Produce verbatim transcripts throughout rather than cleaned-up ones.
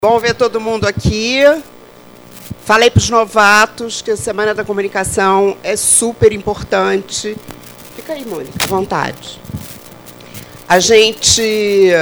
Bom ver todo mundo aqui. Falei para os novatos que a Semana da Comunicação é super importante. Fica aí, Mônica, à vontade. A gente...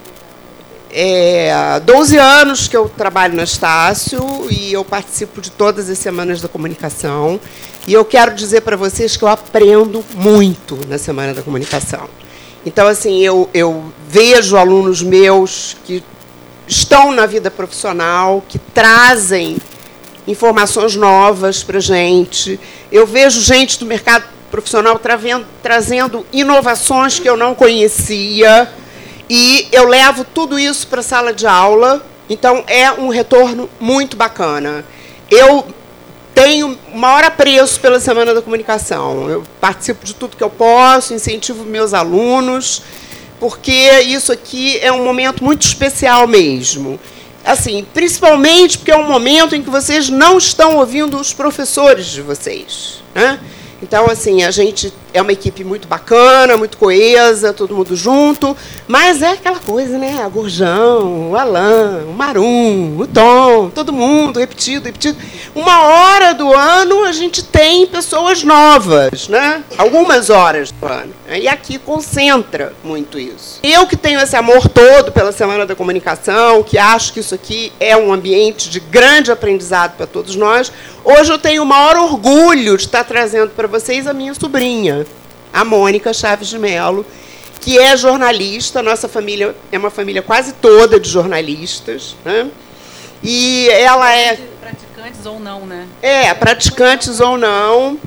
É doze anos que eu trabalho na Estácio e eu participo de todas as Semanas da Comunicação. E eu quero dizer para vocês que eu aprendo muito na Semana da Comunicação. Então, assim, eu, eu vejo alunos meus que estão na vida profissional, que trazem informações novas para a gente. Eu vejo gente do mercado profissional travendo, trazendo inovações que eu não conhecia. E eu levo tudo isso para a sala de aula. Então, é um retorno muito bacana. Eu tenho o maior apreço pela Semana da Comunicação. Eu participo de tudo que eu posso, incentivo meus alunos, porque isso aqui é um momento muito especial mesmo. Assim, principalmente porque é um momento em que vocês não estão ouvindo os professores de vocês, né? Então, assim, a gente é uma equipe muito bacana, muito coesa, todo mundo junto, mas é aquela coisa, né? A Gurjão, o Alain, o Marum, o Tom, todo mundo, repetido, repetido. Uma hora do ano a gente tem pessoas novas, né? Algumas horas do ano. E aqui concentra muito isso. Eu que tenho esse amor todo pela Semana da Comunicação, que acho que isso aqui é um ambiente de grande aprendizado para todos nós, hoje eu tenho o maior orgulho de estar trazendo para vocês a minha sobrinha, a Mônica Chaves de Mello, que é jornalista. Nossa família é uma família quase toda de jornalistas, né? E ela é... Praticantes ou não, né? É, praticantes ou não.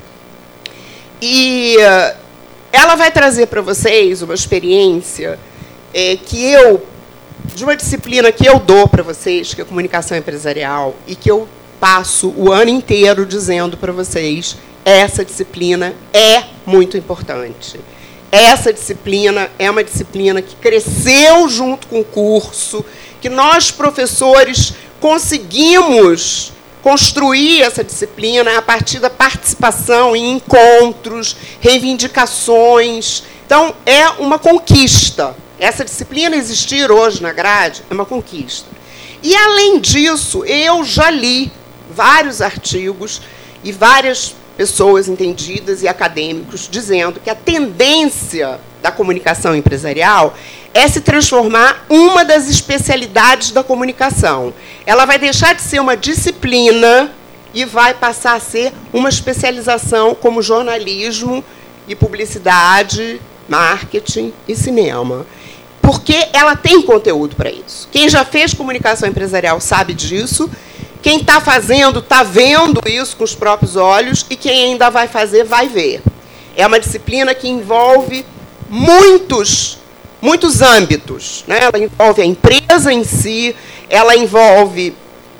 E uh, ela vai trazer para vocês uma experiência é, que eu, de uma disciplina que eu dou para vocês, que é a comunicação empresarial, e que eu passo o ano inteiro dizendo para vocês: essa disciplina é muito importante. Essa disciplina é uma disciplina que cresceu junto com o curso, que nós, professores, conseguimos construir essa disciplina a partir da participação em encontros, reivindicações. Então, é uma conquista. Essa disciplina existir hoje na grade é uma conquista. E, além disso, eu já li vários artigos e várias pessoas entendidas e acadêmicos dizendo que a tendência da comunicação empresarial é se transformar uma das especialidades da comunicação. Ela vai deixar de ser uma disciplina e vai passar a ser uma especialização como jornalismo e publicidade, marketing e cinema. Porque ela tem conteúdo para isso. Quem já fez comunicação empresarial sabe disso. Quem está fazendo, está vendo isso com os próprios olhos, e quem ainda vai fazer, vai ver. É uma disciplina que envolve muitos, muitos âmbitos, né? Ela envolve a empresa em si, ela envolve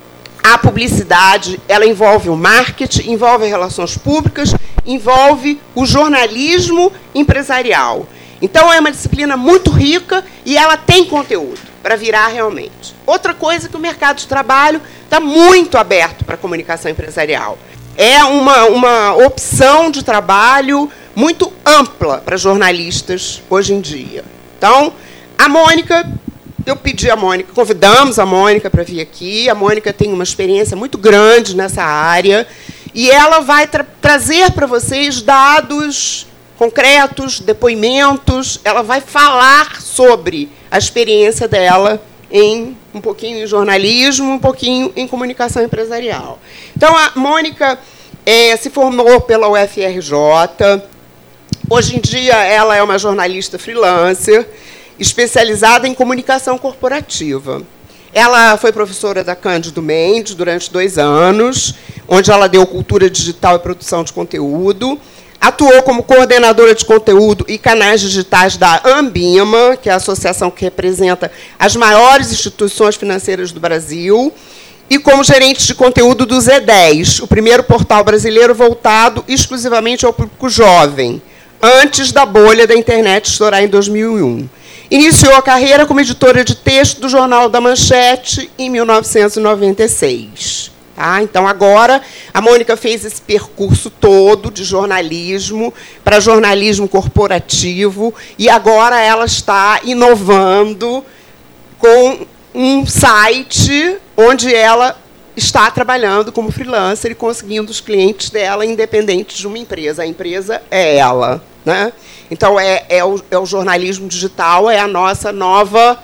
a publicidade, ela envolve o marketing, envolve as relações públicas, envolve o jornalismo empresarial. Então, é uma disciplina muito rica e ela tem conteúdo para virar realmente. Outra coisa é que o mercado de trabalho está muito aberto para a comunicação empresarial. É uma, uma opção de trabalho muito ampla para jornalistas hoje em dia. Então, a Mônica, eu pedi a Mônica, convidamos a Mônica para vir aqui. A Mônica tem uma experiência muito grande nessa área e ela vai tra- trazer para vocês dados concretos, depoimentos. Ela vai falar sobre a experiência dela em um pouquinho em jornalismo, um pouquinho em comunicação empresarial. Então, a Mônica é, se formou pela U F R J. Hoje em dia, ela é uma jornalista freelancer, especializada em comunicação corporativa. Ela foi professora da Cândido Mendes durante dois anos, onde ela deu cultura digital e produção de conteúdo. Atuou como coordenadora de conteúdo e canais digitais da Ambima, que é a associação que representa as maiores instituições financeiras do Brasil, e como gerente de conteúdo do Z dez, o primeiro portal brasileiro voltado exclusivamente ao público jovem, antes da bolha da internet estourar em dois mil e um. Iniciou a carreira como editora de texto do Jornal da Manchete em mil novecentos e noventa e seis. Tá? Então, agora, a Mônica fez esse percurso todo de jornalismo para jornalismo corporativo, e agora ela está inovando com um site onde ela está trabalhando como freelancer e conseguindo os clientes dela independente de uma empresa. A empresa é ela, né? Então, é, é, o, é o jornalismo digital, é a nossa nova...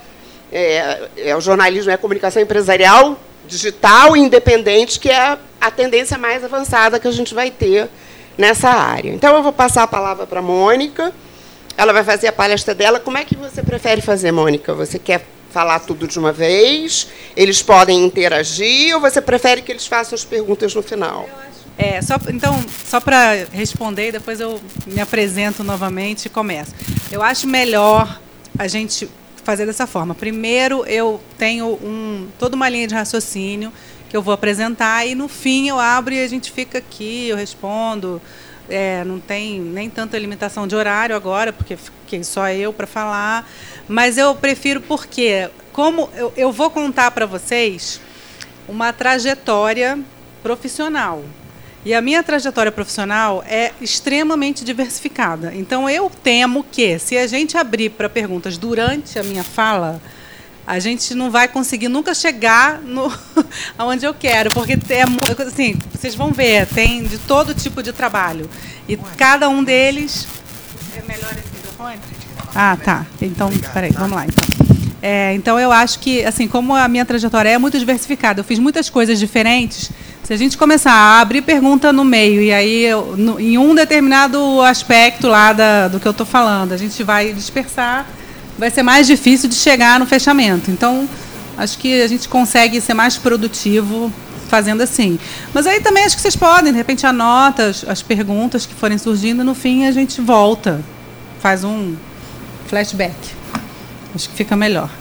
É, é o jornalismo, é a comunicação empresarial digital e independente, que é a tendência mais avançada que a gente vai ter nessa área. Então, eu vou passar a palavra para a Mônica. Ela vai fazer a palestra dela. Como é que você prefere fazer, Mônica? Você quer falar tudo de uma vez? Eles podem interagir ou você prefere que eles façam as perguntas no final? É, só, então, só para responder, depois eu me apresento novamente e começo. Eu acho melhor a gente fazer dessa forma. Primeiro, eu tenho um, toda uma linha de raciocínio que eu vou apresentar e, no fim, eu abro e a gente fica aqui, eu respondo. É, não tem nem tanta limitação de horário agora, porque fiquei só eu para falar. Mas eu prefiro porque, como eu, eu vou contar para vocês uma trajetória profissional. E a minha trajetória profissional é extremamente diversificada. Então, eu temo que, se a gente abrir para perguntas durante a minha fala, a gente não vai conseguir nunca chegar no aonde eu quero, porque é, assim, vocês vão ver, tem de todo tipo de trabalho. E cada um deles... É melhor esse microfone? Ah, tá. Então, peraí, vamos lá. Então. É, então, eu acho que, assim, como a minha trajetória é muito diversificada, eu fiz muitas coisas diferentes. Se a gente começar a abrir pergunta no meio, e aí, eu, no, em um determinado aspecto lá da, do que eu estou falando, a gente vai dispersar, vai ser mais difícil de chegar no fechamento. Então, acho que a gente consegue ser mais produtivo fazendo assim. Mas aí também acho que vocês podem, de repente, anota as, as perguntas que forem surgindo, e no fim a gente volta, faz um flashback. Acho que fica melhor.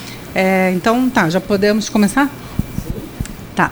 É, então, tá, já podemos começar? Tá.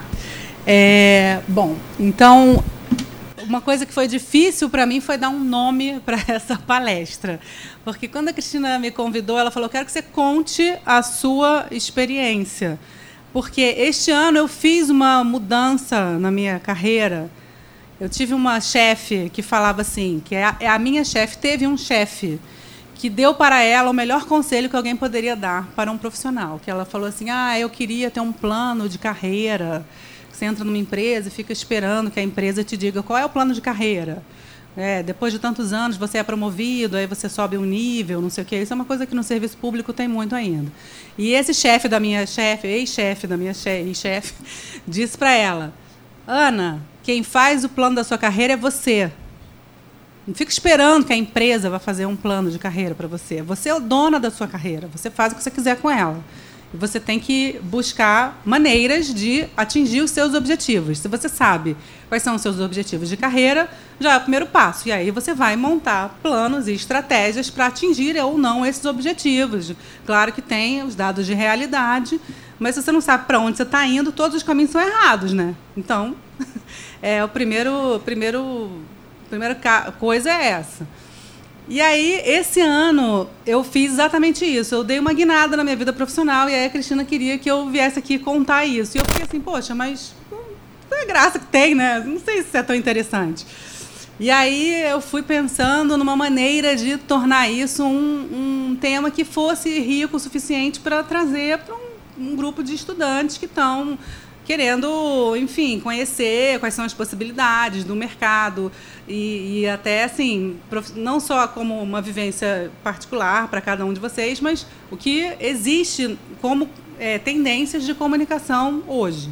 É, bom, então, uma coisa que foi difícil para mim foi dar um nome para essa palestra. Porque quando a Cristina me convidou, ela falou, quero que você conte a sua experiência. Porque este ano eu fiz uma mudança na minha carreira. Eu tive uma chefe que falava assim, que a, a minha chefe teve um chefe que deu para ela o melhor conselho que alguém poderia dar para um profissional. Que ela falou assim, ah, eu queria ter um plano de carreira. Você entra numa empresa e fica esperando que a empresa te diga qual é o plano de carreira. É, depois de tantos anos, você é promovido, aí você sobe um nível, não sei o quê. Isso é uma coisa que no serviço público tem muito ainda. E esse chefe da minha chefe, ex-chefe da minha chefe, disse para ela, Ana, quem faz o plano da sua carreira é você. Não fica esperando que a empresa vá fazer um plano de carreira para você. Você é o dono da sua carreira. Você faz o que você quiser com ela. E você tem que buscar maneiras de atingir os seus objetivos. Se você sabe quais são os seus objetivos de carreira, já é o primeiro passo. E aí você vai montar planos e estratégias para atingir ou não esses objetivos. Claro que tem os dados de realidade, mas se você não sabe para onde você está indo, todos os caminhos são errados, né? Então, é, o primeiro, primeiro, a primeira coisa é essa. E aí, esse ano, eu fiz exatamente isso. Eu dei uma guinada na minha vida profissional e aí a Cristina queria que eu viesse aqui contar isso. E eu fiquei assim, poxa, mas não é graça que tem, né? Não sei se é tão interessante. E aí eu fui pensando numa maneira de tornar isso um, um tema que fosse rico o suficiente para trazer para um, um grupo de estudantes que estão querendo, enfim, conhecer quais são as possibilidades do mercado e, e até, assim, não só como uma vivência particular para cada um de vocês, mas o que existe como é, tendências de comunicação hoje.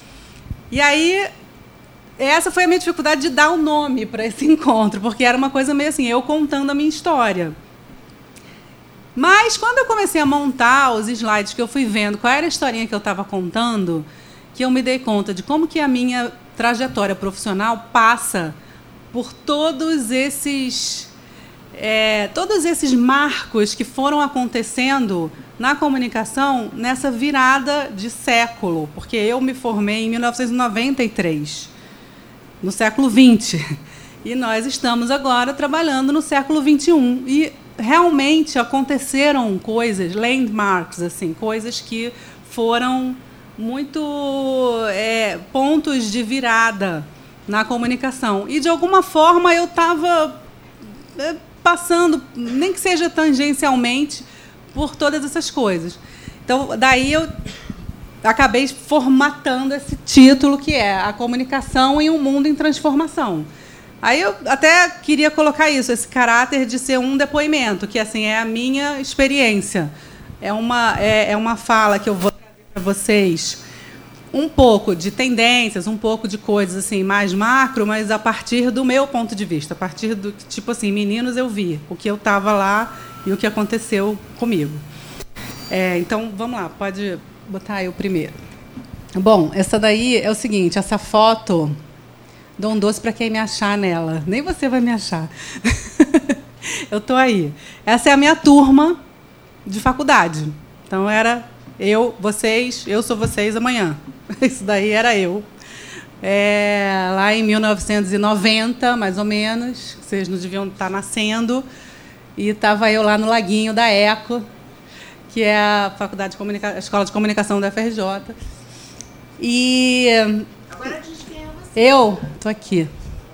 E aí, essa foi a minha dificuldade de dar um nome para esse encontro, porque era uma coisa meio assim, eu contando a minha história. Mas, quando eu comecei a montar os slides, que eu fui vendo qual era a historinha que eu estava contando, que eu me dei conta de como que a minha trajetória profissional passa por todos esses, é, todos esses marcos que foram acontecendo na comunicação nessa virada de século, porque eu me formei em mil novecentos e noventa e três, no século vinte, e nós estamos agora trabalhando no século vinte e um, e realmente aconteceram coisas, landmarks, assim, coisas que foram muito é, pontos de virada na comunicação. E, de alguma forma, eu estava é, passando, nem que seja tangencialmente, por todas essas coisas. Então, daí eu acabei formatando esse título, que é A Comunicação em um Mundo em Transformação. Aí eu até queria colocar isso, esse caráter de ser um depoimento, que assim é a minha experiência. É uma, é, é uma fala que eu vou trazer para vocês, um pouco de tendências, um pouco de coisas assim mais macro, mas a partir do meu ponto de vista, a partir do tipo assim, meninos, eu vi o que eu estava lá e o que aconteceu comigo. É, então, vamos lá, pode botar aí o primeiro. Bom, essa daí é o seguinte, essa foto, dou um doce para quem me achar nela. Nem você vai me achar. Eu estou aí. Essa é a minha turma de faculdade. Então, era eu, vocês, eu sou vocês amanhã. Isso daí era eu. É, lá em mil novecentos e noventa, mais ou menos, vocês não deviam estar nascendo, e estava eu lá no Laguinho da ECO, que é a Faculdade de Comunica... a Escola de Comunicação da F R J. E agora diz quem é você. Eu estou aqui.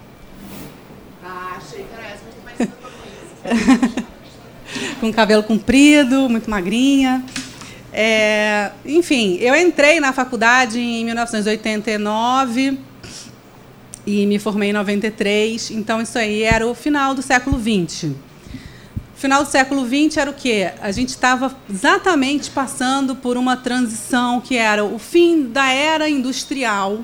Ah, achei que era essa, mas tem mais uma coisa. Com cabelo comprido, muito magrinha. É, enfim, eu entrei na faculdade em mil novecentos e oitenta e nove e me formei em noventa e três. Então, isso aí era o final do século vinte. Final do século vinte era o quê? A gente estava exatamente passando por uma transição que era o fim da era industrial,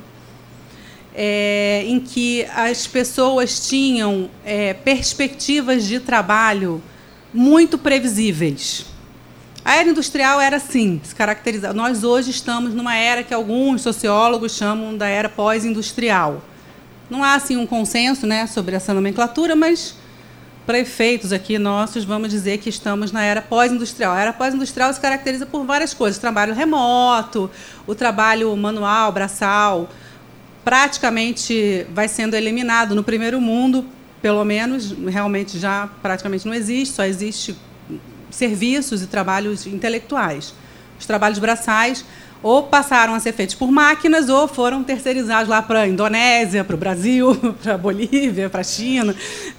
é, em que as pessoas tinham é, perspectivas de trabalho muito previsíveis. A era industrial era assim, se caracterizava. Nós hoje estamos numa era que alguns sociólogos chamam da era pós-industrial. Não há assim um consenso, né, sobre essa nomenclatura, mas para efeitos aqui nossos, vamos dizer que estamos na era pós-industrial. A era pós-industrial se caracteriza por várias coisas. O trabalho remoto, o trabalho manual, braçal, praticamente vai sendo eliminado. No primeiro mundo, pelo menos, realmente já praticamente não existe, só existe serviços e trabalhos intelectuais. Os trabalhos braçais ou passaram a ser feitos por máquinas ou foram terceirizados lá para a Indonésia, para o Brasil, para a Bolívia, para a China.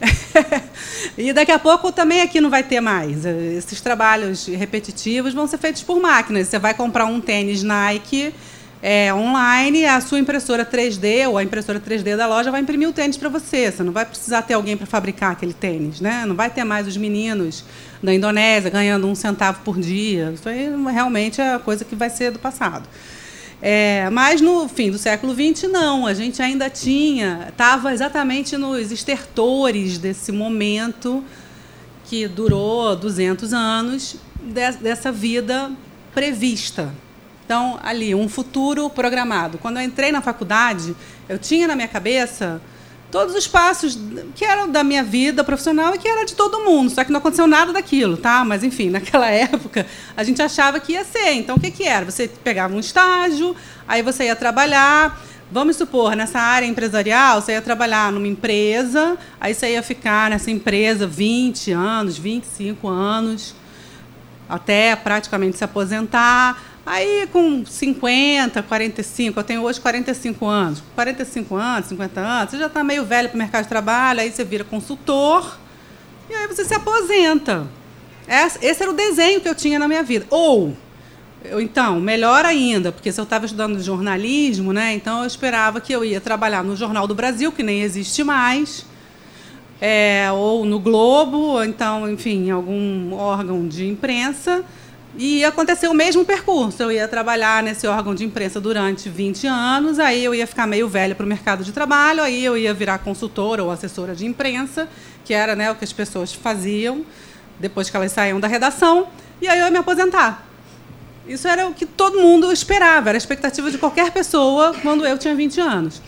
E daqui a pouco também aqui não vai ter mais. Esses trabalhos repetitivos vão ser feitos por máquinas. Você vai comprar um tênis Nike é, online, a sua impressora três D ou a impressora três D da loja vai imprimir o tênis para você. Você não vai precisar ter alguém para fabricar aquele tênis, né? Não vai ter mais os meninos da Indonésia ganhando um centavo por dia. Isso aí realmente é a coisa que vai ser do passado. É, mas no fim do século vinte, não. A gente ainda tinha, estava exatamente nos estertores desse momento que durou duzentos anos, de, dessa vida prevista. Então, ali, um futuro programado. Quando eu entrei na faculdade, eu tinha na minha cabeça todos os passos que eram da minha vida profissional e que era de todo mundo, só que não aconteceu nada daquilo, tá? Mas, enfim, naquela época, a gente achava que ia ser. Então, o que, que era? Você pegava um estágio, aí você ia trabalhar, vamos supor, nessa área empresarial, você ia trabalhar numa empresa, aí você ia ficar nessa empresa vinte anos, vinte e cinco anos, até praticamente se aposentar. Aí, com cinquenta, quarenta e cinco, eu tenho hoje quarenta e cinco anos. quarenta e cinco anos, cinquenta anos, você já está meio velho para o mercado de trabalho, aí você vira consultor, e aí você se aposenta. Esse era o desenho que eu tinha na minha vida. Ou, eu, então, melhor ainda, porque se eu estava estudando jornalismo, né, então eu esperava que eu ia trabalhar no Jornal do Brasil, que nem existe mais, é, ou no Globo, ou então, enfim, em algum órgão de imprensa. E aconteceu o mesmo percurso. Eu ia trabalhar nesse órgão de imprensa durante vinte anos, aí eu ia ficar meio velha para o mercado de trabalho, aí eu ia virar consultora ou assessora de imprensa, que era, né, o que as pessoas faziam depois que elas saíam da redação, e aí eu ia me aposentar. Isso era o que todo mundo esperava, era a expectativa de qualquer pessoa quando eu tinha vinte anos.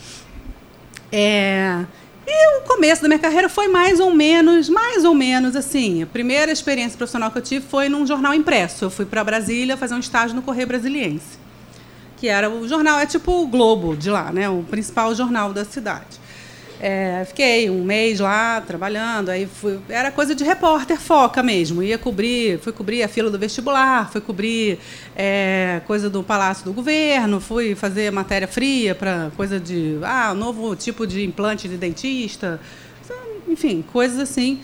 É... E o começo da minha carreira foi mais ou menos, mais ou menos assim. A primeira experiência profissional que eu tive foi num jornal impresso. Eu fui para Brasília fazer um estágio no Correio Brasiliense, que era o jornal, é tipo o Globo de lá, né? O principal jornal da cidade. É, fiquei um mês lá trabalhando, aí fui, era coisa de repórter foca mesmo. Ia cobrir, fui cobrir a fila do vestibular, fui cobrir é, coisa do Palácio do Governo, fui fazer matéria fria para coisa de ah, novo tipo de implante de dentista, enfim, coisas assim,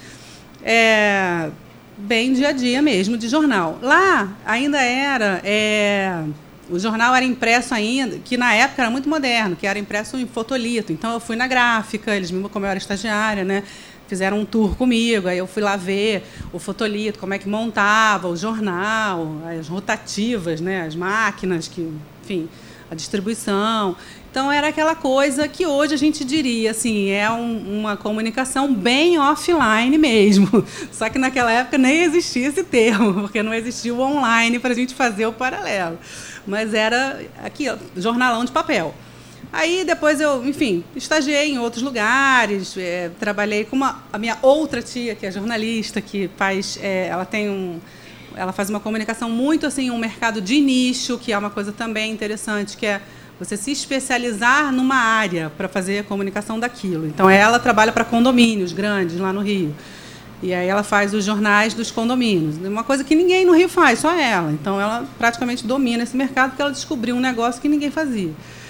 é, bem dia a dia mesmo de jornal. Lá ainda era é, o jornal era impresso ainda, que na época era muito moderno, que era impresso em fotolito. Então, eu fui na gráfica, eles me, como eu era estagiária, né, fizeram um tour comigo, aí eu fui lá ver o fotolito, como é que montava o jornal, as rotativas, né, as máquinas, que, enfim, a distribuição. Então, era aquela coisa que hoje a gente diria, assim, é um, uma comunicação bem offline mesmo. Só que naquela época nem existia esse termo, porque não existia o online para a gente fazer o paralelo. Mas era aqui, ó, jornalão de papel. Aí, depois, eu, enfim, estagiei em outros lugares, é, trabalhei com uma, a minha outra tia, que é jornalista, que faz, é, ela tem um... ela faz uma comunicação muito assim, um mercado de nicho, que é uma coisa também interessante, que é você se especializar numa área para fazer a comunicação daquilo. Então, ela trabalha para condomínios grandes lá no Rio. E aí ela faz os jornais dos condomínios. Uma coisa que ninguém no Rio faz, só ela. Então, ela praticamente domina esse mercado, porque ela descobriu um negócio que ninguém fazia.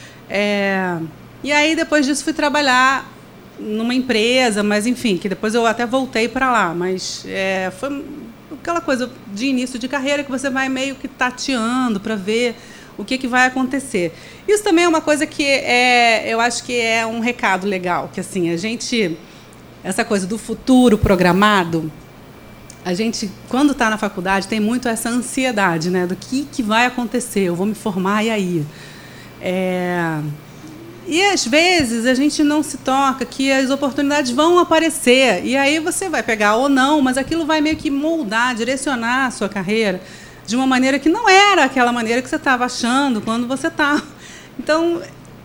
É... E aí, depois disso, fui trabalhar numa empresa, mas, enfim, que depois eu até voltei para lá. Mas é, foi aquela coisa de início de carreira que você vai meio que tateando para ver o que, que vai acontecer. Isso também é uma coisa que é, eu acho que é um recado legal, que assim, a gente, essa coisa do futuro programado, a gente, quando está na faculdade, tem muito essa ansiedade, né, do que, que vai acontecer, eu vou me formar e aí? É... E, às vezes, a gente não se toca que as oportunidades vão aparecer, e aí você vai pegar ou não, mas aquilo vai meio que moldar, direcionar a sua carreira de uma maneira que não era aquela maneira que você estava achando quando você estava. Então,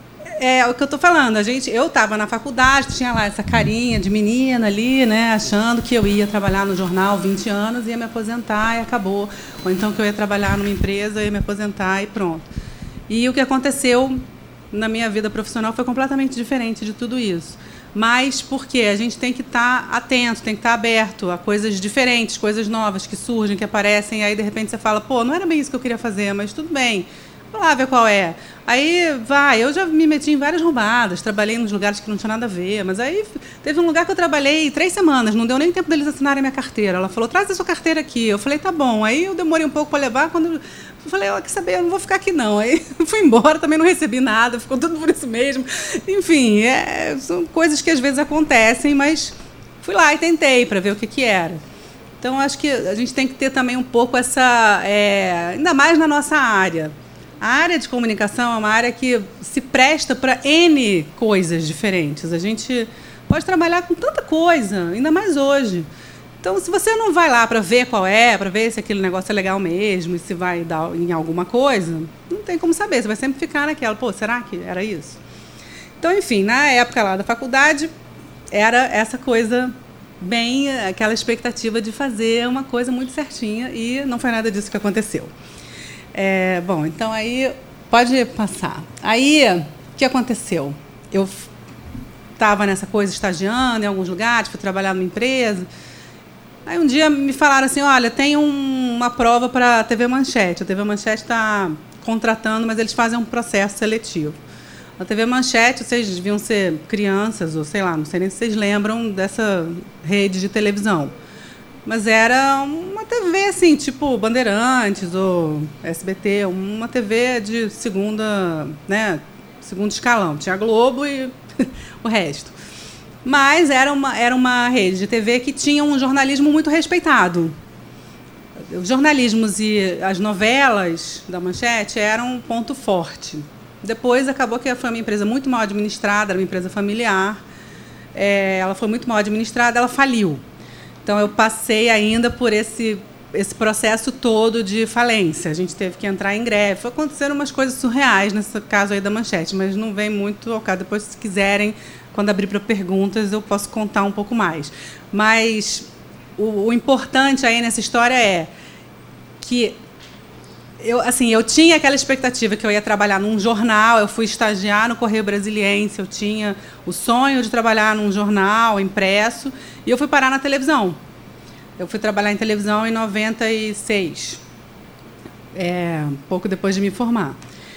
é o que eu estou falando. A gente, eu estava na faculdade, tinha lá essa carinha de menina ali, né, achando que eu ia trabalhar no jornal vinte anos, ia me aposentar e acabou. Ou então que eu ia trabalhar numa empresa, ia me aposentar e pronto. E o que aconteceu na minha vida profissional foi completamente diferente de tudo isso. Mas porque a gente tem que estar atento, tem que estar aberto a coisas diferentes, coisas novas que surgem, que aparecem, e aí, de repente, você fala, pô, não era bem isso que eu queria fazer, mas tudo bem, vou lá ver qual é. Aí, vai, eu já me meti em várias roubadas, trabalhei nos lugares que não tinha nada a ver, mas aí teve um lugar que eu trabalhei três semanas, não deu nem tempo deles assinarem a minha carteira. Ela falou, traz a sua carteira aqui. Eu falei, tá bom. Aí eu demorei um pouco para levar, quando... Eu falei, oh, quer saber, eu não vou ficar aqui, não. Aí fui embora, também não recebi nada, ficou tudo por isso mesmo. Enfim, é, são coisas que às vezes acontecem, mas fui lá e tentei para ver o que, que era. Então, acho que a gente tem que ter também um pouco essa... É, ainda mais na nossa área. A área de comunicação é uma área que se presta para N coisas diferentes. A gente pode trabalhar com tanta coisa, ainda mais hoje. Então, se você não vai lá para ver qual é, para ver se aquele negócio é legal mesmo e se vai dar em alguma coisa, não tem como saber. Você vai sempre ficar naquela, pô, será que era isso? Então, enfim, na época lá da faculdade, era essa coisa bem, aquela expectativa de fazer uma coisa muito certinha e não foi nada disso que aconteceu. É, bom, então aí, pode passar. Aí, o que aconteceu? Eu estava nessa coisa, estagiando em alguns lugares, fui trabalhar numa empresa. Aí um dia me falaram assim, olha, tem um, uma prova para a T V Manchete. A T V Manchete está contratando, mas eles fazem um processo seletivo. A T V Manchete, vocês deviam ser crianças, ou sei lá, não sei nem se vocês lembram dessa rede de televisão. Mas era uma T V, assim, tipo Bandeirantes ou S B T, uma T V de segunda, né, segundo escalão. Tinha a Globo e o resto. Mas era uma, era uma rede de T V que tinha um jornalismo muito respeitado. Os jornalismos e as novelas da Manchete eram um ponto forte. Depois acabou que foi uma empresa muito mal administrada, era uma empresa familiar. É, ela foi muito mal administrada, ela faliu. Então, eu passei ainda por esse, esse processo todo de falência. A gente teve que entrar em greve. Foi aconteceram umas coisas surreais nesse caso aí da Manchete, mas não vem muito ao caso. Depois, se quiserem, quando abrir para perguntas, eu posso contar um pouco mais. Mas o, o importante aí nessa história é que eu, assim, eu tinha aquela expectativa que eu ia trabalhar num jornal, eu fui estagiar no Correio Brasiliense, eu tinha o sonho de trabalhar num jornal impresso, e eu fui parar na televisão. Eu fui trabalhar em televisão em noventa e seis, é, pouco depois de me formar.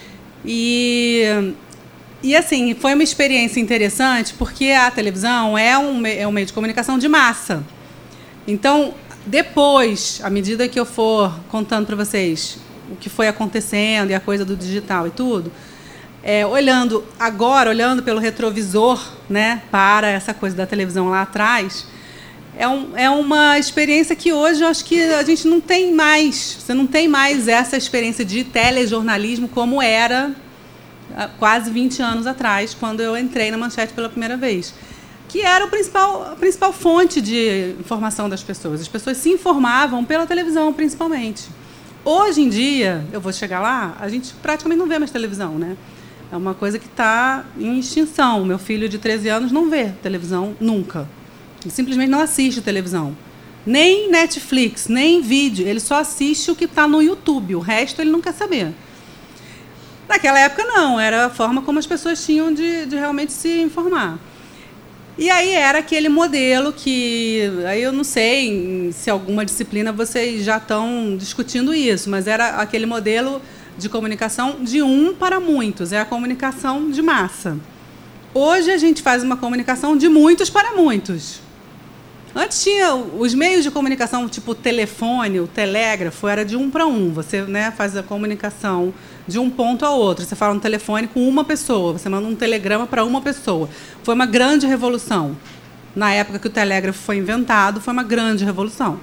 E, e, assim, foi uma experiência interessante, porque a televisão é um, é um meio de comunicação de massa. Então, depois, à medida que eu for contando para vocês o que foi acontecendo e a coisa do digital e tudo, é, olhando agora, olhando pelo retrovisor, né, para essa coisa da televisão lá atrás, é, um, é uma experiência que hoje eu acho que a gente não tem mais. Você não tem mais essa experiência de telejornalismo como era há quase vinte anos atrás, quando eu entrei na Manchete pela primeira vez, que era o principal, a principal fonte de informação das pessoas. As pessoas se informavam pela televisão, principalmente. Hoje em dia, eu vou chegar lá, a gente praticamente não vê mais televisão, né? É uma coisa que está em extinção. O meu filho de treze anos não vê televisão nunca. Ele simplesmente não assiste televisão. Nem Netflix, nem vídeo. Ele só assiste o que está no YouTube. O resto ele não quer saber. Naquela época, não. Era a forma como as pessoas tinham de, de realmente se informar. E aí era aquele modelo que... Aí eu não sei se alguma disciplina vocês já estão discutindo isso, mas era aquele modelo de comunicação de um para muitos. É a comunicação de massa. Hoje a gente faz uma comunicação de muitos para muitos. Antes tinha os meios de comunicação, tipo o telefone, o telégrafo, era de um para um. Você, né, faz a comunicação de um ponto a outro. Você fala no telefone com uma pessoa, você manda um telegrama para uma pessoa. Foi uma grande revolução. Na época que o telégrafo foi inventado, foi uma grande revolução.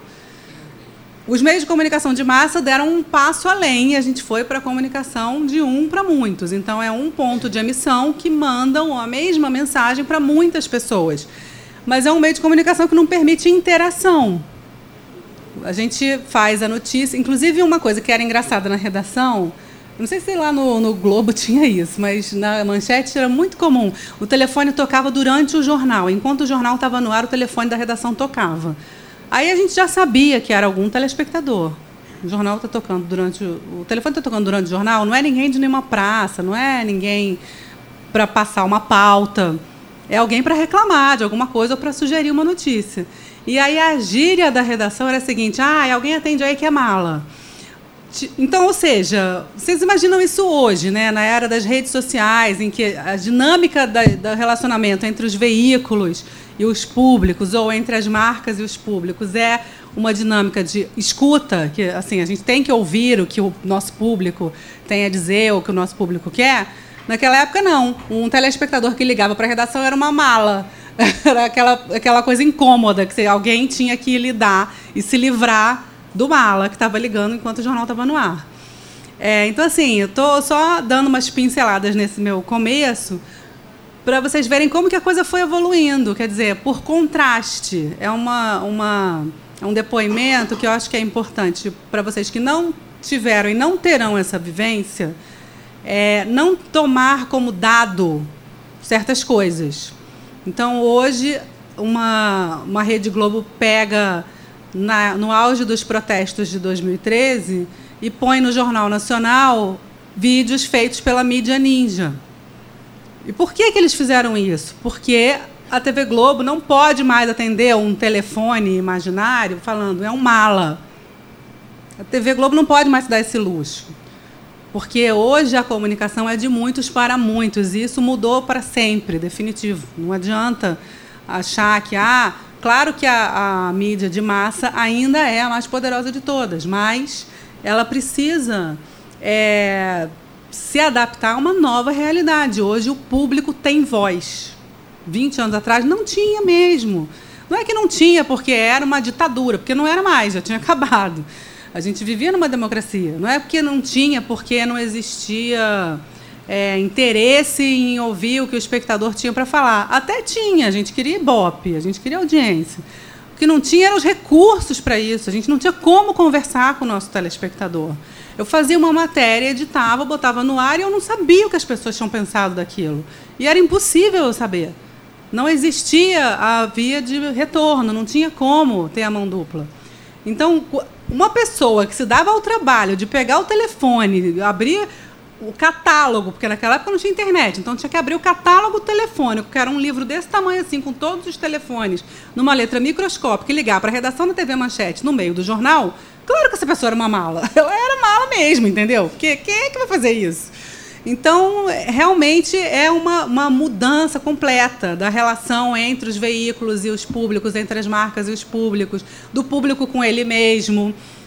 Os meios de comunicação de massa deram um passo além e a gente foi para a comunicação de um para muitos. Então, é um ponto de emissão que mandam a mesma mensagem para muitas pessoas. Mas é um meio de comunicação que não permite interação. A gente faz a notícia... Inclusive, uma coisa que era engraçada na redação... Não sei se lá no, no Globo tinha isso, mas na Manchete era muito comum. O telefone tocava durante o jornal. Enquanto o jornal estava no ar, o telefone da redação tocava. Aí a gente já sabia que era algum telespectador. O jornal está tocando durante... O, o telefone está tocando durante o jornal, não é ninguém de nenhuma praça, não é ninguém para passar uma pauta... É alguém para reclamar de alguma coisa ou para sugerir uma notícia. E aí a gíria da redação era a seguinte: ah, alguém atende aí que é mala. Então, ou seja, vocês imaginam isso hoje, né, na era das redes sociais, em que a dinâmica da, do relacionamento entre os veículos e os públicos, ou entre as marcas e os públicos, é uma dinâmica de escuta, que assim, a gente tem que ouvir o que o nosso público tem a dizer, ou o que o nosso público quer. Naquela época, não. Um telespectador que ligava para a redação era uma mala. Era aquela, aquela coisa incômoda, que alguém tinha que lidar e se livrar do mala que estava ligando enquanto o jornal estava no ar. É, então, assim, eu estou só dando umas pinceladas nesse meu começo para vocês verem como que a coisa foi evoluindo. Quer dizer, por contraste, é, uma, uma, é um depoimento que eu acho que é importante para vocês que não tiveram e não terão essa vivência. É, não tomar como dado certas coisas. Então, hoje, uma, uma Rede Globo pega, na, no auge dos protestos de dois mil e treze, e põe no Jornal Nacional vídeos feitos pela mídia ninja. E por que, que eles fizeram isso? Porque a T V Globo não pode mais atender um telefone imaginário falando, é um mala. A T V Globo não pode mais se dar esse luxo. Porque hoje a comunicação é de muitos para muitos, e isso mudou para sempre, definitivo. Não adianta achar que, ah, claro que a, a mídia de massa ainda é a mais poderosa de todas, mas ela precisa é, se adaptar a uma nova realidade. Hoje o público tem voz. vinte anos atrás não tinha mesmo. Não é que não tinha porque era uma ditadura, porque não era mais, já tinha acabado. A gente vivia numa democracia. Não é porque não tinha, porque não existia é, interesse em ouvir o que o espectador tinha para falar. Até tinha, a gente queria ibope, a gente queria audiência. O que não tinha eram os recursos para isso. A gente não tinha como conversar com o nosso telespectador. Eu fazia uma matéria, editava, botava no ar e eu não sabia o que as pessoas tinham pensado daquilo. E era impossível eu saber. Não existia a via de retorno, não tinha como ter a mão dupla. Então, uma pessoa que se dava ao trabalho de pegar o telefone, abrir o catálogo, porque naquela época não tinha internet, então tinha que abrir o catálogo telefônico, que era um livro desse tamanho assim, com todos os telefones, numa letra microscópica, e ligar para a redação da T V Manchete, no meio do jornal, claro que essa pessoa era uma mala. Ela era mala mesmo, entendeu? Porque quem é que vai fazer isso? Então, realmente é uma, uma mudança completa da relação entre os veículos e os públicos, entre as marcas e os públicos, do público com ele mesmo.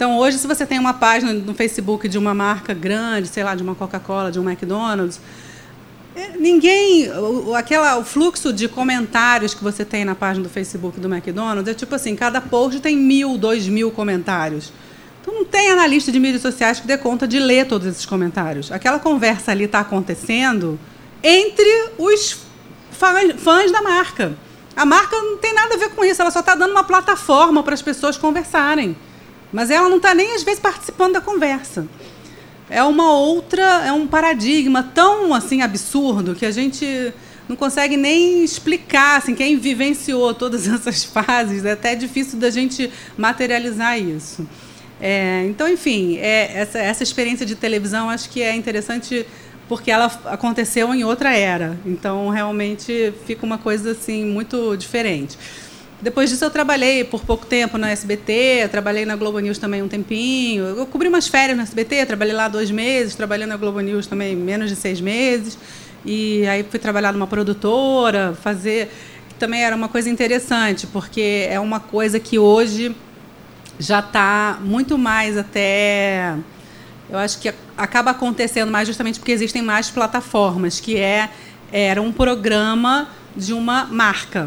Então, hoje, se você tem uma página no Facebook de uma marca grande, sei lá, de uma Coca-Cola, de um McDonald's, ninguém... O, aquela, o fluxo de comentários que você tem na página do Facebook do McDonald's é tipo assim, cada post tem mil, dois mil comentários. Então, não tem analista de mídias sociais que dê conta de ler todos esses comentários. Aquela conversa ali está acontecendo entre os fãs, fãs da marca. A marca não tem nada a ver com isso, ela só está dando uma plataforma para as pessoas conversarem. Mas ela não está nem, às vezes, participando da conversa. É uma outra, é um paradigma tão assim, absurdo que a gente não consegue nem explicar. Assim, quem vivenciou todas essas fases, é até difícil da gente materializar isso. É, então, enfim, é, essa, essa experiência de televisão acho que é interessante porque ela aconteceu em outra era. Então, realmente, fica uma coisa assim, muito diferente. Depois disso, eu trabalhei por pouco tempo na S B T, trabalhei na Globo News também um tempinho. Eu cobri umas férias na S B T, trabalhei lá dois meses, trabalhei na Globo News também menos de seis meses. E aí fui trabalhar numa produtora, fazer... que também era uma coisa interessante, porque é uma coisa que hoje já está muito mais até... Eu acho que acaba acontecendo mais justamente porque existem mais plataformas, que é, era um programa de uma marca.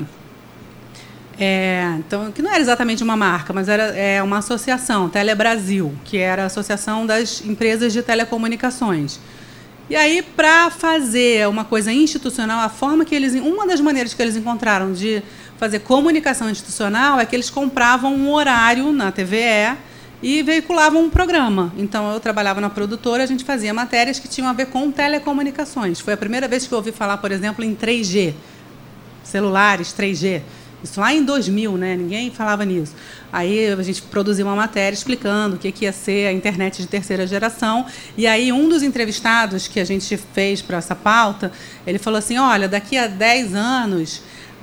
É, então, que não era exatamente uma marca, mas era é, uma associação, Telebrasil, que era a Associação das Empresas de Telecomunicações. E aí, para fazer uma coisa institucional, a forma que eles, uma das maneiras que eles encontraram de fazer comunicação institucional é que eles compravam um horário na T V E e veiculavam um programa. Então, eu trabalhava na produtora, a gente fazia matérias que tinham a ver com telecomunicações. Foi a primeira vez que eu ouvi falar, por exemplo, em três G, celulares três G. Isso lá em dois mil, né? Ninguém falava nisso. Aí a gente produziu uma matéria explicando o que ia ser a internet de terceira geração. E aí um dos entrevistados que a gente fez para essa pauta, ele falou assim, olha, daqui a dez anos,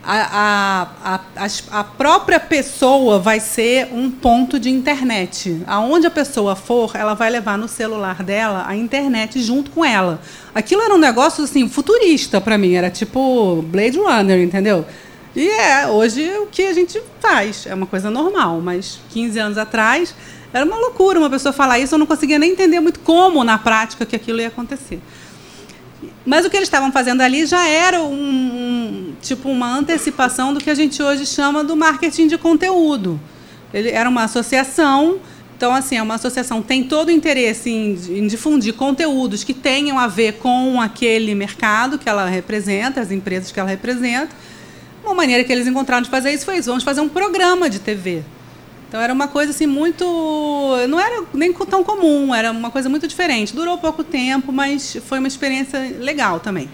a, a, a, a própria pessoa vai ser um ponto de internet. Aonde a pessoa for, ela vai levar no celular dela a internet junto com ela. Aquilo era um negócio assim, futurista para mim, era tipo Blade Runner, entendeu? E é, hoje, o que a gente faz. É uma coisa normal, mas quinze anos atrás era uma loucura uma pessoa falar isso, eu não conseguia nem entender muito como, na prática, que aquilo ia acontecer. Mas o que eles estavam fazendo ali já era um, um, tipo uma antecipação do que a gente hoje chama do marketing de conteúdo. Ele era uma associação, então, assim, é uma associação que tem todo o interesse em, em difundir conteúdos que tenham a ver com aquele mercado que ela representa, as empresas que ela representa. Uma maneira que eles encontraram de fazer isso foi isso, vamos fazer um programa de T V. Então, era uma coisa assim muito... Não era nem tão comum, era uma coisa muito diferente. Durou pouco tempo, mas foi uma experiência legal também.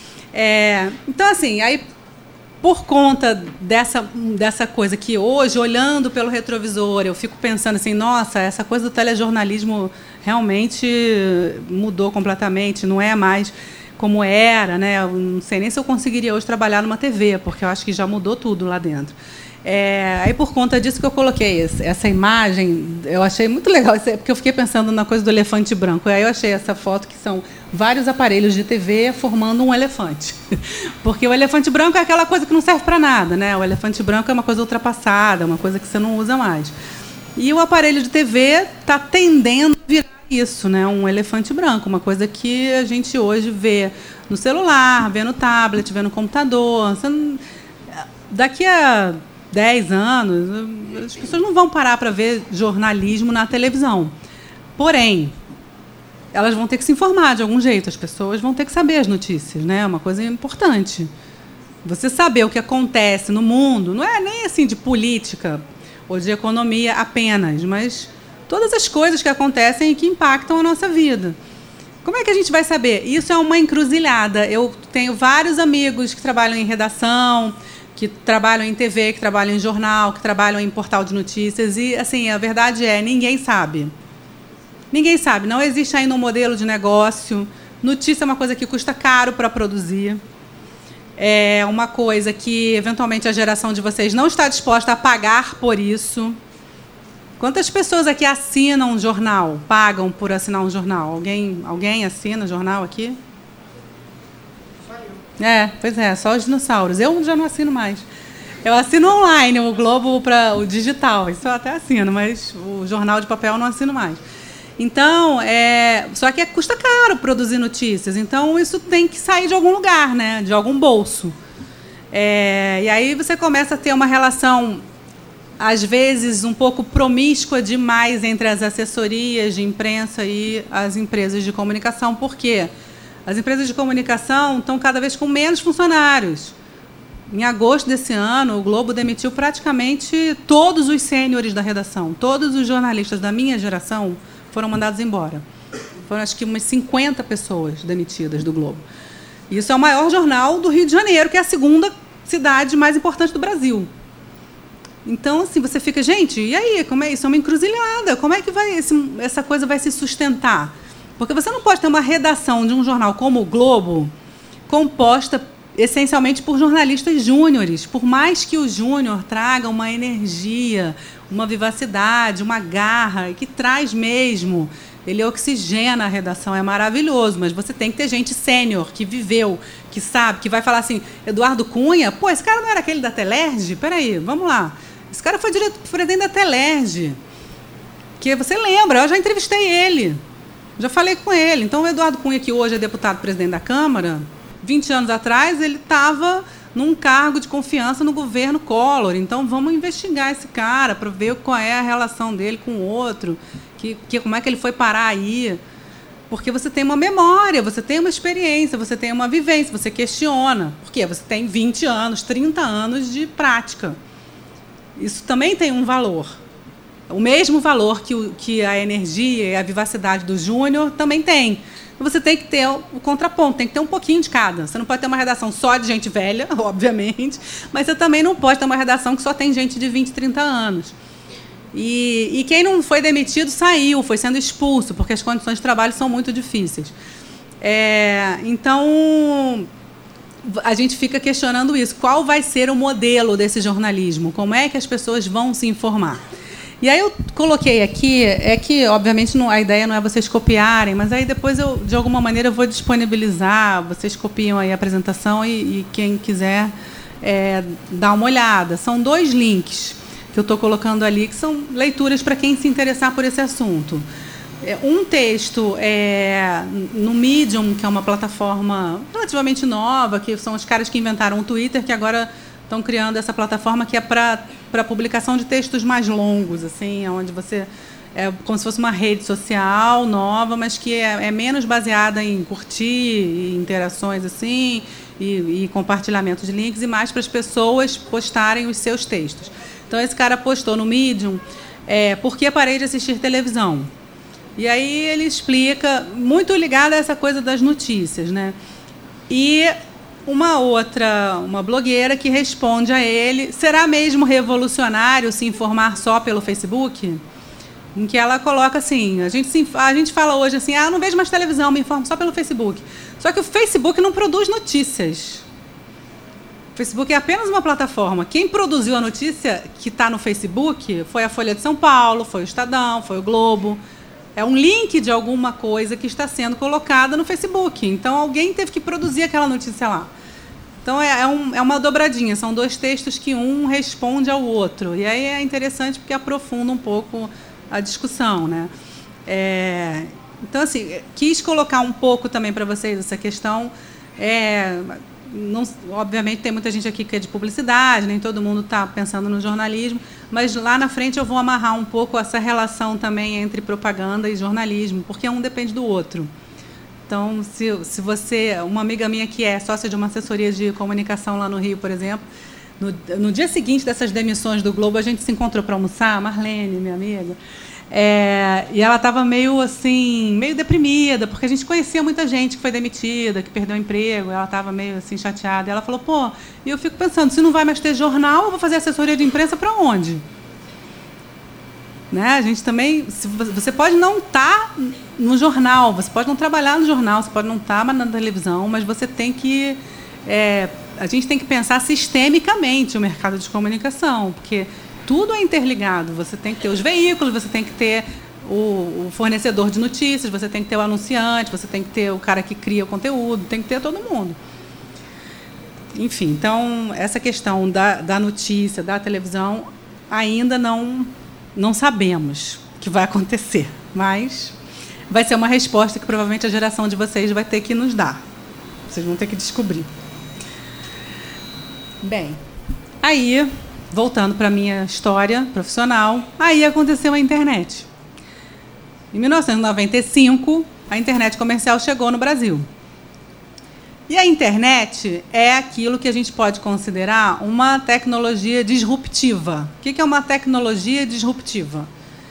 É, então, assim, aí, por conta dessa, dessa coisa que hoje, olhando pelo retrovisor, eu fico pensando assim, nossa, essa coisa do telejornalismo realmente mudou completamente, não é mais... como era, né? Eu não sei nem se eu conseguiria hoje trabalhar numa T V, porque eu acho que já mudou tudo lá dentro. É, aí, por conta disso que eu coloquei esse, essa imagem, eu achei muito legal, porque eu fiquei pensando na coisa do elefante branco. E aí eu achei essa foto que são vários aparelhos de T V formando um elefante. Porque o elefante branco é aquela coisa que não serve para nada, né? O elefante branco é uma coisa ultrapassada, uma coisa que você não usa mais. E o aparelho de T V está tendendo a virar isso, né? Um elefante branco, uma coisa que a gente hoje vê no celular, vê no tablet, vê no computador. Você não... Daqui a dez anos, as pessoas não vão parar para ver jornalismo na televisão. Porém, elas vão ter que se informar de algum jeito, as pessoas vão ter que saber as notícias, né? É uma coisa importante. Você saber o que acontece no mundo, não é nem assim de política ou de economia apenas, mas todas as coisas que acontecem e que impactam a nossa vida. Como é que a gente vai saber? Isso é uma encruzilhada. Eu tenho vários amigos que trabalham em redação, que trabalham em T V, que trabalham em jornal, que trabalham em portal de notícias. E, assim, a verdade é, ninguém sabe. Ninguém sabe. Não existe ainda um modelo de negócio. Notícia é uma coisa que custa caro para produzir. É uma coisa que, eventualmente, a geração de vocês não está disposta a pagar por isso. Quantas pessoas aqui assinam um jornal, pagam por assinar um jornal? Alguém, alguém assina jornal aqui? Só eu. É, pois é, só os dinossauros. Eu já não assino mais. Eu assino online o Globo para o digital, isso eu até assino, mas o jornal de papel eu não assino mais. Então, é, só que custa caro produzir notícias, então isso tem que sair de algum lugar, né, de algum bolso. É, e aí você começa a ter uma relação, às vezes, um pouco promíscua demais entre as assessorias de imprensa e as empresas de comunicação. Por quê? As empresas de comunicação estão cada vez com menos funcionários. Em agosto desse ano, o Globo demitiu praticamente todos os sêniores da redação. Todos os jornalistas da minha geração foram mandados embora. Foram, acho que, umas cinquenta pessoas demitidas do Globo. Isso é o maior jornal do Rio de Janeiro, que é a segunda cidade mais importante do Brasil. Então, assim, você fica, gente, e aí? Como é isso? É uma encruzilhada. Como é que vai esse, essa coisa vai se sustentar? Porque você não pode ter uma redação de um jornal como o Globo composta essencialmente por jornalistas júniores. Por mais que o júnior traga uma energia, uma vivacidade, uma garra, e que traz mesmo, ele oxigena a redação, é maravilhoso, mas você tem que ter gente sênior, que viveu, que sabe, que vai falar assim, Eduardo Cunha, pô, esse cara não era aquele da Telerge? Peraí, vamos lá. Esse cara foi diretor-presidente da Telerge. Que você lembra, eu já entrevistei ele, já falei com ele. Então, o Eduardo Cunha, que hoje é deputado-presidente da Câmara, vinte anos atrás, ele estava num cargo de confiança no governo Collor. Então, vamos investigar esse cara para ver qual é a relação dele com o outro, que, que, como é que ele foi parar aí. Porque você tem uma memória, você tem uma experiência, você tem uma vivência, você questiona. Por quê? Você tem vinte anos, trinta anos de prática. Isso também tem um valor. O mesmo valor que, o, que a energia e a vivacidade do júnior também tem. Você tem que ter o contraponto, tem que ter um pouquinho de cada. Você não pode ter uma redação só de gente velha, obviamente, mas você também não pode ter uma redação que só tem gente de vinte, trinta anos. E, e quem não foi demitido saiu, foi sendo expulso, porque as condições de trabalho são muito difíceis. É, então, a gente fica questionando isso. Qual vai ser o modelo desse jornalismo? Como é que as pessoas vão se informar? E aí eu coloquei aqui, é que, obviamente, não, a ideia não é vocês copiarem, mas aí depois, eu, de alguma maneira, eu vou disponibilizar, vocês copiam aí a apresentação e, e quem quiser é, dar uma olhada. São dois links que eu estou colocando ali, que são leituras para quem se interessar por esse assunto. Um texto é, no Medium, que é uma plataforma relativamente nova, que são os caras que inventaram o Twitter, que agora estão criando essa plataforma que é para para publicação de textos mais longos, assim, onde você é como se fosse uma rede social nova, mas que é, é menos baseada em curtir, e interações assim, e, e compartilhamento de links, e mais para as pessoas postarem os seus textos. Então, esse cara postou no Medium é, por que parei de assistir televisão. E aí ele explica, muito ligado a essa coisa das notícias, né? E uma outra, uma blogueira que responde a ele, será mesmo revolucionário se informar só pelo Facebook? Em que ela coloca assim, a gente, se, a gente fala hoje assim, ah, eu não vejo mais televisão, me informo só pelo Facebook. Só que o Facebook não produz notícias. O Facebook é apenas uma plataforma. Quem produziu a notícia que está no Facebook foi a Folha de São Paulo, foi o Estadão, foi o Globo. É um link de alguma coisa que está sendo colocada no Facebook. Então, alguém teve que produzir aquela notícia lá. Então, é, é, um, é uma dobradinha. São dois textos que um responde ao outro. E aí é interessante porque aprofunda um pouco a discussão, né? É, então, assim, quis colocar um pouco também para vocês essa questão. É, não, obviamente, tem muita gente aqui que é de publicidade, nem todo mundo está pensando no jornalismo, mas lá na frente eu vou amarrar um pouco essa relação também entre propaganda e jornalismo, porque um depende do outro. Então, se, se você, uma amiga minha que é sócia de uma assessoria de comunicação lá no Rio, por exemplo, no, no dia seguinte dessas demissões do Globo, a gente se encontrou para almoçar, Marlene, minha amiga, é, e ela estava meio assim, meio deprimida, porque a gente conhecia muita gente que foi demitida, que perdeu o emprego, ela estava meio assim chateada. E ela falou, pô, e eu fico pensando, se não vai mais ter jornal, eu vou fazer assessoria de imprensa para onde? Né? A gente também, se você pode não estar no jornal, você pode não trabalhar no jornal, você pode não estar na televisão, mas você tem que, é, a gente tem que pensar sistemicamente o mercado de comunicação, porque tudo é interligado. Você tem que ter os veículos, você tem que ter o, o fornecedor de notícias, você tem que ter o anunciante, você tem que ter o cara que cria o conteúdo, tem que ter todo mundo. enfim, então, essa questão da, da notícia, da televisão, ainda não, não sabemos o que vai acontecer, mas vai ser uma resposta que provavelmente a geração de vocês vai ter que nos dar. Vocês vão ter que descobrir. Bem, aí, voltando para a minha história profissional, aí aconteceu a internet. Em mil novecentos e noventa e cinco, a internet comercial chegou no Brasil. E a internet é aquilo que a gente pode considerar uma tecnologia disruptiva. O que é uma tecnologia disruptiva?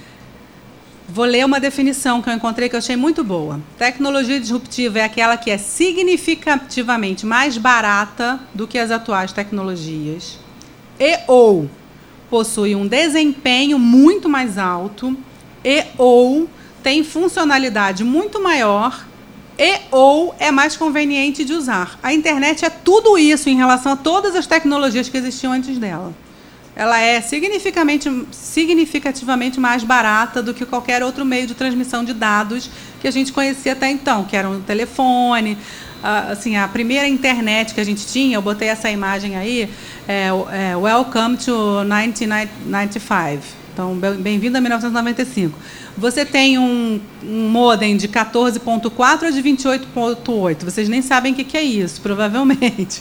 Vou ler uma definição que eu encontrei que eu achei muito boa. Tecnologia disruptiva é aquela que é significativamente mais barata do que as atuais tecnologias e ou possui um desempenho muito mais alto e ou tem funcionalidade muito maior e ou é mais conveniente de usar. A internet é tudo isso em relação a todas as tecnologias que existiam antes dela. Ela é significativamente, significativamente mais barata do que qualquer outro meio de transmissão de dados que a gente conhecia até então, que era um telefone. Assim, a primeira internet que a gente tinha, eu botei essa imagem aí, é, é Welcome to mil novecentos e noventa e cinco. Então, bem-vindo a mil novecentos e noventa e cinco. Você tem um, um modem de quatorze ponto quatro ou de vinte e oito ponto oito? Vocês nem sabem o que, que é isso, provavelmente.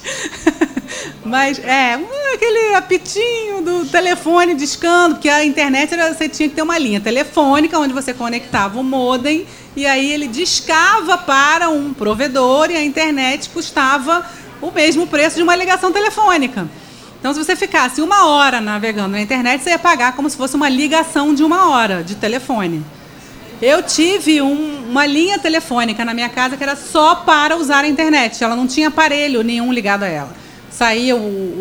Mas é aquele apitinho do telefone discando, porque a internet era, você tinha que ter uma linha telefônica onde você conectava o modem e aí ele discava para um provedor e a internet custava o mesmo preço de uma ligação telefônica. Então, se você ficasse uma hora navegando na internet, você ia pagar como se fosse uma ligação de uma hora de telefone. Eu tive um, uma linha telefônica na minha casa que era só para usar a internet. Ela não tinha aparelho nenhum ligado a ela. Saía o,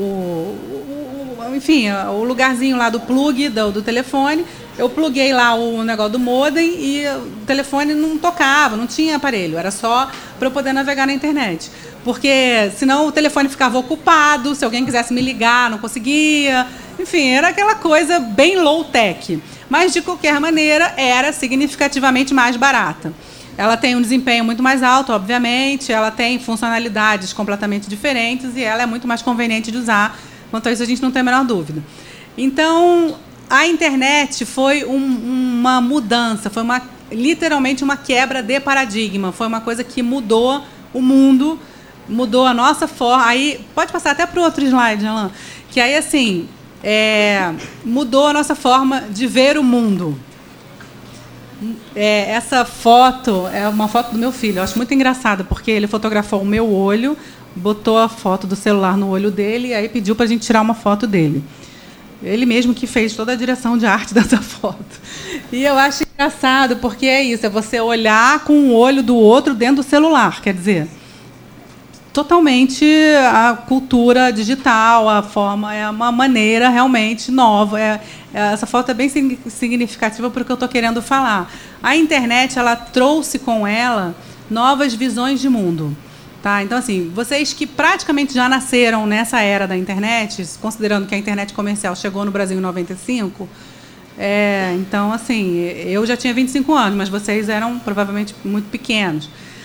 o, o, enfim, o lugarzinho lá do plug do, do telefone. Eu pluguei lá o negócio do modem e o telefone não tocava, não tinha aparelho. Era só para eu poder navegar na internet. Porque senão o telefone ficava ocupado, se alguém quisesse me ligar, não conseguia. Enfim, era aquela coisa bem low-tech. Mas, de qualquer maneira, era significativamente mais barata. Ela tem um desempenho muito mais alto, obviamente, ela tem funcionalidades completamente diferentes e ela é muito mais conveniente de usar. Quanto a isso, a gente não tem a menor dúvida. Então, a internet foi um, uma mudança, foi uma, literalmente uma quebra de paradigma. Foi uma coisa que mudou o mundo, mudou a nossa forma. Aí, pode passar até para o outro slide, Alan. Que aí, assim, é, mudou a nossa forma de ver o mundo. É, essa foto é uma foto do meu filho. Eu acho muito engraçado, porque ele fotografou o meu olho, botou a foto do celular no olho dele e aí pediu para a gente tirar uma foto dele. Ele mesmo que fez toda a direção de arte dessa foto. E eu acho engraçado, porque é isso, é você olhar com o olho do outro dentro do celular, quer dizer, totalmente a cultura digital, a forma, é uma maneira realmente nova. É, essa foto é bem significativa para o que eu estou querendo falar. A internet, ela trouxe com ela novas visões de mundo. Tá? Então, assim, vocês que praticamente já nasceram nessa era da internet, considerando que a internet comercial chegou no Brasil em noventa e cinco, é, então, assim, eu já tinha vinte e cinco anos, mas vocês eram provavelmente muito pequenos.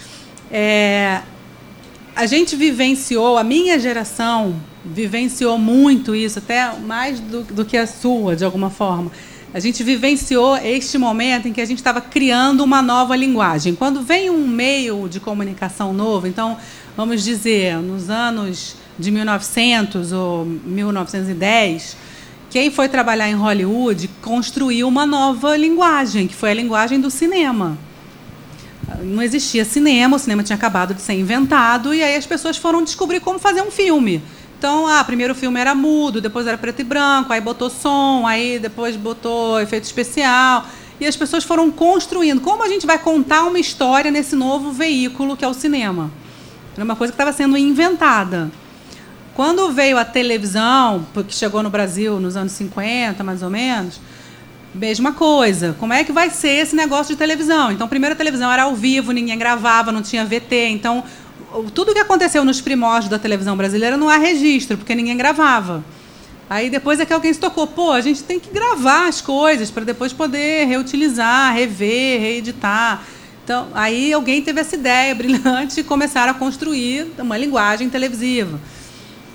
É, a gente vivenciou, a minha geração vivenciou muito isso, até mais do, do que a sua, de alguma forma. A gente vivenciou este momento em que a gente estava criando uma nova linguagem. Quando vem um meio de comunicação novo, então, vamos dizer, nos anos de mil e novecentos ou mil novecentos e dez, quem foi trabalhar em Hollywood construiu uma nova linguagem, que foi a linguagem do cinema. Não existia cinema, o cinema tinha acabado de ser inventado, e aí as pessoas foram descobrir como fazer um filme. Então, ah, primeiro o filme era mudo, depois era preto e branco, aí botou som, aí depois botou efeito especial. E as pessoas foram construindo. Como a gente vai contar uma história nesse novo veículo que é o cinema? Era uma coisa que estava sendo inventada. Quando veio a televisão, que chegou no Brasil nos anos cinquenta, mais ou menos, mesma coisa. Como é que vai ser esse negócio de televisão? Então, primeiro a televisão era ao vivo, ninguém gravava, não tinha V T, então tudo que aconteceu nos primórdios da televisão brasileira não há registro, porque ninguém gravava. Aí depois é que alguém se tocou, pô, a gente tem que gravar as coisas para depois poder reutilizar, rever, reeditar. Então, aí alguém teve essa ideia brilhante e começaram a construir uma linguagem televisiva.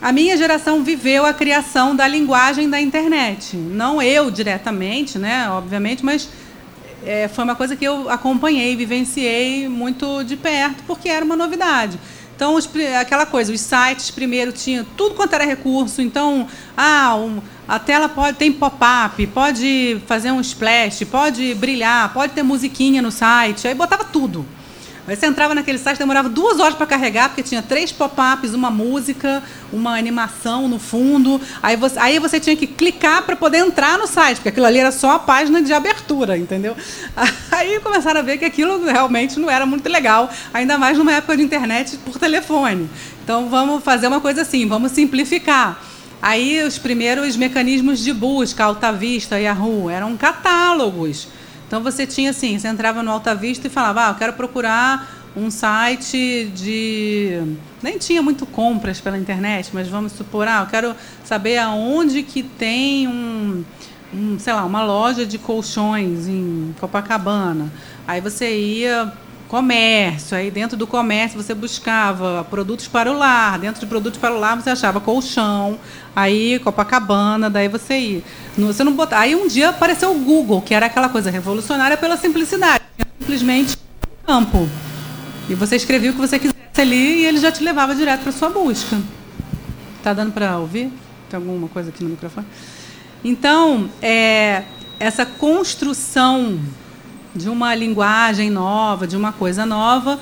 a minha geração viveu a criação da linguagem da internet. Não eu diretamente, né, obviamente, mas é, foi uma coisa que eu acompanhei, vivenciei muito de perto, porque era uma novidade. Então, os, aquela coisa, os sites primeiro tinham tudo quanto era recurso. Então, ah, um, a tela pode tem pop-up, pode fazer um splash, pode brilhar, pode ter musiquinha no site. Aí botava tudo. Aí você entrava naquele site, demorava duas horas para carregar, porque tinha três pop-ups, uma música, uma animação no fundo. Aí você, aí você tinha que clicar para poder entrar no site, porque aquilo ali era só a página de abertura, entendeu? Aí começaram a ver que aquilo realmente não era muito legal, ainda mais numa época de internet por telefone. Então, vamos fazer uma coisa assim, vamos simplificar. Aí, os primeiros mecanismos de busca, Alta Vista, Yahoo, eram catálogos. Então, você tinha assim, você entrava no Alta Vista e falava, ah, eu quero procurar um site de... Nem tinha muito compras pela internet, mas vamos supor, ah, eu quero saber aonde que tem um, um, sei lá, uma loja de colchões em Copacabana. Aí você ia... comércio, aí dentro do comércio você buscava produtos para o lar, dentro de produtos para o lar você achava colchão, aí Copacabana, daí você ia. Você não botava. Aí um dia apareceu o Google, que era aquela coisa revolucionária pela simplicidade, simplesmente um campo. E você escrevia o que você quisesse ali e ele já te levava direto para a sua busca. Tá dando para ouvir? Tem alguma coisa aqui no microfone? Então, é, essa construção de uma linguagem nova, de uma coisa nova.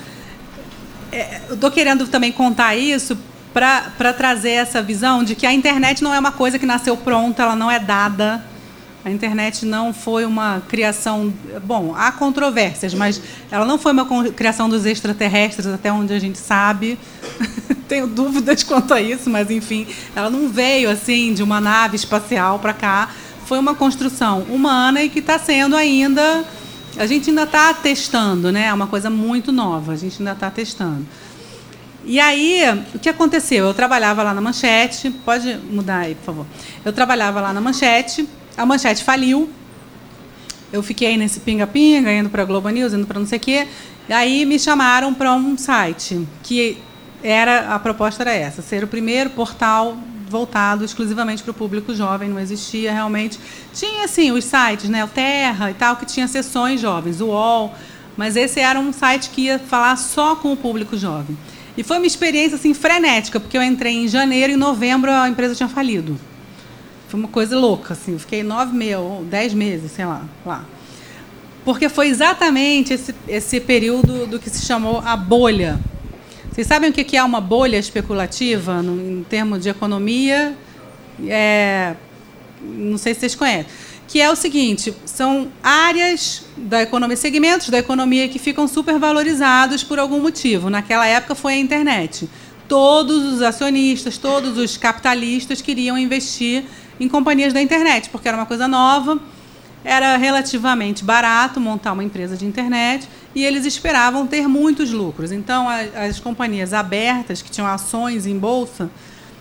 É, eu estou querendo também contar isso para trazer essa visão de que a internet não é uma coisa que nasceu pronta, ela não é dada. A internet não foi uma criação... Bom, há controvérsias, mas ela não foi uma criação dos extraterrestres, até onde a gente sabe. Tenho dúvidas quanto a isso, mas, enfim, ela não veio assim de uma nave espacial para cá. Foi uma construção humana e que está sendo ainda... A gente ainda está testando, né? É uma coisa muito nova, a gente ainda está testando. E aí, o que aconteceu? Eu trabalhava lá na Manchete, pode mudar aí, por favor. Eu trabalhava lá na Manchete, a Manchete faliu, eu fiquei nesse pinga-pinga, indo para a Globo News, indo para não sei o quê, e aí me chamaram para um site, que era, a proposta era essa, ser o primeiro portal voltado exclusivamente para o público jovem, não existia realmente. Tinha, assim, os sites, né, o Terra e tal, que tinha seções jovens, o U O L, mas esse era um site que ia falar só com o público jovem. E foi uma experiência, assim, frenética, porque eu entrei em janeiro e em novembro a empresa tinha falido. Foi uma coisa louca, assim, eu fiquei nove meses, dez meses, sei lá, lá. Porque foi exatamente esse, esse período do que se chamou a bolha. Vocês sabem o que é uma bolha especulativa, no, em termos de economia? É, não sei se vocês conhecem. Que é o seguinte, são áreas da economia, segmentos da economia que ficam supervalorizados por algum motivo. Naquela época foi a internet. Todos os acionistas, todos os capitalistas queriam investir em companhias da internet, porque era uma coisa nova, era relativamente barato montar uma empresa de internet e eles esperavam ter muitos lucros. Então, as, as companhias abertas, que tinham ações em bolsa,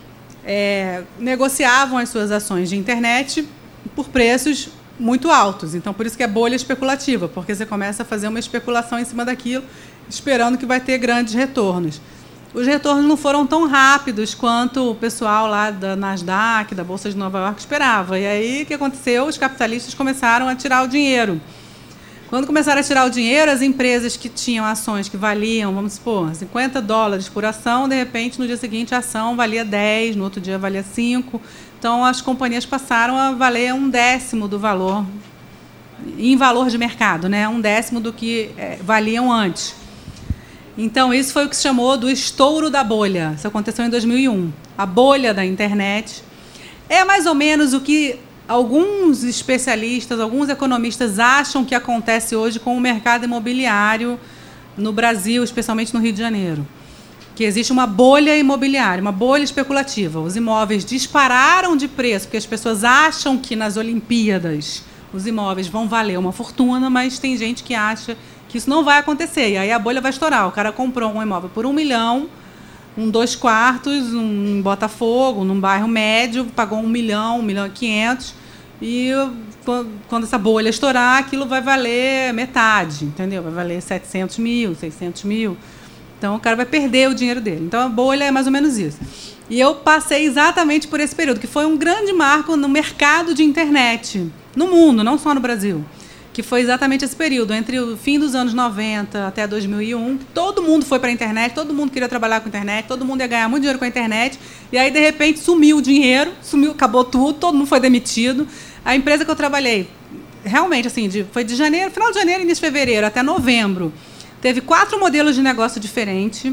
é, negociavam as suas ações de internet por preços muito altos. Então, por isso que é bolha especulativa, porque você começa a fazer uma especulação em cima daquilo, esperando que vai ter grandes retornos. Os retornos não foram tão rápidos quanto o pessoal lá da Nasdaq, da Bolsa de Nova York, esperava. E aí, o que aconteceu? Os capitalistas começaram a tirar o dinheiro. Quando começaram a tirar o dinheiro, as empresas que tinham ações que valiam, vamos supor, cinquenta dólares por ação, de repente, no dia seguinte, a ação valia dez, no outro dia valia cinco. Então, as companhias passaram a valer um décimo do valor, em valor de mercado, né? Um décimo do que é, valiam antes. Então, isso foi o que se chamou do estouro da bolha. Isso aconteceu em dois mil e um. A bolha da internet é mais ou menos o que alguns especialistas, alguns economistas acham que acontece hoje com o mercado imobiliário no Brasil, especialmente no Rio de Janeiro. Que existe uma bolha imobiliária, uma bolha especulativa. Os imóveis dispararam de preço, porque as pessoas acham que nas Olimpíadas os imóveis vão valer uma fortuna, mas tem gente que acha que isso não vai acontecer, e aí a bolha vai estourar. O cara comprou um imóvel por um milhão, um dois quartos, um em Botafogo, num bairro médio, pagou um milhão, um milhão e quinhentos, e quando essa bolha estourar, aquilo vai valer metade, entendeu? Vai valer setecentos mil, seiscentos mil. Então, o cara vai perder o dinheiro dele. Então, a bolha é mais ou menos isso. E eu passei exatamente por esse período, que foi um grande marco no mercado de internet, no mundo, não só no Brasil. Que foi exatamente esse período, entre o fim dos anos noventa até dois mil e um, todo mundo foi para a internet, todo mundo queria trabalhar com a internet, todo mundo ia ganhar muito dinheiro com a internet, e aí, de repente, sumiu o dinheiro, sumiu, acabou tudo, todo mundo foi demitido. A empresa que eu trabalhei, realmente, assim, de, foi de janeiro, final de janeiro, início de fevereiro, até novembro, teve quatro modelos de negócio diferentes.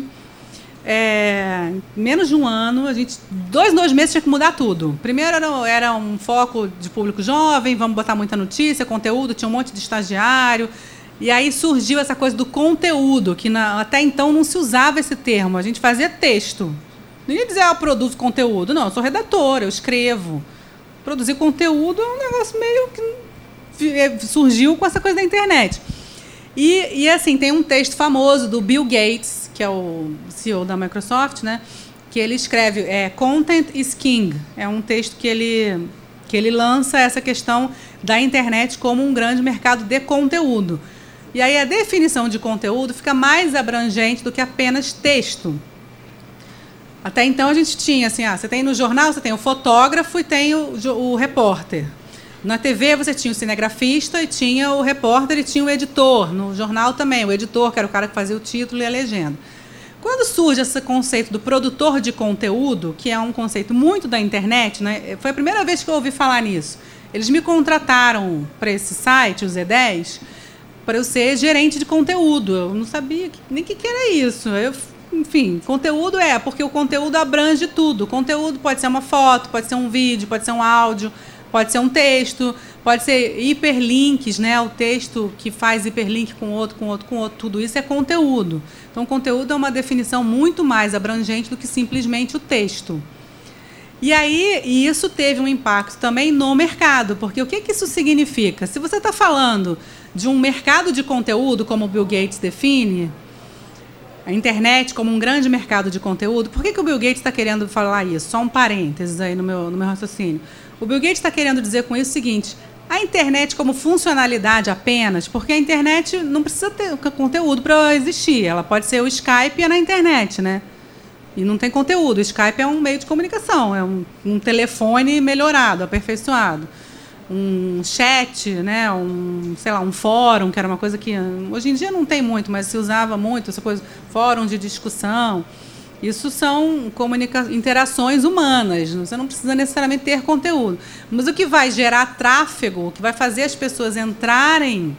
É, menos de um ano, a gente, dois, dois meses tinha que mudar tudo. Primeiro era, era um foco de público jovem, vamos botar muita notícia, conteúdo, tinha um monte de estagiário. E aí surgiu essa coisa do conteúdo, que na, até então não se usava esse termo. A gente fazia texto. Não ia dizer, ah, eu produzo conteúdo. Não, eu sou redatora, eu escrevo. Produzir conteúdo é um negócio meio que surgiu com essa coisa da internet. E, e assim, tem um texto famoso do Bill Gates, que é o C E O da Microsoft, né, que ele escreve, é, Content is King. É um texto que ele, que ele lança essa questão da internet como um grande mercado de conteúdo. E aí a definição de conteúdo fica mais abrangente do que apenas texto. Até então a gente tinha, assim, ah, você tem no jornal, você tem o fotógrafo e tem o, o repórter. Na T V você tinha o cinegrafista e tinha o repórter e tinha o editor. No jornal também, o editor, que era o cara que fazia o título e a legenda. Quando surge esse conceito do produtor de conteúdo, que é um conceito muito da internet, né? Foi a primeira vez que eu ouvi falar nisso. Eles me contrataram para esse site, o Z dez, para eu ser gerente de conteúdo. Eu não sabia nem o que, que era isso. Eu, enfim, conteúdo é, porque o conteúdo abrange tudo. O conteúdo pode ser uma foto, pode ser um vídeo, pode ser um áudio, pode ser um texto, pode ser hiperlinks, né? O texto que faz hiperlink com outro, com outro, com outro. Tudo isso é conteúdo. Então, conteúdo é uma definição muito mais abrangente do que simplesmente o texto. E aí, e isso teve um impacto também no mercado, porque o que, que isso significa? Se você está falando de um mercado de conteúdo, como o Bill Gates define, a internet como um grande mercado de conteúdo, por que, que o Bill Gates está querendo falar isso? Só um parênteses aí no meu, no meu raciocínio. O Bill Gates está querendo dizer com isso o seguinte: a internet como funcionalidade apenas, porque a internet não precisa ter conteúdo para existir, ela pode ser o Skype é na internet, né? E não tem conteúdo. O Skype é um meio de comunicação, é um, um telefone melhorado, aperfeiçoado. Um chat, né? um, sei lá, um fórum, que era uma coisa que hoje em dia não tem muito, mas se usava muito, essa coisa, fórum de discussão. Isso são comunica- interações humanas, você não precisa necessariamente ter conteúdo. Mas o que vai gerar tráfego, o que vai fazer as pessoas entrarem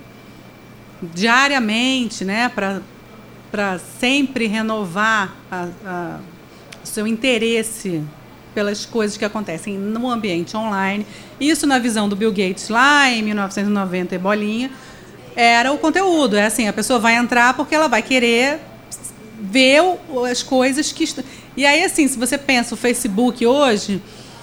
diariamente, né, para para sempre renovar a, a, o seu interesse pelas coisas que acontecem no ambiente online. Isso, na visão do Bill Gates, lá em mil novecentos e noventa e bolinha, era o conteúdo. É assim, a pessoa vai entrar porque ela vai querer ver as coisas que... E aí, assim, se você pensa o Facebook hoje,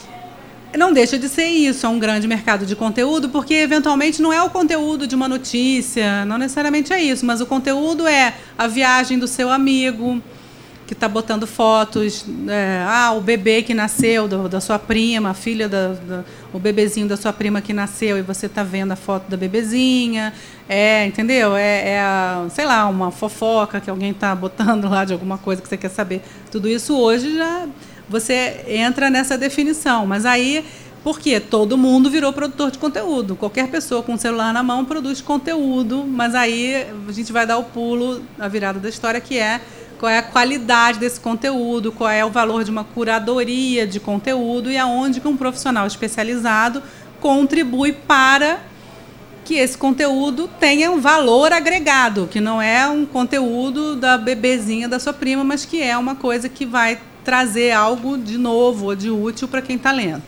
não deixa de ser isso, é um grande mercado de conteúdo, porque, eventualmente, não é o conteúdo de uma notícia, não necessariamente é isso, mas o conteúdo é a viagem do seu amigo, que está botando fotos, é, ah, o bebê que nasceu, do, da sua prima, a filha, da, da, o bebezinho da sua prima que nasceu, e você está vendo a foto da bebezinha, é, entendeu? É, é a, sei lá, uma fofoca que alguém está botando lá de alguma coisa que você quer saber. Tudo isso hoje já você entra nessa definição, mas aí, por quê? Todo mundo virou produtor de conteúdo. Qualquer pessoa com um celular na mão produz conteúdo, mas aí a gente vai dar o pulo, a virada da história, que é qual é a qualidade desse conteúdo, qual é o valor de uma curadoria de conteúdo e aonde que um profissional especializado contribui para que esse conteúdo tenha um valor agregado, que não é um conteúdo da bebezinha da sua prima, mas que é uma coisa que vai trazer algo de novo ou de útil para quem está lendo.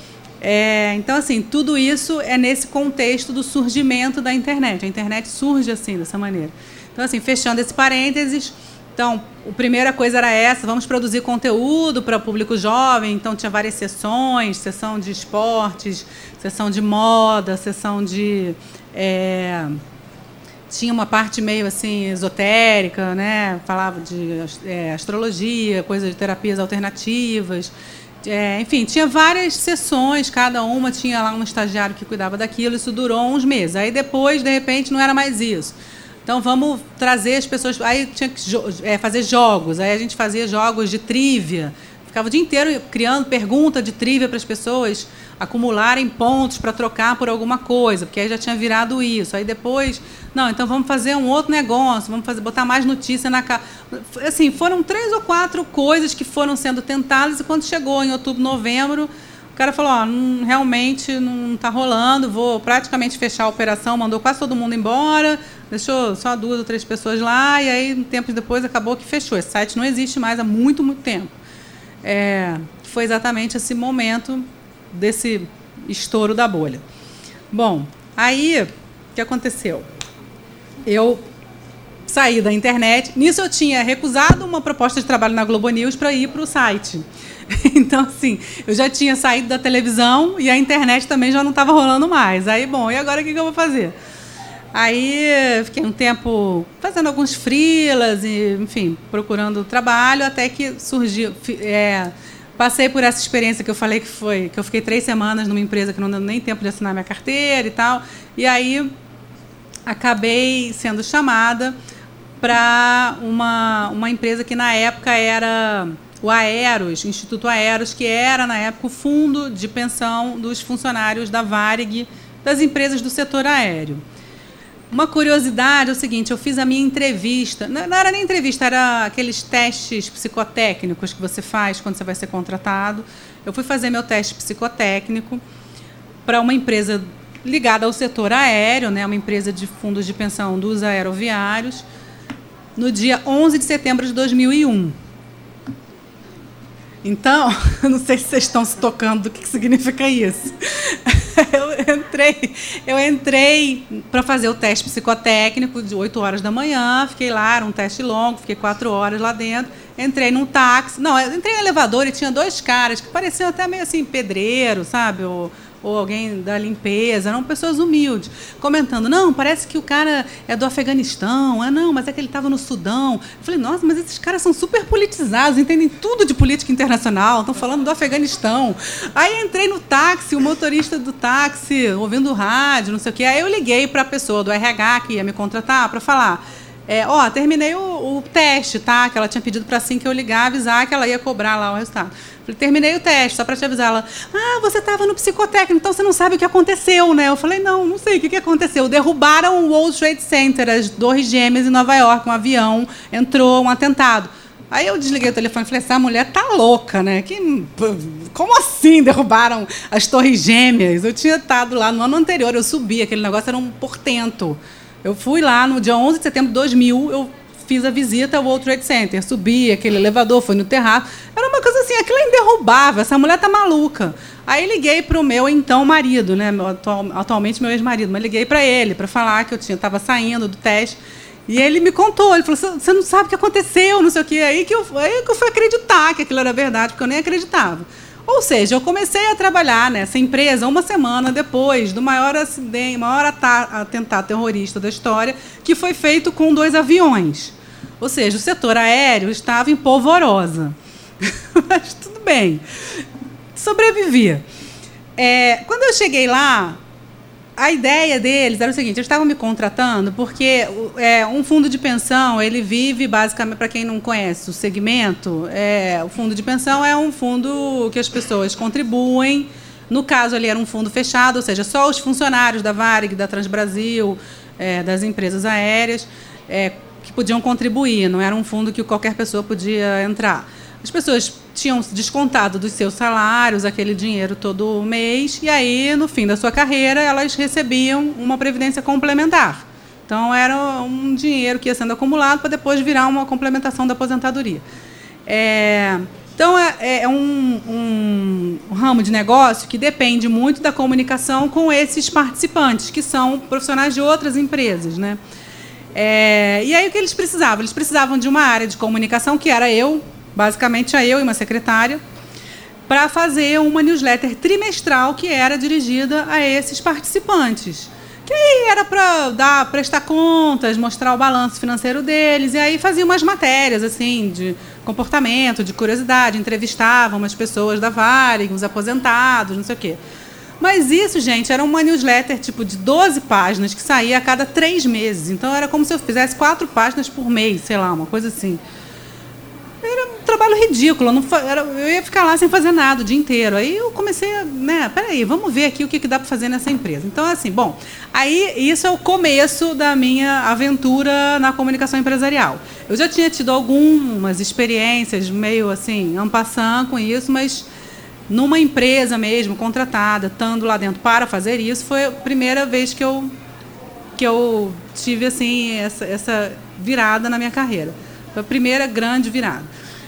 É, então, assim, tudo isso é nesse contexto do surgimento da internet. A internet surge assim, dessa maneira. Então, assim, fechando esse parênteses... Então, a primeira coisa era essa, vamos produzir conteúdo para o público jovem, então tinha várias sessões, sessão de esportes, sessão de moda, sessão de... É, tinha uma parte meio assim esotérica, né? Falava de é, astrologia, coisa de terapias alternativas, é, enfim, tinha várias sessões, cada uma tinha lá um estagiário que cuidava daquilo, isso durou uns meses. Aí depois, de repente, não era mais isso. Então, vamos trazer as pessoas... Aí tinha que é, fazer jogos. Aí a gente fazia jogos de trivia. ficava o dia inteiro criando pergunta de trivia para as pessoas acumularem pontos para trocar por alguma coisa, porque aí já tinha virado isso. Aí depois, não, então vamos fazer um outro negócio, vamos fazer, botar mais notícia na casa. Assim, foram três ou quatro coisas que foram sendo tentadas, e quando chegou em outubro, novembro, o cara falou, ó, não, realmente não está rolando, vou praticamente fechar a operação, mandou quase todo mundo embora, deixou só duas ou três pessoas lá, e aí, tempos depois, acabou que fechou. Esse site não existe mais há muito, muito tempo. É, foi exatamente esse momento desse estouro da bolha. Bom, aí, o que aconteceu? Eu saí da internet. Nisso, eu tinha recusado uma proposta de trabalho na Globo News para ir para o site. Então, assim, eu já tinha saído da televisão e a internet também já não estava rolando mais. Aí, bom, e agora o que eu vou fazer? Aí, fiquei um tempo fazendo alguns freelas, e, enfim, procurando trabalho, até que surgiu... É, passei por essa experiência que eu falei que foi... que eu fiquei três semanas numa empresa que não deu nem tempo de assinar minha carteira e tal. E aí, acabei sendo chamada para uma, uma empresa que, na época, era... o Aeros, Instituto Aeros, que era, na época, o fundo de pensão dos funcionários da Varig, das empresas do setor aéreo. Uma curiosidade é o seguinte, eu fiz a minha entrevista, não, não era nem entrevista, era aqueles testes psicotécnicos que você faz quando você vai ser contratado. Eu fui fazer meu teste psicotécnico para uma empresa ligada ao setor aéreo, né, uma empresa de fundos de pensão dos aeroviários, no dia onze de setembro de dois mil e um. Então, eu não sei se vocês estão se tocando do que significa isso. Eu entrei, eu entrei para fazer o teste psicotécnico de oito horas da manhã, fiquei lá, era um teste longo, fiquei quatro horas lá dentro, entrei num táxi, não, eu entrei no elevador e tinha dois caras que pareciam até meio assim, pedreiro, sabe, ou, ou alguém da limpeza, eram pessoas humildes, comentando, não, parece que o cara é do Afeganistão, ah, não, mas é que ele estava no Sudão. Eu falei, nossa, mas esses caras são super politizados, entendem tudo de política internacional, estão falando do Afeganistão. Aí entrei no táxi, o motorista do táxi, ouvindo rádio, não sei o quê, aí eu liguei para a pessoa do R H que ia me contratar para falar, é, ó, terminei o, o teste, tá? Que ela tinha pedido para assim que eu ligar, avisar que ela ia cobrar lá o resultado. Falei, terminei o teste, só para te avisar. Ela, ah, você estava no psicotécnico, então você não sabe o que aconteceu, né? Eu falei, não, não sei o que, que aconteceu. Derrubaram o World Trade Center, as Torres Gêmeas em Nova York, um avião, entrou um atentado. Aí eu desliguei o telefone e falei, essa mulher tá louca, né? Que, como assim derrubaram as Torres Gêmeas? Eu tinha estado lá no ano anterior, eu subi, aquele negócio era um portento. Eu fui lá no dia onze de setembro de dois mil, eu fiz a visita ao World Trade Center, subi aquele elevador, fui no terraço. Era uma coisa assim, aquilo é inderrubável, essa mulher tá maluca. Aí liguei para o meu então marido, né, atual, atualmente meu ex-marido, mas liguei para ele para falar que eu tinha estava saindo do teste. E ele me contou, ele falou, você não sabe o que aconteceu, não sei o quê. Aí que, eu, aí que eu fui acreditar que aquilo era verdade, porque eu nem acreditava. Ou seja, eu comecei a trabalhar nessa empresa uma semana depois do maior acidente, maior atentado terrorista da história, que foi feito com dois aviões. Ou seja, o setor aéreo estava em polvorosa. Mas tudo bem. Sobrevivia. É, quando eu cheguei lá, a ideia deles era o seguinte, eles estavam me contratando porque é, um fundo de pensão, ele vive basicamente, para quem não conhece o segmento, é, o fundo de pensão é um fundo que as pessoas contribuem, no caso ali era um fundo fechado, ou seja, só os funcionários da Varig, da Transbrasil, é, das empresas aéreas, é, que podiam contribuir, não era um fundo que qualquer pessoa podia entrar. As pessoas tinham descontado dos seus salários aquele dinheiro todo mês e aí, no fim da sua carreira, elas recebiam uma previdência complementar. Então, era um dinheiro que ia sendo acumulado para depois virar uma complementação da aposentadoria. É, então, é, é um, um, um ramo de negócio que depende muito da comunicação com esses participantes, que são profissionais de outras empresas, né? É, e aí, o que eles precisavam? Eles precisavam de uma área de comunicação, que era eu, basicamente a eu e uma secretária, para fazer uma newsletter trimestral que era dirigida a esses participantes. Que aí era para dar, prestar contas, mostrar o balanço financeiro deles, e aí fazia umas matérias assim, de comportamento, de curiosidade, entrevistavam umas pessoas da Varig, uns aposentados, não sei o quê. Mas isso, gente, era uma newsletter tipo de doze páginas que saía a cada três meses. Então era como se eu fizesse quatro páginas por mês, sei lá, uma coisa assim. Era um trabalho ridículo. Eu, não, era, eu ia ficar lá sem fazer nada o dia inteiro. Aí eu comecei a, né, peraí, vamos ver aqui o que, que dá para fazer nessa empresa. Então, assim, bom, aí isso é o começo da minha aventura na comunicação empresarial. Eu já tinha tido algumas experiências meio assim, en passant com isso, mas numa empresa mesmo, contratada, estando lá dentro para fazer isso, foi a primeira vez que eu, que eu tive assim, essa, essa virada na minha carreira. Foi a primeira grande virada.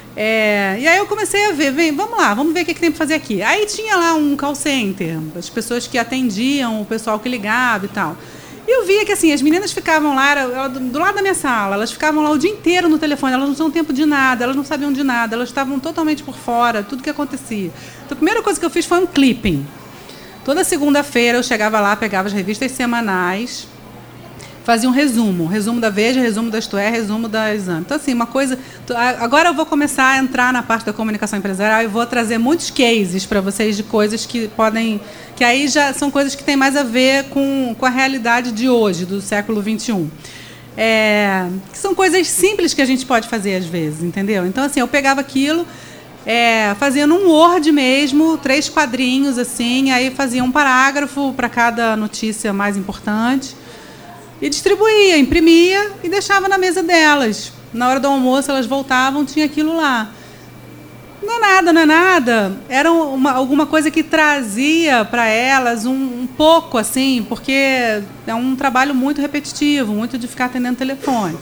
É, e aí eu comecei a ver, vem, vamos lá, vamos ver o que, que tem para fazer aqui. Aí tinha lá um call center, as pessoas que atendiam, o pessoal que ligava e tal. E eu via que assim, as meninas ficavam lá, era, do, do lado da minha sala, elas ficavam lá o dia inteiro no telefone, elas não tinham tempo de nada, elas não sabiam de nada, elas estavam totalmente por fora, tudo que acontecia. Então a primeira coisa que eu fiz foi um clipping. Toda segunda-feira eu chegava lá, pegava as revistas semanais, fazia um resumo, resumo da Veja, resumo da Isto É, resumo da Exame. Então, assim, uma coisa... Agora eu vou começar a entrar na parte da comunicação empresarial e vou trazer muitos cases para vocês de coisas que podem... Que aí já são coisas que têm mais a ver com, com a realidade de hoje, do século vinte e um. É, que são coisas simples que a gente pode fazer às vezes, entendeu? Então, assim, eu pegava aquilo, é, fazia num Word mesmo, três quadrinhos, assim, aí fazia um parágrafo para cada notícia mais importante, e distribuía, imprimia e deixava na mesa delas. Na hora do almoço, elas voltavam, tinha aquilo lá. Não é nada, não é nada. Era uma, alguma coisa que trazia para elas um, um pouco, assim, porque é um trabalho muito repetitivo, muito de ficar atendendo telefone.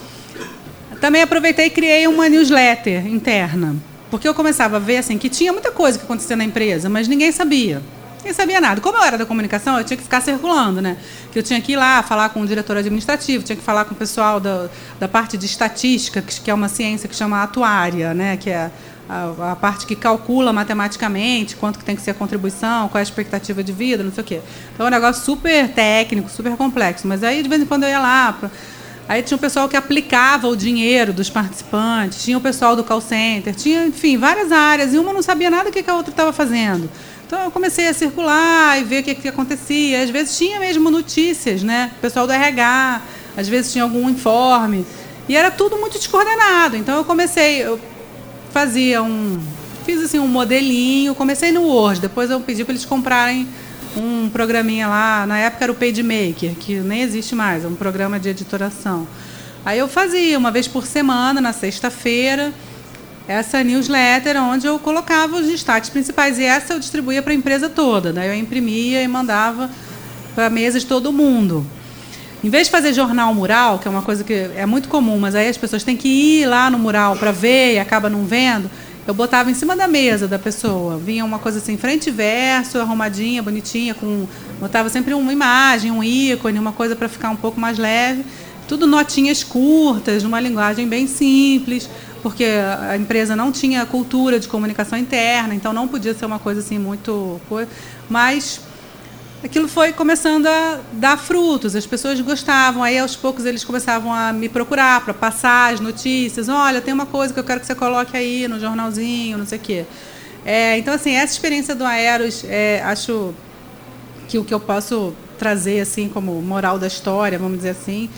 Também aproveitei e criei uma newsletter interna, porque eu começava a ver assim, que tinha muita coisa que acontecia na empresa, mas ninguém sabia. Ninguém sabia nada. Como eu era da comunicação, eu tinha que ficar circulando, né? Que eu tinha que ir lá falar com o diretor administrativo, tinha que falar com o pessoal da, da parte de estatística, que, que é uma ciência que chama atuária, né? Que é a, a parte que calcula matematicamente quanto que tem que ser a contribuição, qual é a expectativa de vida, não sei o quê. Então, é um negócio super técnico, super complexo. Mas aí, de vez em quando, eu ia lá... Pra... Aí tinha o pessoal que aplicava o dinheiro dos participantes, tinha o pessoal do call center, tinha, enfim, várias áreas, e uma não sabia nada do que a outra estava fazendo. Então, eu comecei a circular e ver o que, que acontecia. Às vezes tinha mesmo notícias, né? O pessoal do R H, às vezes tinha algum informe. E era tudo muito descoordenado. Então, eu comecei, eu fazia um... Fiz assim um modelinho, comecei no Word, depois eu pedi para eles comprarem um programinha lá, na época era o PageMaker, que nem existe mais, é um programa de editoração. Aí eu fazia uma vez por semana, na sexta-feira, essa newsletter onde eu colocava os destaques principais, e essa eu distribuía para a empresa toda, daí eu imprimia e mandava para a mesa de todo mundo. Em vez de fazer jornal mural, que é uma coisa que é muito comum, mas aí as pessoas têm que ir lá no mural para ver e acaba não vendo, eu botava em cima da mesa da pessoa, vinha uma coisa assim, frente e verso, arrumadinha, bonitinha, com, botava sempre uma imagem, um ícone, uma coisa para ficar um pouco mais leve, tudo notinhas curtas, numa linguagem bem simples, porque a empresa não tinha cultura de comunicação interna, então não podia ser uma coisa assim muito... Mas aquilo foi começando a dar frutos, as pessoas gostavam, aí aos poucos eles começavam a me procurar para passar as notícias, olha, tem uma coisa que eu quero que você coloque aí no jornalzinho, não sei o quê. É, então, assim, essa experiência do Aeros, é, acho que o que eu posso trazer assim como moral da história, vamos dizer assim,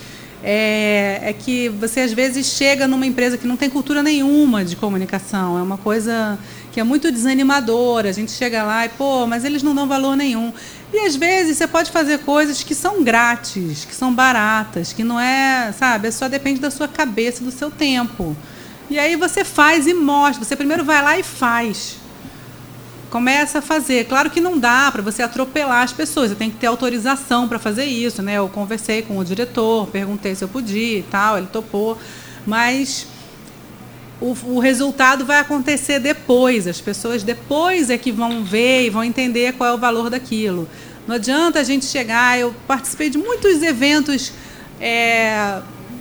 é, é que você às vezes chega numa empresa que não tem cultura nenhuma de comunicação, é uma coisa que é muito desanimadora, a gente chega lá e, pô, mas eles não dão valor nenhum. E, às vezes, você pode fazer coisas que são grátis, que são baratas, que não é, sabe, só depende da sua cabeça, do seu tempo. E aí você faz e mostra. Você primeiro vai lá e faz. Começa a fazer. Claro que não dá para você atropelar as pessoas, você tem que ter autorização para fazer isso, né? Eu conversei com o diretor, perguntei se eu podia e tal, ele topou, mas... O, o resultado vai acontecer depois, as pessoas depois é que vão ver e vão entender qual é o valor daquilo. Não adianta a gente chegar, eu participei de muitos eventos é,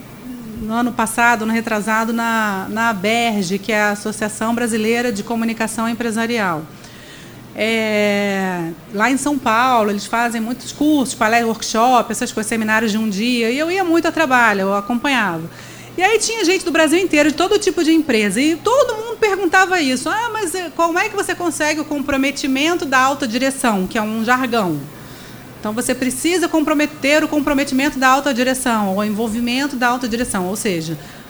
no ano passado, no retrasado, na, na ABERJ, que é a Associação Brasileira de Comunicação Empresarial. É, lá em São Paulo, eles fazem muitos cursos, palestras, workshops, essas coisas, seminários de um dia, e eu ia muito a trabalho, eu acompanhava. E aí tinha gente do Brasil inteiro, de todo tipo de empresa, e todo mundo perguntava isso. Ah, mas como é que você consegue o comprometimento da alta direção, que é um jargão? Então, você precisa comprometer o comprometimento da alta direção, ou o envolvimento da alta direção. Ou seja,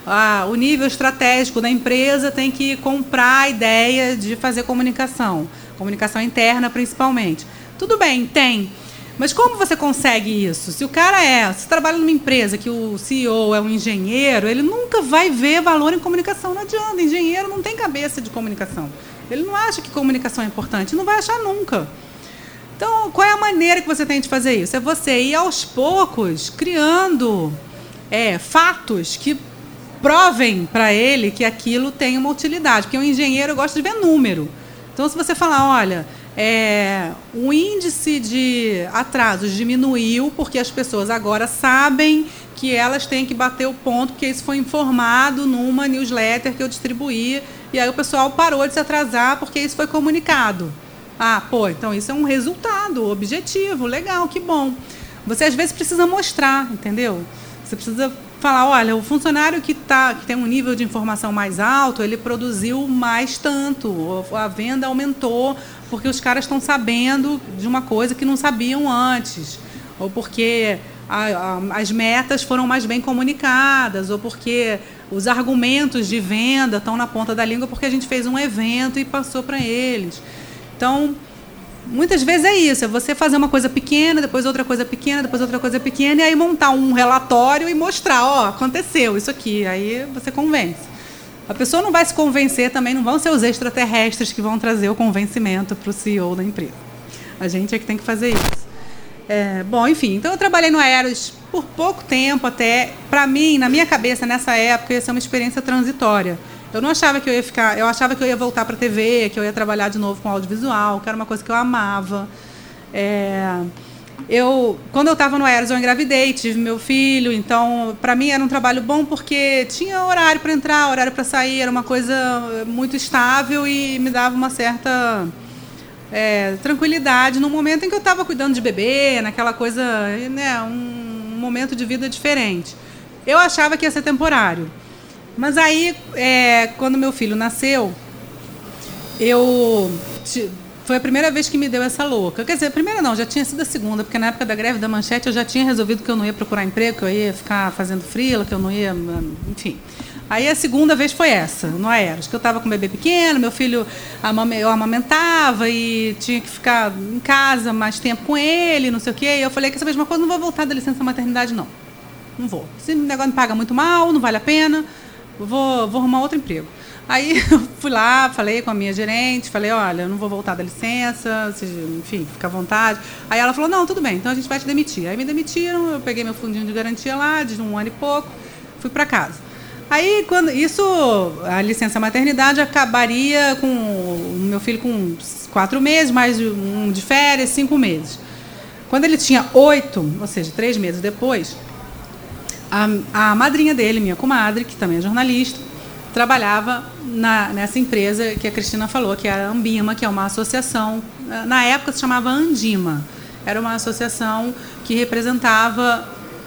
ah, o nível estratégico da empresa tem que comprar a ideia de fazer comunicação, comunicação interna principalmente. Tudo bem, tem. Mas como você consegue isso? Se o cara é, se trabalha numa empresa que o C E O é um engenheiro, ele nunca vai ver valor em comunicação. Não adianta, engenheiro não tem cabeça de comunicação. Ele não acha que comunicação é importante, não vai achar nunca. Então, qual é a maneira que você tem de fazer isso? É você ir aos poucos criando é, fatos que provem para ele que aquilo tem uma utilidade. Porque o engenheiro gosta de ver número. Então, se você falar, olha, é, o índice de atrasos diminuiu porque as pessoas agora sabem que elas têm que bater o ponto, porque isso foi informado numa newsletter que eu distribuí, e aí o pessoal parou de se atrasar porque isso foi comunicado. Ah, pô, então isso é um resultado objetivo, legal, que bom. Você, às vezes, precisa mostrar, entendeu? Você precisa falar, olha, o funcionário que, tá, que tem um nível de informação mais alto, ele produziu mais tanto, a venda aumentou, porque os caras estão sabendo de uma coisa que não sabiam antes, ou porque a, a, as metas foram mais bem comunicadas, ou porque os argumentos de venda estão na ponta da língua porque a gente fez um evento e passou para eles. Então, muitas vezes é isso, é você fazer uma coisa pequena, depois outra coisa pequena, depois outra coisa pequena, e aí montar um relatório e mostrar, ó, aconteceu isso aqui, aí você convence. A pessoa não vai se convencer também, não vão ser os extraterrestres que vão trazer o convencimento para o C E O da empresa. A gente é que tem que fazer isso. É, bom, enfim, então eu trabalhei no Aeros por pouco tempo até. Para mim, na minha cabeça, nessa época, ia ser uma experiência transitória. Eu não achava que eu ia ficar, eu achava que eu ia voltar para a T V, que eu ia trabalhar de novo com audiovisual, que era uma coisa que eu amava. É, eu, quando eu estava no Aeros, eu engravidei, tive meu filho, então, para mim era um trabalho bom porque tinha horário para entrar, horário para sair, era uma coisa muito estável e me dava uma certa é, tranquilidade no momento em que eu estava cuidando de bebê, naquela coisa, né, um, um momento de vida diferente. Eu achava que ia ser temporário. Mas aí, é, quando meu filho nasceu, eu foi a primeira vez que me deu essa louca. Quer dizer, a primeira não, já tinha sido a segunda, porque na época da greve da Manchete eu já tinha resolvido que eu não ia procurar emprego, que eu ia ficar fazendo freela, que eu não ia, enfim. Aí a segunda vez foi essa, no Aeros, que eu estava com um bebê pequeno, meu filho, eu amamentava e tinha que ficar em casa mais tempo com ele, não sei o quê. E eu falei que essa mesma coisa, não vou voltar da licença maternidade, não. Não vou. Se o negócio me paga muito mal, não vale a pena. Vou, vou arrumar outro emprego. Aí eu fui lá, falei com a minha gerente, falei, olha, eu não vou voltar da licença, enfim, fica à vontade. Aí ela falou, não, tudo bem, então a gente vai te demitir. Aí me demitiram, eu peguei meu fundinho de garantia lá, de um ano e pouco, fui para casa. Aí, quando isso, a licença maternidade acabaria com o meu filho com quatro meses, mais um de férias, cinco meses. Quando ele tinha oito, ou seja, três meses depois, A, a madrinha dele, minha comadre, que também é jornalista, trabalhava na, nessa empresa que a Cristina falou, que era a Ambima, que é uma associação, na época se chamava Andima, era uma associação que representava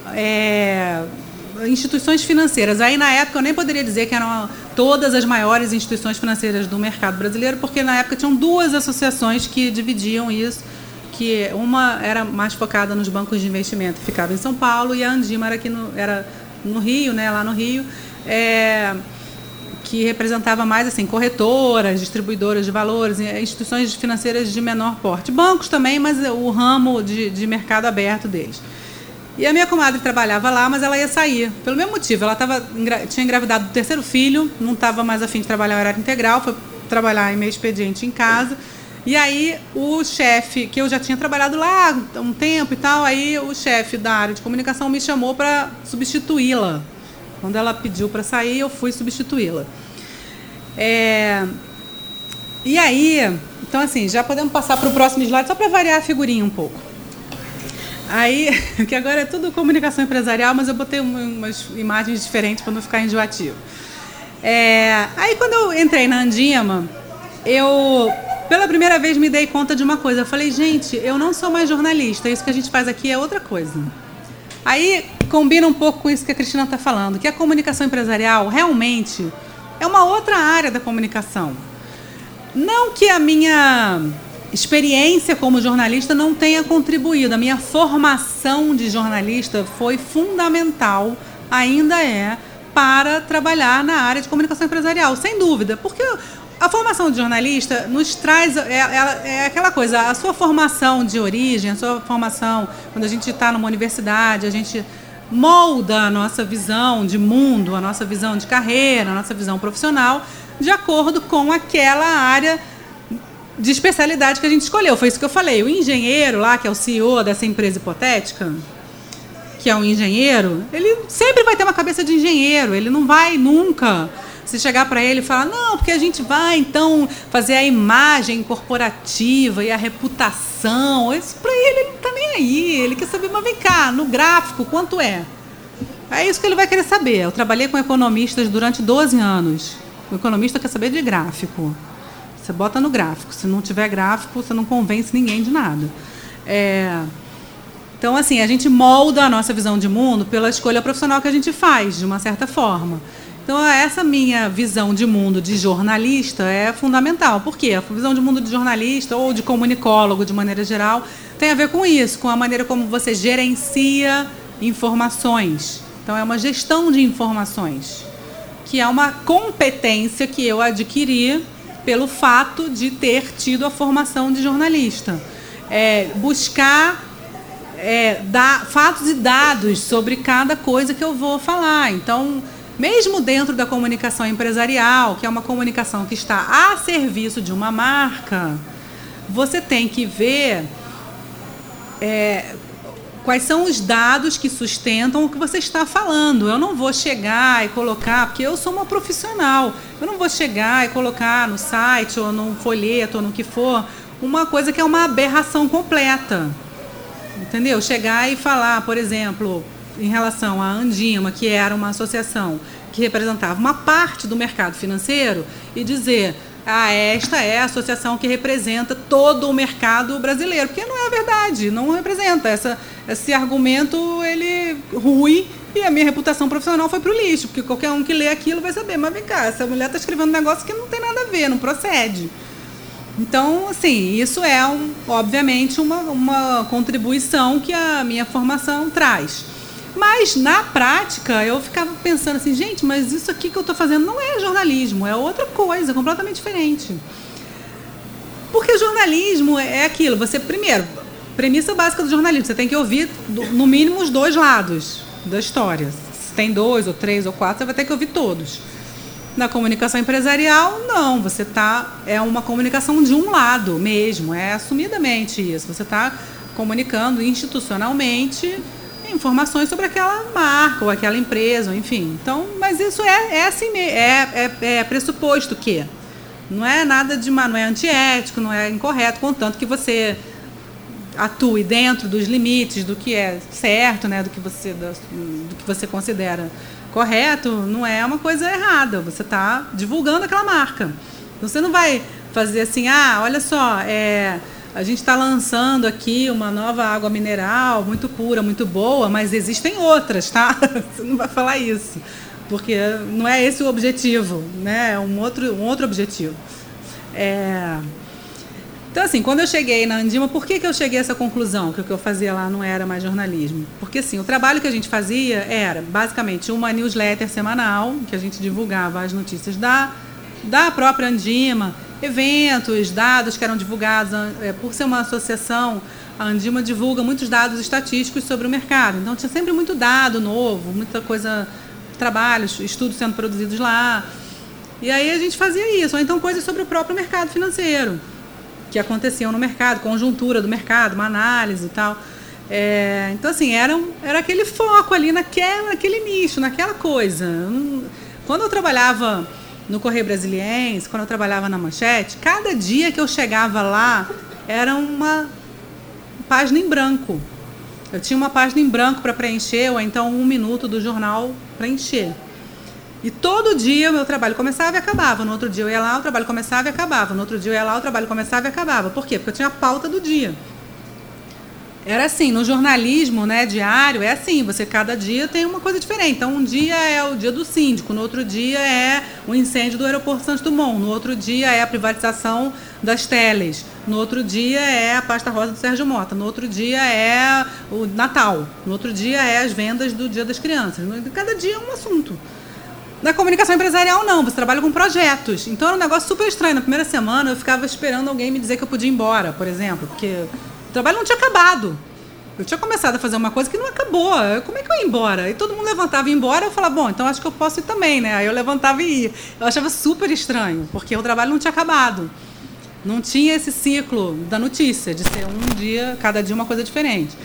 é, instituições financeiras. Aí, na época, eu nem poderia dizer que eram todas as maiores instituições financeiras do mercado brasileiro, porque na época tinham duas associações que dividiam isso, que uma era mais focada nos bancos de investimento, ficava em São Paulo, e a Andima era aqui no, era no Rio, né, lá no Rio, é, que representava mais assim, corretoras, distribuidoras de valores, instituições financeiras de menor porte. Bancos também, mas o ramo de, de mercado aberto deles. E a minha comadre trabalhava lá, mas ela ia sair, pelo mesmo motivo. Ela tava, tinha engravidado do terceiro filho, não estava mais a fim de trabalhar em horário integral, foi trabalhar em meio expediente em casa. E aí o chefe, que eu já tinha trabalhado lá há um tempo e tal, aí o chefe da área de comunicação me chamou para substituí-la. Quando ela pediu para sair, eu fui substituí-la. É... E aí, então assim, já podemos passar para o próximo slide, só para variar a figurinha um pouco. Aí, que agora é tudo comunicação empresarial, mas eu botei umas imagens diferentes para não ficar enjoativo. É... Aí quando eu entrei na Andima, eu... pela primeira vez me dei conta de uma coisa. Eu falei, gente, eu não sou mais jornalista, isso que a gente faz aqui é outra coisa. Aí combina um pouco com isso que a Cristina está falando, que a comunicação empresarial realmente é uma outra área da comunicação. Não que a minha experiência como jornalista não tenha contribuído, a minha formação de jornalista foi fundamental, ainda é, para trabalhar na área de comunicação empresarial, sem dúvida, porque a formação de jornalista nos traz, é, é, é aquela coisa, a sua formação de origem, a sua formação, quando a gente está numa universidade, a gente molda a nossa visão de mundo, a nossa visão de carreira, a nossa visão profissional, de acordo com aquela área de especialidade que a gente escolheu. Foi isso que eu falei. O engenheiro lá, que é o C E O dessa empresa hipotética, que é um engenheiro, ele sempre vai ter uma cabeça de engenheiro, ele não vai nunca se chegar para ele e falar, não, porque a gente vai então fazer a imagem corporativa e a reputação. Isso para ele, ele não está nem aí, ele quer saber, mas vem cá, no gráfico, quanto é? É isso que ele vai querer saber. Eu trabalhei com economistas durante doze anos. O economista quer saber de gráfico. Você bota no gráfico. Se não tiver gráfico, você não convence ninguém de nada. É... Então, assim, a gente molda a nossa visão de mundo pela escolha profissional que a gente faz, de uma certa forma. Então, essa minha visão de mundo de jornalista é fundamental. Por quê? A visão de mundo de jornalista ou de comunicólogo, de maneira geral, tem a ver com isso, com a maneira como você gerencia informações. Então, é uma gestão de informações, que é uma competência que eu adquiri pelo fato de ter tido a formação de jornalista. É, buscar é, dar, fatos e dados sobre cada coisa que eu vou falar. Então, mesmo dentro da comunicação empresarial, que é uma comunicação que está a serviço de uma marca, você tem que ver é, quais são os dados que sustentam o que você está falando. Eu não vou chegar e colocar, porque eu sou uma profissional, eu não vou chegar e colocar no site ou no folheto ou no que for, uma coisa que é uma aberração completa. Entendeu? Chegar e falar, por exemplo, em relação à Andima, que era uma associação que representava uma parte do mercado financeiro, e dizer, ah, esta é a associação que representa todo o mercado brasileiro, porque não é a verdade, não representa. Essa, esse argumento, ele rui, e a minha reputação profissional foi para o lixo, porque qualquer um que lê aquilo vai saber, mas vem cá, essa mulher está escrevendo um negócio que não tem nada a ver, não procede. Então, assim, isso é, um, obviamente, uma, uma contribuição que a minha formação traz. Mas, na prática, eu ficava pensando assim, gente, mas isso aqui que eu estou fazendo não é jornalismo, é outra coisa, completamente diferente. Porque jornalismo é aquilo, você, primeiro, premissa básica do jornalismo, você tem que ouvir, no mínimo, os dois lados da história. Se tem dois, ou três, ou quatro, você vai ter que ouvir todos. Na comunicação empresarial, não, você tá, é uma comunicação de um lado mesmo, é assumidamente isso. Você está comunicando institucionalmente informações sobre aquela marca ou aquela empresa, enfim. Então, mas isso é, é assim mesmo, é, é, é pressuposto que não é nada de não é antiético, não é incorreto, contanto que você atue dentro dos limites do que é certo, né, do que você, do, do que você considera correto, não é uma coisa errada. Você está divulgando aquela marca. Você não vai fazer assim, ah, olha só, é, a gente está lançando aqui uma nova água mineral, muito pura, muito boa, mas existem outras, tá? Você não vai falar isso, porque não é esse o objetivo, né? É um outro, um outro objetivo. É... Então, assim, quando eu cheguei na Andima, por que, que eu cheguei a essa conclusão? Que o que eu fazia lá não era mais jornalismo? Porque, assim, o trabalho que a gente fazia era, basicamente, uma newsletter semanal, que a gente divulgava as notícias da, da própria Andima, eventos, dados que eram divulgados. É, por ser uma associação, a Andima divulga muitos dados estatísticos sobre o mercado. Então, tinha sempre muito dado novo, muita coisa, trabalhos, estudos sendo produzidos lá. E aí a gente fazia isso. Ou então, coisas sobre o próprio mercado financeiro, que aconteciam no mercado, conjuntura do mercado, uma análise e tal. É, então, assim, era, um, era aquele foco ali naquela, naquele nicho, naquela coisa. Quando eu trabalhava no Correio Brasiliense, quando eu trabalhava na Manchete, cada dia que eu chegava lá era uma página em branco. Eu tinha uma página em branco para preencher, ou então um minuto do jornal para encher. E todo dia o meu trabalho começava e acabava. No outro dia eu ia lá, o trabalho começava e acabava. No outro dia eu ia lá, o trabalho começava e acabava. Por quê? Porque eu tinha a pauta do dia. Era assim, no jornalismo, né, diário, é assim, você cada dia tem uma coisa diferente. Então, um dia é o dia do síndico, no outro dia é o incêndio do aeroporto Santos Dumont, no outro dia é a privatização das teles, no outro dia é a pasta rosa do Sérgio Mota, no outro dia é o Natal, no outro dia é as vendas do Dia das Crianças. Cada dia é um assunto. Na comunicação empresarial, não. Você trabalha com projetos. Então, era um negócio super estranho. Na primeira semana, eu ficava esperando alguém me dizer que eu podia ir embora, por exemplo. Porque o trabalho não tinha acabado. Eu tinha começado a fazer uma coisa que não acabou. Como é que eu ia embora? E todo mundo levantava e ia embora. Eu falava, bom, então acho que eu posso ir também, né? Aí eu levantava e ia. Eu achava super estranho, porque o trabalho não tinha acabado. Não tinha esse ciclo da notícia, de ser um dia, cada dia uma coisa diferente.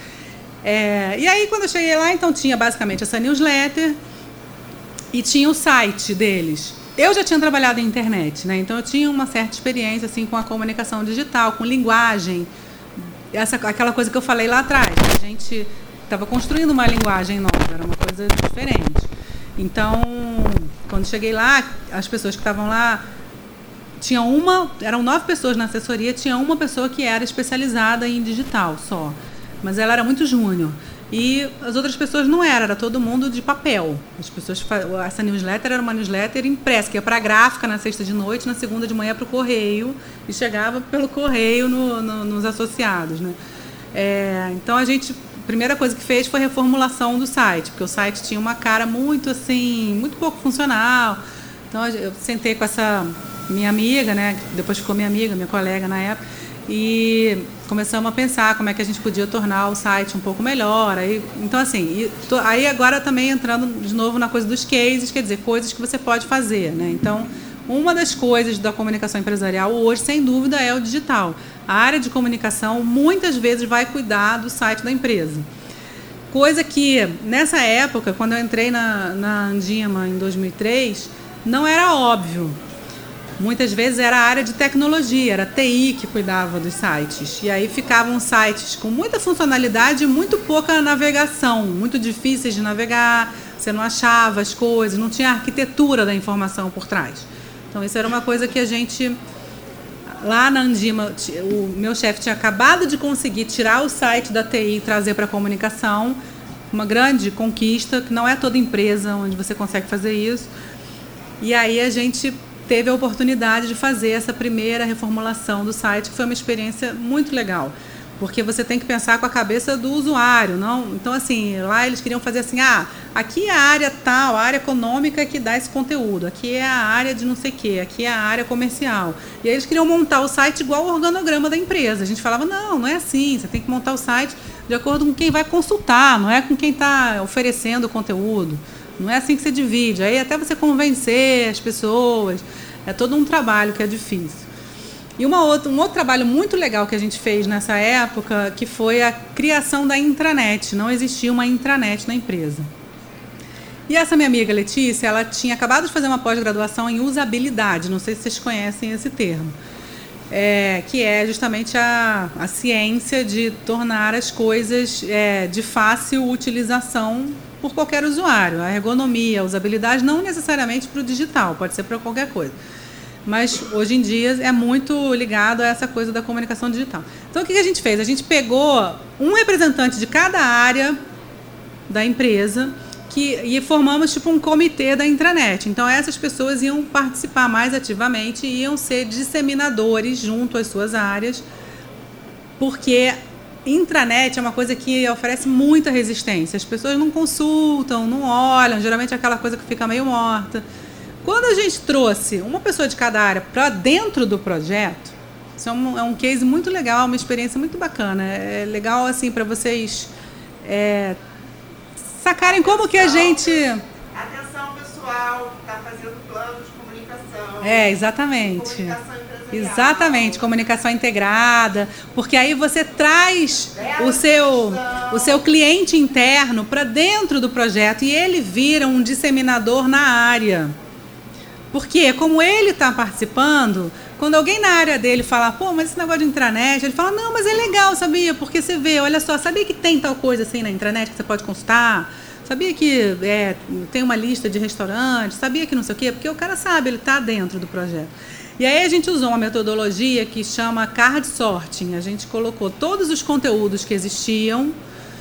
É, e aí, quando eu cheguei lá, então tinha basicamente essa newsletter e tinha o site deles. Eu já tinha trabalhado em internet, né? Então eu tinha uma certa experiência assim, com a comunicação digital, com linguagem. Essa, aquela coisa que eu falei lá atrás, a gente estava construindo uma linguagem nova, era uma coisa diferente. Então, quando cheguei lá, as pessoas que estavam lá, tinha uma, eram nove pessoas na assessoria, tinha uma pessoa que era especializada em digital só, mas ela era muito júnior. E as outras pessoas não eram, era todo mundo de papel. As pessoas, essa newsletter era uma newsletter impressa, que ia para a gráfica na sexta de noite, na segunda de manhã para o correio, e chegava pelo correio no, no, nos associados, né? É, então a gente, a primeira coisa que fez foi a reformulação do site, porque o site tinha uma cara muito assim, muito pouco funcional. Então eu sentei com essa minha amiga, né? Depois ficou minha amiga, minha colega na época, e começamos a pensar como é que a gente podia tornar o site um pouco melhor. Aí, então, assim, e tô, aí agora também entrando de novo na coisa dos cases, quer dizer, coisas que você pode fazer, né? Então, uma das coisas da comunicação empresarial hoje, sem dúvida, é o digital. A área de comunicação, muitas vezes, vai cuidar do site da empresa. Coisa que, nessa época, quando eu entrei na, na Andima, em dois mil e três, não era óbvio. Muitas vezes era a área de tecnologia, era a T I que cuidava dos sites. E aí ficavam sites com muita funcionalidade e muito pouca navegação, muito difíceis de navegar, você não achava as coisas, não tinha a arquitetura da informação por trás. Então isso era uma coisa que a gente, lá na Andima, o meu chefe tinha acabado de conseguir tirar o site da T I e trazer para a comunicação, uma grande conquista, que não é toda empresa onde você consegue fazer isso. E aí a gente teve a oportunidade de fazer essa primeira reformulação do site, que foi uma experiência muito legal, porque você tem que pensar com a cabeça do usuário, não? Então, assim, lá eles queriam fazer assim, ah, aqui é a área tal, a área econômica que dá esse conteúdo, aqui é a área de não sei o quê, aqui é a área comercial. E aí eles queriam montar o site igual ao organograma da empresa. A gente falava, não, não é assim, você tem que montar o site de acordo com quem vai consultar, não é com quem está oferecendo o conteúdo. Não é assim que você divide. Aí até você convencer as pessoas, é todo um trabalho que é difícil. E uma outra, um outro trabalho muito legal que a gente fez nessa época, que foi a criação da intranet. Não existia uma intranet na empresa. E essa minha amiga Letícia, ela tinha acabado de fazer uma pós-graduação em usabilidade, não sei se vocês conhecem esse termo, é, que é justamente a, a ciência de tornar as coisas é, de fácil utilização por qualquer usuário. A ergonomia, a usabilidade, não necessariamente para o digital, pode ser para qualquer coisa. Mas, hoje em dia, é muito ligado a essa coisa da comunicação digital. Então, o que a gente fez? A gente pegou um representante de cada área da empresa que, e formamos tipo um comitê da intranet. Então, essas pessoas iam participar mais ativamente e iam ser disseminadores junto às suas áreas, porque intranet é uma coisa que oferece muita resistência. As pessoas não consultam, não olham, geralmente é aquela coisa que fica meio morta. Quando a gente trouxe uma pessoa de cada área para dentro do projeto, isso é um, é um case muito legal, uma experiência muito bacana. É legal assim para vocês é, sacarem como que a gente... Atenção pessoal que está fazendo plano de comunicação. É, exatamente. Exatamente, comunicação integrada, porque aí você traz o seu, o seu cliente interno para dentro do projeto e ele vira um disseminador na área. Porque, como ele está participando, quando alguém na área dele fala, pô, mas esse negócio de intranet, ele fala, não, mas é legal, sabia? Porque você vê, olha só, sabia que tem tal coisa assim na intranet que você pode consultar? Sabia que é, tem uma lista de restaurantes? Sabia que não sei o quê? Porque o cara sabe, ele está dentro do projeto. E aí a gente usou uma metodologia que chama card sorting. A gente colocou todos os conteúdos que existiam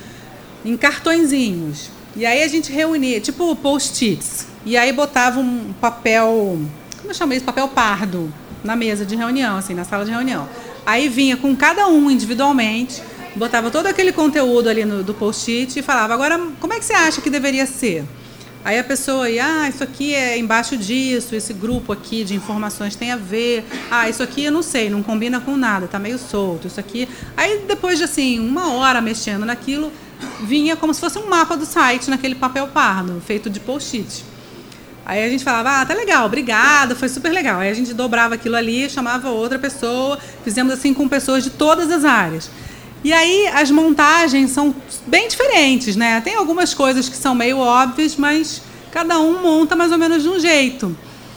em cartõezinhos. E aí a gente reunia, tipo post-its. E aí botava um papel, como eu chamo isso? Papel pardo na mesa de reunião, assim, na sala de reunião. Aí vinha com cada um individualmente, botava todo aquele conteúdo ali no, do post-it e falava, agora, como é que você acha que deveria ser? Aí a pessoa ia, ah, isso aqui é embaixo disso, esse grupo aqui de informações tem a ver, ah, isso aqui eu não sei, não combina com nada, tá meio solto, isso aqui... Aí depois de, assim, uma hora mexendo naquilo, vinha como se fosse um mapa do site naquele papel pardo, feito de post-it. Aí a gente falava, ah, tá legal, obrigada, foi super legal. Aí a gente dobrava aquilo ali, chamava outra pessoa, fizemos assim com pessoas de todas as áreas. E aí as montagens são bem diferentes, né? Tem algumas coisas que são meio óbvias, mas cada um monta mais ou menos de um jeito.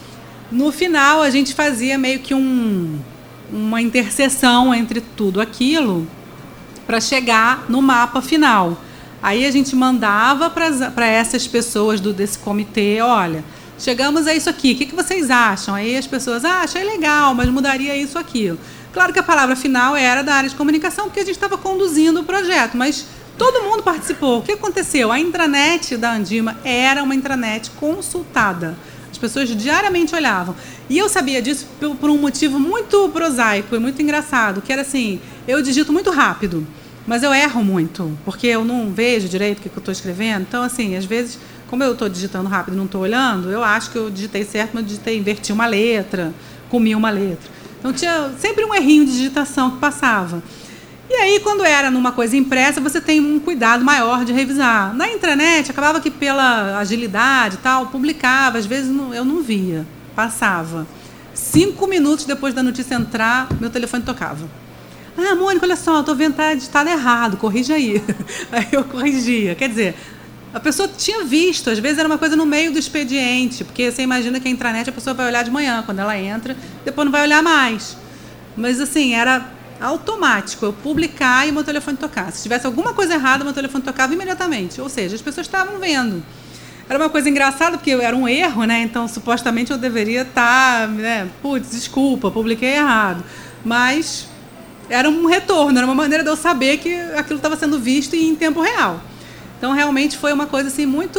No final, a gente fazia meio que um, uma interseção entre tudo aquilo para chegar no mapa final. Aí a gente mandava para essas pessoas do, desse comitê, olha, chegamos a isso aqui, o que, que vocês acham? Aí as pessoas, ah, achei legal, mas mudaria isso, aquilo. Claro que a palavra final era da área de comunicação, porque a gente estava conduzindo o projeto, mas todo mundo participou. O que aconteceu? A intranet da Andima era uma intranet consultada. As pessoas diariamente olhavam. E eu sabia disso por um motivo muito prosaico e muito engraçado, que era assim, eu digito muito rápido, mas eu erro muito, porque eu não vejo direito o que eu estou escrevendo. Então, assim, às vezes, como eu estou digitando rápido e não estou olhando, eu acho que eu digitei certo, mas eu digitei, inverti uma letra, comi uma letra. Então, tinha sempre um errinho de digitação que passava. E aí, quando era numa coisa impressa, você tem um cuidado maior de revisar. Na intranet, acabava que pela agilidade e tal, publicava, às vezes eu não via, passava. Cinco minutos depois da notícia entrar, meu telefone tocava. Ah, Mônica, olha só, eu estou vendo que está editado errado, corrige aí. Aí eu corrigia. Quer dizer, a pessoa tinha visto, às vezes era uma coisa no meio do expediente, porque você imagina que a intranet a pessoa vai olhar de manhã, quando ela entra, depois não vai olhar mais. Mas assim, era automático, eu publicar e meu telefone tocar. Se tivesse alguma coisa errada, meu telefone tocava imediatamente. Ou seja, as pessoas estavam vendo. Era uma coisa engraçada, porque era um erro, né? Então, supostamente eu deveria estar, né? Putz, desculpa, publiquei errado. Mas era um retorno, era uma maneira de eu saber que aquilo estava sendo visto em tempo real. Então, realmente foi uma coisa assim muito...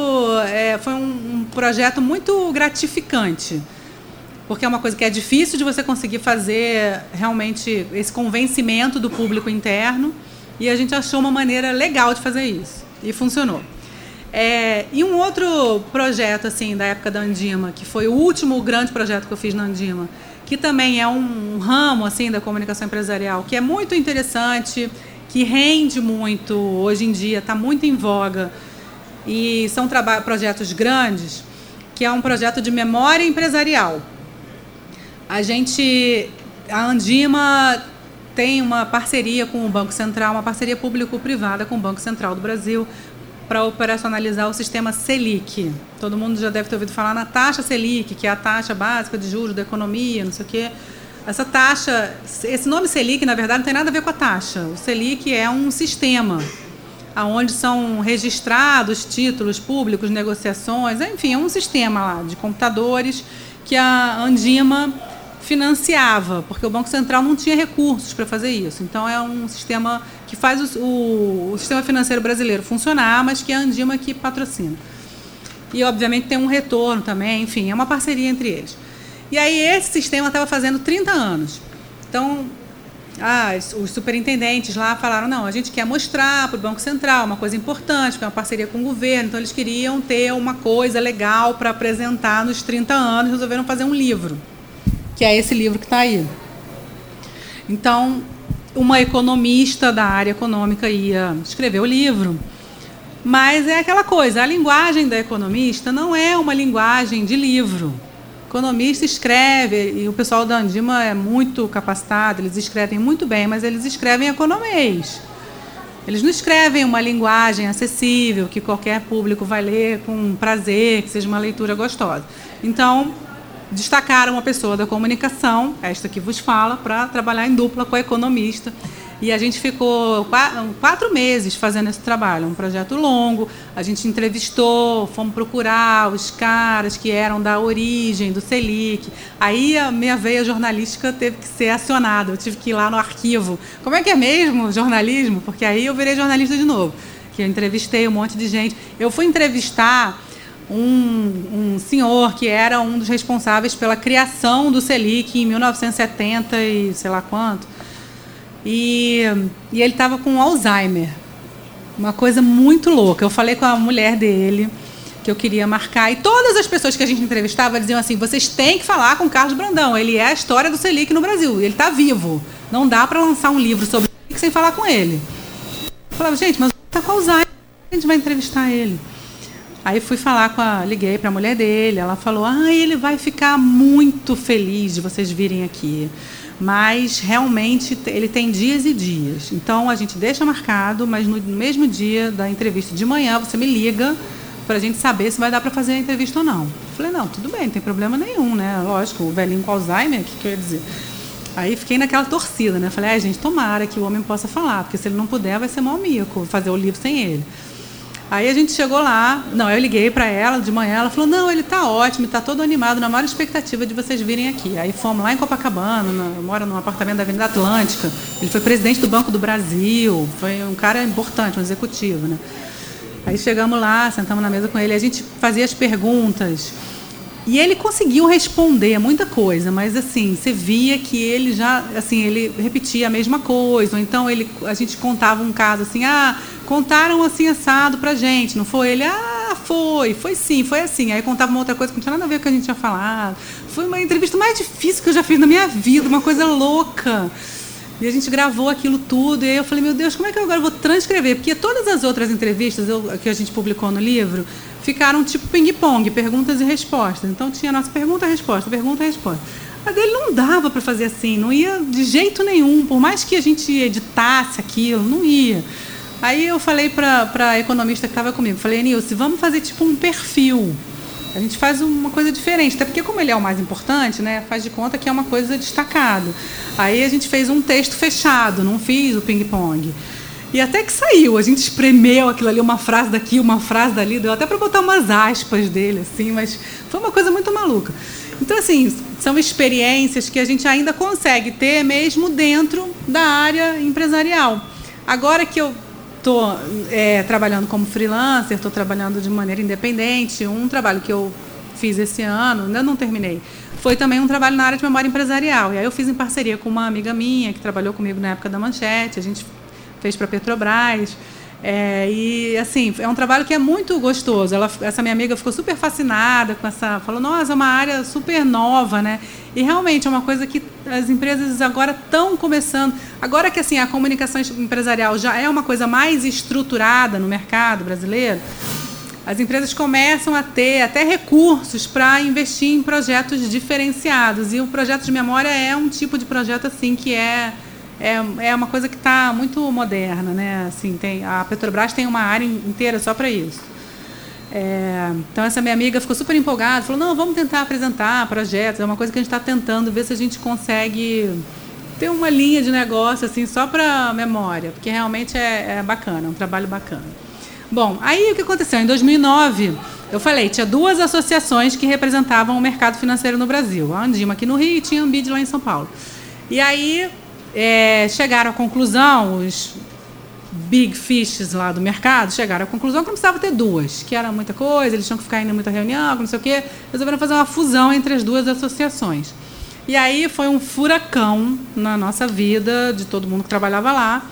É, foi um, um projeto muito gratificante, porque é uma coisa que é difícil de você conseguir fazer realmente esse convencimento do público interno, e a gente achou uma maneira legal de fazer isso, e funcionou. É, e um outro projeto assim, da época da Andima, que foi o último grande projeto que eu fiz na Andima, que também é um, um ramo assim, da comunicação empresarial, que é muito interessante, que rende muito, hoje em dia está muito em voga, e são projetos grandes, que é um projeto de memória empresarial. A gente, a Andima tem uma parceria com o Banco Central, uma parceria público-privada com o Banco Central do Brasil, para operacionalizar o sistema Selic. Todo mundo já deve ter ouvido falar na taxa Selic, que é a taxa básica de juros da economia, não sei o quê. Essa taxa, esse nome Selic, na verdade, não tem nada a ver com a taxa. O Selic é um sistema onde são registrados títulos públicos, negociações, enfim, é um sistema lá de computadores que a Andima financiava, porque o Banco Central não tinha recursos para fazer isso. Então, é um sistema que faz o, o, o sistema financeiro brasileiro funcionar, mas que é a Andima que patrocina. E, obviamente, tem um retorno também, enfim, é uma parceria entre eles. E aí, esse sistema estava fazendo trinta anos. Então, ah, os superintendentes lá falaram, não, a gente quer mostrar para o Banco Central uma coisa importante, que é uma parceria com o governo, então eles queriam ter uma coisa legal para apresentar nos trinta anos, resolveram fazer um livro, que é esse livro que está aí. Então, uma economista da área econômica ia escrever o livro, mas é aquela coisa, a linguagem da economista não é uma linguagem de livro. O economista escreve, e o pessoal da Andima é muito capacitado, eles escrevem muito bem, mas eles escrevem economês. Eles não escrevem uma linguagem acessível, que qualquer público vai ler com prazer, que seja uma leitura gostosa. Então, destacaram uma pessoa da comunicação, esta que vos fala, para trabalhar em dupla com a economista. E a gente ficou quatro meses fazendo esse trabalho, um projeto longo. A gente entrevistou, fomos procurar os caras que eram da origem do Selic. Aí a minha veia jornalística teve que ser acionada, eu tive que ir lá no arquivo. Como é que é mesmo jornalismo? Porque aí eu virei jornalista de novo, que eu entrevistei um monte de gente. Eu fui entrevistar um, um senhor que era um dos responsáveis pela criação do Selic em mil novecentos e setenta e sei lá quanto. E, e ele estava com Alzheimer, uma coisa muito louca. Eu falei com a mulher dele, que eu queria marcar. E todas as pessoas que a gente entrevistava diziam assim, vocês têm que falar com o Carlos Brandão, ele é a história do Selic no Brasil, ele está vivo. Não dá para lançar um livro sobre o Selic sem falar com ele. Eu falava, gente, mas está com Alzheimer, a gente vai entrevistar ele. Aí fui falar com a... Liguei para a mulher dele, ela falou, ah, ele vai ficar muito feliz de vocês virem aqui. Mas, realmente, ele tem dias e dias. Então, a gente deixa marcado, mas no mesmo dia da entrevista de manhã, você me liga para a gente saber se vai dar para fazer a entrevista ou não. Eu falei, não, tudo bem, não tem problema nenhum, né? Lógico, o velhinho com Alzheimer, o que, que eu ia dizer? Aí fiquei naquela torcida, né? Falei, ah, gente, tomara que o homem possa falar, porque se ele não puder, vai ser mó mico fazer o livro sem ele. Aí a gente chegou lá, não, eu liguei para ela de manhã, ela falou, não, ele está ótimo, está todo animado, na maior expectativa de vocês virem aqui. Aí fomos lá em Copacabana, na, eu moro num apartamento da Avenida Atlântica, ele foi presidente do Banco do Brasil, foi um cara importante, um executivo, né? Aí chegamos lá, sentamos na mesa com ele, a gente fazia as perguntas, e ele conseguiu responder muita coisa, mas assim, você via que ele já, assim, ele repetia a mesma coisa, ou então ele, a gente contava um caso assim, ah, contaram assim assado pra gente, não foi? Ele, ah, foi, foi sim, foi assim. Aí contava uma outra coisa que não tinha nada a ver com o que a gente tinha falado. Foi uma entrevista mais difícil que eu já fiz na minha vida, uma coisa louca. E a gente gravou aquilo tudo, e aí eu falei, meu Deus, como é que eu agora vou transcrever? Porque todas as outras entrevistas eu, que a gente publicou no livro ficaram tipo ping-pong, perguntas e respostas. Então tinha a nossa pergunta, resposta, pergunta, resposta. A dele não dava para fazer assim, não ia de jeito nenhum, por mais que a gente editasse aquilo, não ia. Aí eu falei para a economista que estava comigo, falei, Nilce, vamos fazer tipo um perfil. A gente faz uma coisa diferente, até porque como ele é o mais importante, né, faz de conta que é uma coisa destacada. Aí a gente fez um texto fechado, não fiz o ping-pong. E até que saiu, a gente espremeu aquilo ali, uma frase daqui, uma frase dali, deu até para botar umas aspas dele, assim, mas foi uma coisa muito maluca. Então, assim, são experiências que a gente ainda consegue ter mesmo dentro da área empresarial. Agora que eu estou é, trabalhando como freelancer, estou trabalhando de maneira independente. Um trabalho que eu fiz esse ano, ainda não terminei, foi também um trabalho na área de memória empresarial. E aí eu fiz em parceria com uma amiga minha, que trabalhou comigo na época da Manchete, a gente fez para a Petrobras. É, e, assim, é um trabalho que é muito gostoso. Ela, essa minha amiga ficou super fascinada com essa... Falou, nossa, é uma área super nova, né? E, realmente, é uma coisa que as empresas agora estão começando... Agora que, assim, a comunicação empresarial já é uma coisa mais estruturada no mercado brasileiro, as empresas começam a ter até recursos para investir em projetos diferenciados. E o projeto de memória é um tipo de projeto, assim, que é... É, é uma coisa que está muito moderna, né? Assim, tem, a Petrobras tem uma área inteira só para isso. É, então, essa minha amiga ficou super empolgada, falou, não, vamos tentar apresentar projetos, é uma coisa que a gente está tentando ver se a gente consegue ter uma linha de negócio assim, só para memória, porque realmente é, é bacana, é um trabalho bacana. Bom, aí o que aconteceu? Em dois mil e nove, eu falei, tinha duas associações que representavam o mercado financeiro no Brasil, a Andima aqui no Rio e tinha a Ambid lá em São Paulo. E aí... É, chegaram à conclusão, os big fishes lá do mercado chegaram à conclusão que não precisava ter duas, que era muita coisa, eles tinham que ficar indo em muita reunião, não sei o quê, resolveram fazer uma fusão entre as duas associações. E aí foi um furacão na nossa vida, de todo mundo que trabalhava lá.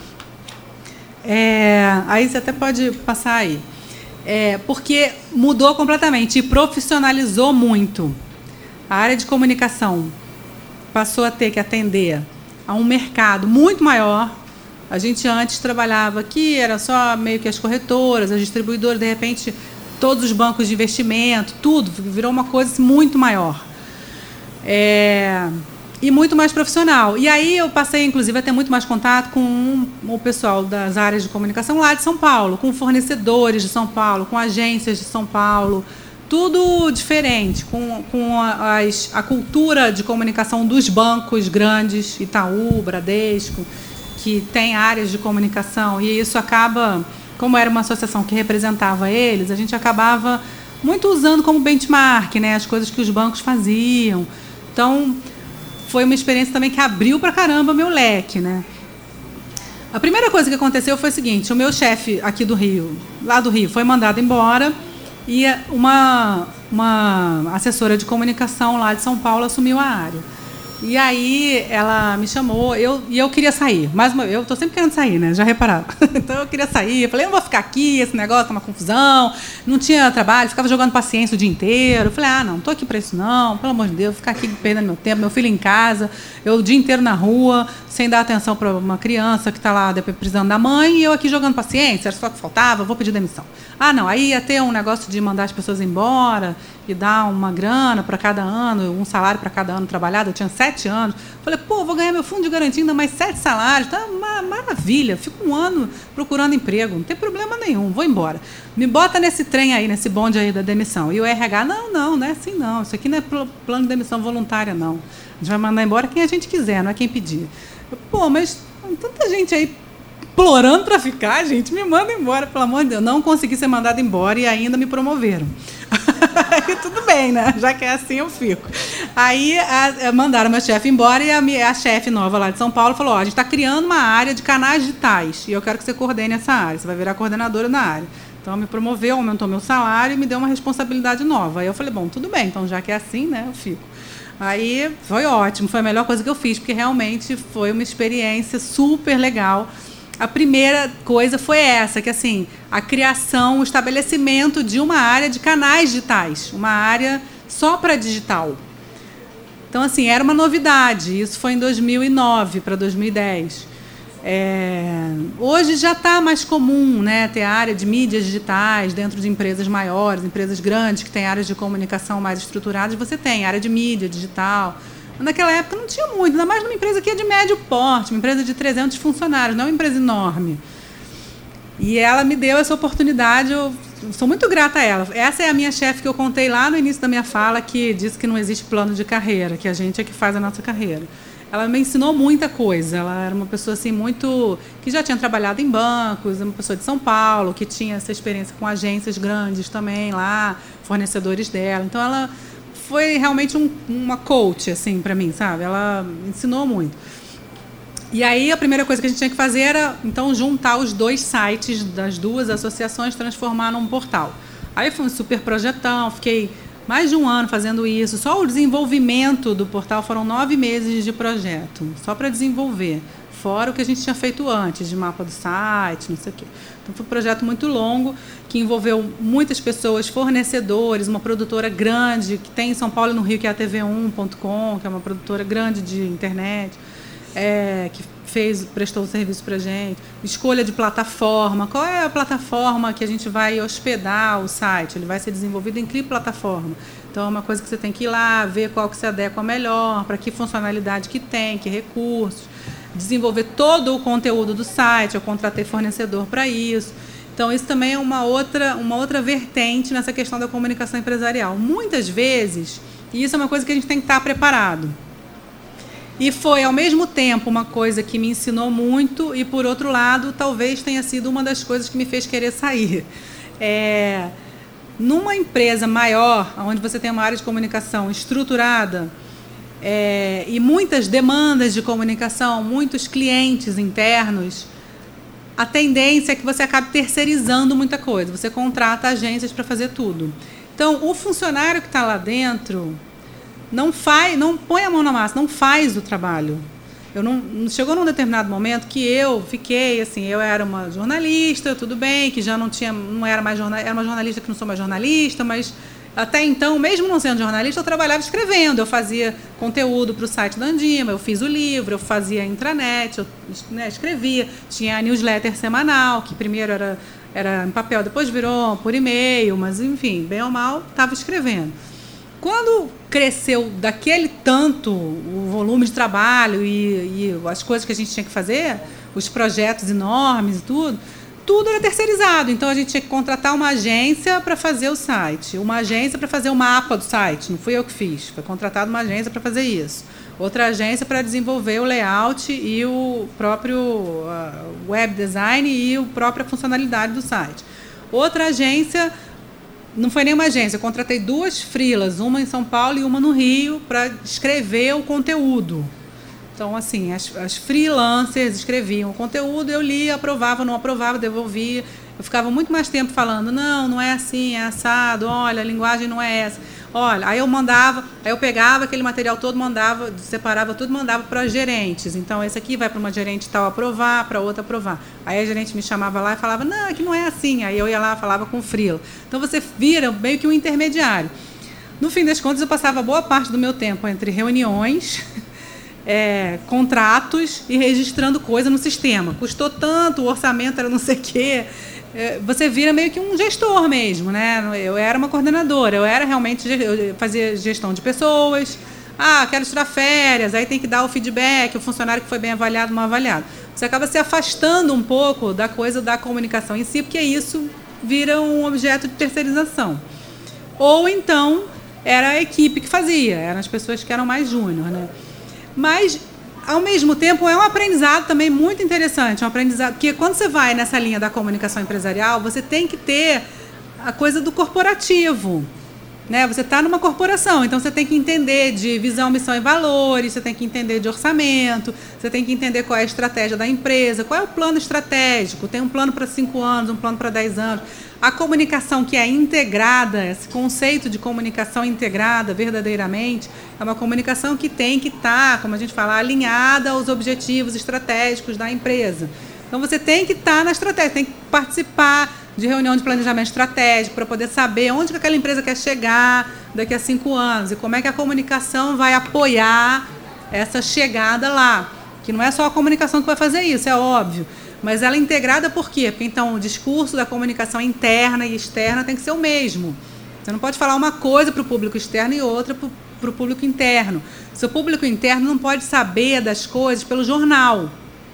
É, aí você até pode passar aí. É, porque mudou completamente e profissionalizou muito. A área de comunicação passou a ter que atender a um mercado muito maior. A gente antes trabalhava aqui, era só meio que as corretoras, as distribuidoras, de repente, todos os bancos de investimento, tudo, virou uma coisa muito maior. É, e muito mais profissional. E aí eu passei, inclusive, a ter muito mais contato com um, o pessoal das áreas de comunicação lá de São Paulo, com fornecedores de São Paulo, com agências de São Paulo, tudo diferente, com, com a, as, a cultura de comunicação dos bancos grandes, Itaú, Bradesco, que tem áreas de comunicação, e isso acaba, como era uma associação que representava eles, a gente acabava muito usando como benchmark, né, as coisas que os bancos faziam. Então, foi uma experiência também que abriu pra caramba meu leque, né. A primeira coisa que aconteceu foi o seguinte, o meu chefe aqui do Rio, lá do Rio, foi mandado embora, e uma, uma assessora de comunicação lá de São Paulo assumiu a área. E aí ela me chamou, eu, e eu queria sair. Mais uma, eu estou sempre querendo sair, né? Já repararam. Então eu queria sair. Eu falei, eu não vou ficar aqui, esse negócio tá uma confusão. Não tinha trabalho, ficava jogando paciência o dia inteiro. Eu falei, ah, não, não estou aqui para isso não. Pelo amor de Deus, vou ficar aqui perdendo meu tempo, meu filho em casa, eu o dia inteiro na rua, sem dar atenção para uma criança que está lá depois precisando da mãe, e eu aqui jogando paciência, era só que faltava, vou pedir demissão. Ah, não, aí ia ter um negócio de mandar as pessoas embora e dar uma grana para cada ano, um salário para cada ano trabalhado. Eu tinha sete anos. Falei, pô, vou ganhar meu fundo de garantia, ainda mais sete salários. Tá uma maravilha. Fico um ano procurando emprego. Não tem problema nenhum. Vou embora. Me bota nesse trem aí, nesse bonde aí da demissão. E o R H, não, não, não é assim não. Isso aqui não é plano de demissão voluntária, não. A gente vai mandar embora quem a gente quiser, não é quem pedir. Eu, pô, mas tanta gente aí implorando para ficar, gente, me manda embora, pelo amor de Deus. Não consegui ser mandada embora e ainda me promoveram. Aí tudo bem, né? Já que é assim, eu fico. Aí a, mandaram meu chefe embora e a, a chefe nova lá de São Paulo falou, ó, a gente está criando uma área de canais digitais e eu quero que você coordene essa área, você vai virar coordenadora na área. Então, me promoveu, aumentou meu salário e me deu uma responsabilidade nova. Aí eu falei, bom, tudo bem, então já que é assim, né, eu fico. Aí foi ótimo, foi a melhor coisa que eu fiz, porque realmente foi uma experiência super legal. A primeira coisa foi essa, que assim, a criação, o estabelecimento de uma área de canais digitais, uma área só para digital. Então, assim, era uma novidade. Isso foi em dois mil e nove para dois mil e dez. É, hoje já está mais comum, né, ter área de mídias digitais dentro de empresas maiores, empresas grandes que têm áreas de comunicação mais estruturadas. Você tem área de mídia digital. Naquela época não tinha muito, ainda mais numa empresa que é de médio porte, uma empresa de trezentos funcionários, não é uma empresa enorme. E ela me deu essa oportunidade, eu sou muito grata a ela. Essa é a minha chefe que eu contei lá no início da minha fala, que disse que não existe plano de carreira, que a gente é que faz a nossa carreira. Ela me ensinou muita coisa, ela era uma pessoa assim muito, que já tinha trabalhado em bancos, uma pessoa de São Paulo, que tinha essa experiência com agências grandes também lá, fornecedores dela. Então ela foi realmente um, uma coach, assim, para mim, sabe? Ela ensinou muito. E aí a primeira coisa que a gente tinha que fazer era, então, juntar os dois sites das duas associações, transformar num portal. Aí foi um super projetão, fiquei mais de um ano fazendo isso. Só o desenvolvimento do portal foram nove meses de projeto, só para desenvolver. Fora o que a gente tinha feito antes, de mapa do site, não sei o quê. Então, foi um projeto muito longo, que envolveu muitas pessoas, fornecedores, uma produtora grande, que tem em São Paulo e no Rio, que é a T V um ponto com, que é uma produtora grande de internet, é, que fez, prestou o serviço para a gente. Escolha de plataforma. Qual é a plataforma que a gente vai hospedar o site? Ele vai ser desenvolvido em que plataforma? Então, é uma coisa que você tem que ir lá, ver qual que se adequa melhor, para que funcionalidade que tem, que recursos. Desenvolver todo o conteúdo do site, eu contratei fornecedor para isso. Então, isso também é uma outra, uma outra vertente nessa questão da comunicação empresarial. Muitas vezes, e isso é uma coisa que a gente tem que estar preparado. E foi, ao mesmo tempo, uma coisa que me ensinou muito e, por outro lado, talvez tenha sido uma das coisas que me fez querer sair. É, numa empresa maior, onde você tem uma área de comunicação estruturada, É, e muitas demandas de comunicação, muitos clientes internos, a tendência é que você acabe terceirizando muita coisa. Você contrata agências para fazer tudo. Então, o funcionário que está lá dentro não faz, não põe a mão na massa, não faz o trabalho. Eu não, chegou num determinado momento que eu fiquei, assim, eu era uma jornalista, tudo bem, que já não tinha, não era mais jornalista, era uma jornalista que não sou mais jornalista, mas até então, mesmo não sendo jornalista, eu trabalhava escrevendo. Eu fazia conteúdo para o site da Andima, eu fiz o livro, eu fazia intranet, eu, né, escrevia. Tinha a newsletter semanal, que primeiro era, era em papel, depois virou por e-mail, mas, enfim, bem ou mal, estava escrevendo. Quando cresceu daquele tanto o volume de trabalho e, e as coisas que a gente tinha que fazer, os projetos enormes e tudo, tudo era terceirizado. Então, a gente tinha que contratar uma agência para fazer o site, uma agência para fazer o mapa do site. Não fui eu que fiz, foi contratada uma agência para fazer isso. Outra agência para desenvolver o layout e o próprio uh, web design e a própria funcionalidade do site. Outra agência, não foi nenhuma agência, eu contratei duas freelas, uma em São Paulo e uma no Rio, para escrever o conteúdo. Então, assim, as, as freelancers escreviam o conteúdo, eu lia, aprovava, não aprovava, devolvia. Eu ficava muito mais tempo falando, não, não é assim, é assado, olha, a linguagem não é essa. olha, aí eu mandava, aí eu pegava aquele material todo, mandava, separava tudo, mandava para gerentes. Então, esse aqui vai para uma gerente tal aprovar, para outra aprovar. Aí a gerente me chamava lá e falava, não, aqui não é assim. Aí eu ia lá e falava com o freela. Então, você vira meio que um intermediário. No fim das contas, eu passava boa parte do meu tempo entre reuniões, é, contratos e registrando coisa no sistema. Custou tanto, o orçamento era não sei o quê. É, você vira meio que um gestor mesmo, né? Eu era uma coordenadora, eu era realmente, eu fazia gestão de pessoas. Ah, quero tirar férias, aí tem que dar o feedback, o funcionário que foi bem avaliado, mal avaliado. Você acaba se afastando um pouco da coisa da comunicação em si, porque isso vira um objeto de terceirização. Ou então, era a equipe que fazia, eram as pessoas que eram mais júnior, né? Mas, ao mesmo tempo, é um aprendizado também muito interessante, um aprendizado, porque quando você vai nessa linha da comunicação empresarial, você tem que ter a coisa do corporativo, né? Você está numa corporação, então você tem que entender de visão, missão e valores, você tem que entender de orçamento, você tem que entender qual é a estratégia da empresa, qual é o plano estratégico, tem um plano para cinco anos, um plano para dez anos. A comunicação que é integrada, esse conceito de comunicação integrada verdadeiramente, é uma comunicação que tem que estar, como a gente fala, alinhada aos objetivos estratégicos da empresa. Então, você tem que estar na estratégia, tem que participar de reunião de planejamento estratégico para poder saber onde que aquela empresa quer chegar daqui a cinco anos e como é que a comunicação vai apoiar essa chegada lá. Que não é só a comunicação que vai fazer isso, é óbvio. Mas ela é integrada por quê? Porque, então, o discurso da comunicação interna e externa tem que ser o mesmo. Você não pode falar uma coisa para o público externo e outra para o público interno. Seu público interno não pode saber das coisas pelo jornal.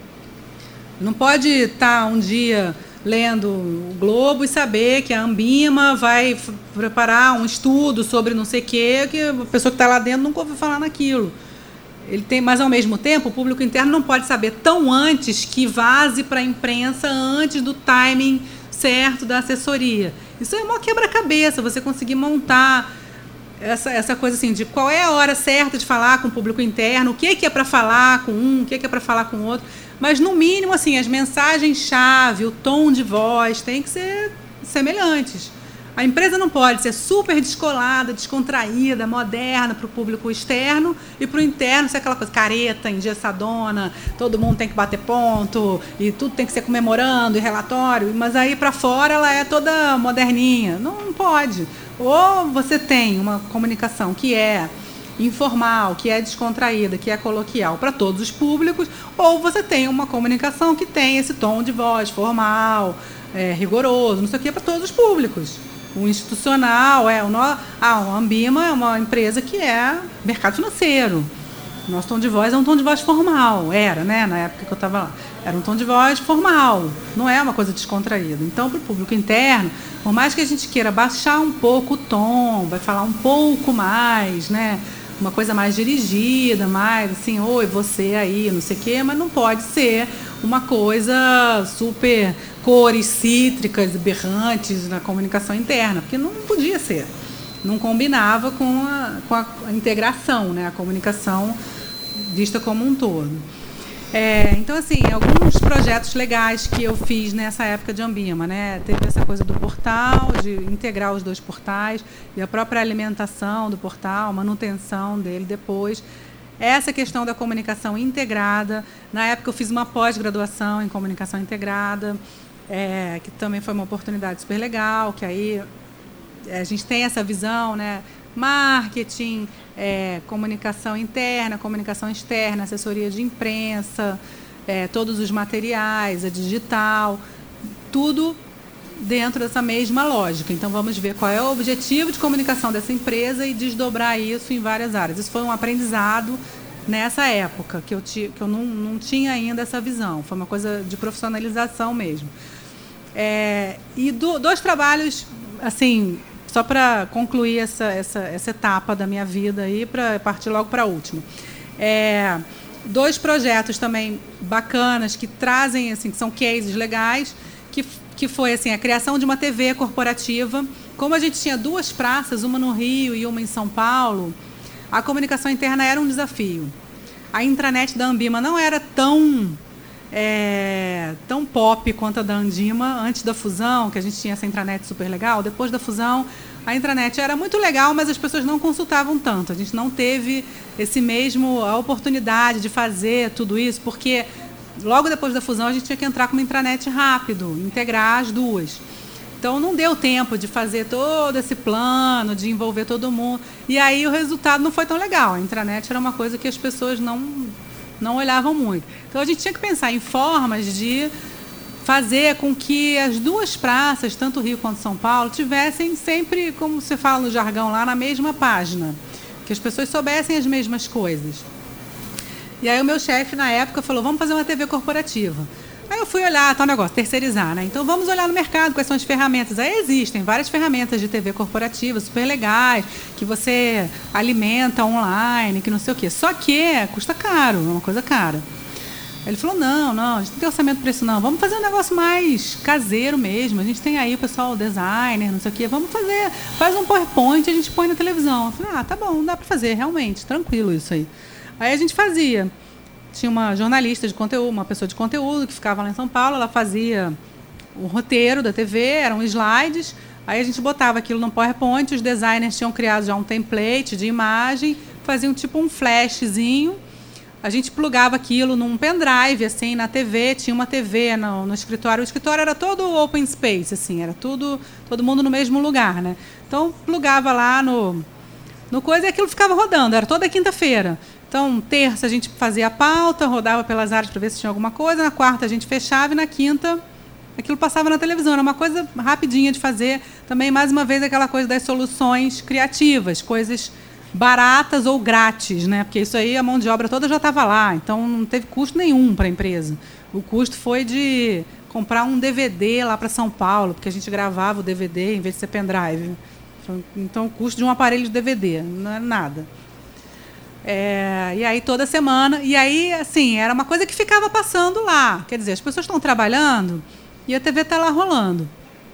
Não pode estar um dia lendo o Globo e saber que a Ambima vai preparar um estudo sobre não sei o quê, que a pessoa que está lá dentro nunca ouviu falar naquilo. Ele tem, mas, ao mesmo tempo, o público interno não pode saber tão antes que vaze para a imprensa antes do timing certo da assessoria. Isso é uma quebra-cabeça, você conseguir montar essa, essa coisa assim, de qual é a hora certa de falar com o público interno, o que é, que é para falar com um, o que é, que é para falar com o outro. Mas, no mínimo, assim, as mensagens-chave, o tom de voz, tem que ser semelhantes. A empresa não pode ser super descolada, descontraída, moderna para o público externo e para o interno ser aquela coisa careta, engessadona, todo mundo tem que bater ponto e tudo tem que ser comemorando e relatório, mas aí para fora ela é toda moderninha. Não, não pode. Ou você tem uma comunicação que é informal, que é descontraída, que é coloquial para todos os públicos, ou você tem uma comunicação que tem esse tom de voz formal, é, rigoroso, não sei o que, para todos os públicos. O institucional, é, o no... ah, a Ambima é uma empresa que é mercado financeiro. O nosso tom de voz é um tom de voz formal. Era, né? Na época que eu estava lá. Era um tom de voz formal. Não é uma coisa descontraída. Então, para o público interno, por mais que a gente queira baixar um pouco o tom, vai falar um pouco mais, né? Uma coisa mais dirigida, mais assim, oi, você aí, não sei o quê, mas não pode ser uma coisa super cores cítricas e berrantes na comunicação interna, porque não podia ser. Não combinava com a, com a integração, né? A comunicação vista como um todo. É, então, assim, alguns projetos legais que eu fiz nessa época de Ambima, né? Teve essa coisa do portal, de integrar os dois portais, e a própria alimentação do portal, manutenção dele depois. Essa questão da comunicação integrada. Na época eu fiz uma pós-graduação em comunicação integrada, é, que também foi uma oportunidade super legal, que aí a gente tem essa visão, né? Marketing, é, comunicação interna, comunicação externa, assessoria de imprensa, é, todos os materiais, a digital, tudo dentro dessa mesma lógica. Então, vamos ver qual é o objetivo de comunicação dessa empresa e desdobrar isso em várias áreas. Isso foi um aprendizado nessa época, que eu, ti, que eu não, não tinha ainda essa visão. Foi uma coisa de profissionalização mesmo. É, e do, dois trabalhos, assim, só para concluir essa, essa, essa etapa da minha vida aí, para partir logo para a última. É, dois projetos também bacanas que trazem, assim, que são cases legais, que, que foi assim, a criação de uma T V corporativa. Como a gente tinha duas praças, uma no Rio e uma em São Paulo, a comunicação interna era um desafio. A intranet da Ambima não era tão é, é, tão pop quanto a da Andima antes da fusão, que a gente tinha essa intranet super legal. Depois da fusão, a intranet era muito legal, mas as pessoas não consultavam tanto. A gente não teve esse mesmo a oportunidade de fazer tudo isso, porque logo depois da fusão a gente tinha que entrar com uma intranet rápido, integrar as duas. Então não deu tempo de fazer todo esse plano, de envolver todo mundo. E aí o resultado não foi tão legal. A intranet era uma coisa que as pessoas não, não olhavam muito. Então a gente tinha que pensar em formas de fazer com que as duas praças, tanto Rio quanto São Paulo, tivessem sempre, como você fala no jargão lá, na mesma página. Que as pessoas soubessem as mesmas coisas. E aí o meu chefe, na época, falou, vamos fazer uma T V corporativa. Aí eu fui olhar, tá um negócio, terceirizar, né? Então vamos olhar no mercado quais são as ferramentas. Aí existem várias ferramentas de T V corporativa super legais, que você alimenta online, que não sei o quê. Só que custa caro, é uma coisa cara. Aí ele falou, não, não, a gente não tem orçamento para isso não. Vamos fazer um negócio mais caseiro mesmo. A gente tem aí o pessoal, designer, não sei o quê. Vamos fazer, faz um PowerPoint e a gente põe na televisão. Eu falei, ah, tá bom, dá para fazer, realmente, tranquilo isso aí. Aí a gente fazia. Tinha uma jornalista de conteúdo, uma pessoa de conteúdo que ficava lá em São Paulo, ela fazia o roteiro da T V, eram slides, aí a gente botava aquilo no PowerPoint, os designers tinham criado já um template de imagem, faziam tipo um flashzinho, a gente plugava aquilo num pendrive, assim, na T V, tinha uma T V no, no escritório, o escritório era todo open space, assim, era tudo, todo mundo no mesmo lugar, né? Então, plugava lá no, no coisa e aquilo ficava rodando, era toda quinta-feira. Então, terça a gente fazia a pauta, rodava pelas áreas para ver se tinha alguma coisa, na quarta a gente fechava e na quinta aquilo passava na televisão. Era uma coisa rapidinha de fazer. Também, mais uma vez, aquela coisa das soluções criativas, coisas baratas ou grátis, né? Porque isso aí, a mão de obra toda já estava lá, então não teve custo nenhum para a empresa. O custo foi de comprar um D V D lá para São Paulo, porque a gente gravava o D V D em vez de ser pendrive. Então, o custo de um aparelho de D V D, não é nada. É, e aí toda semana, e aí assim, era uma coisa que ficava passando lá, quer dizer, as pessoas estão trabalhando e a T V está lá rolando,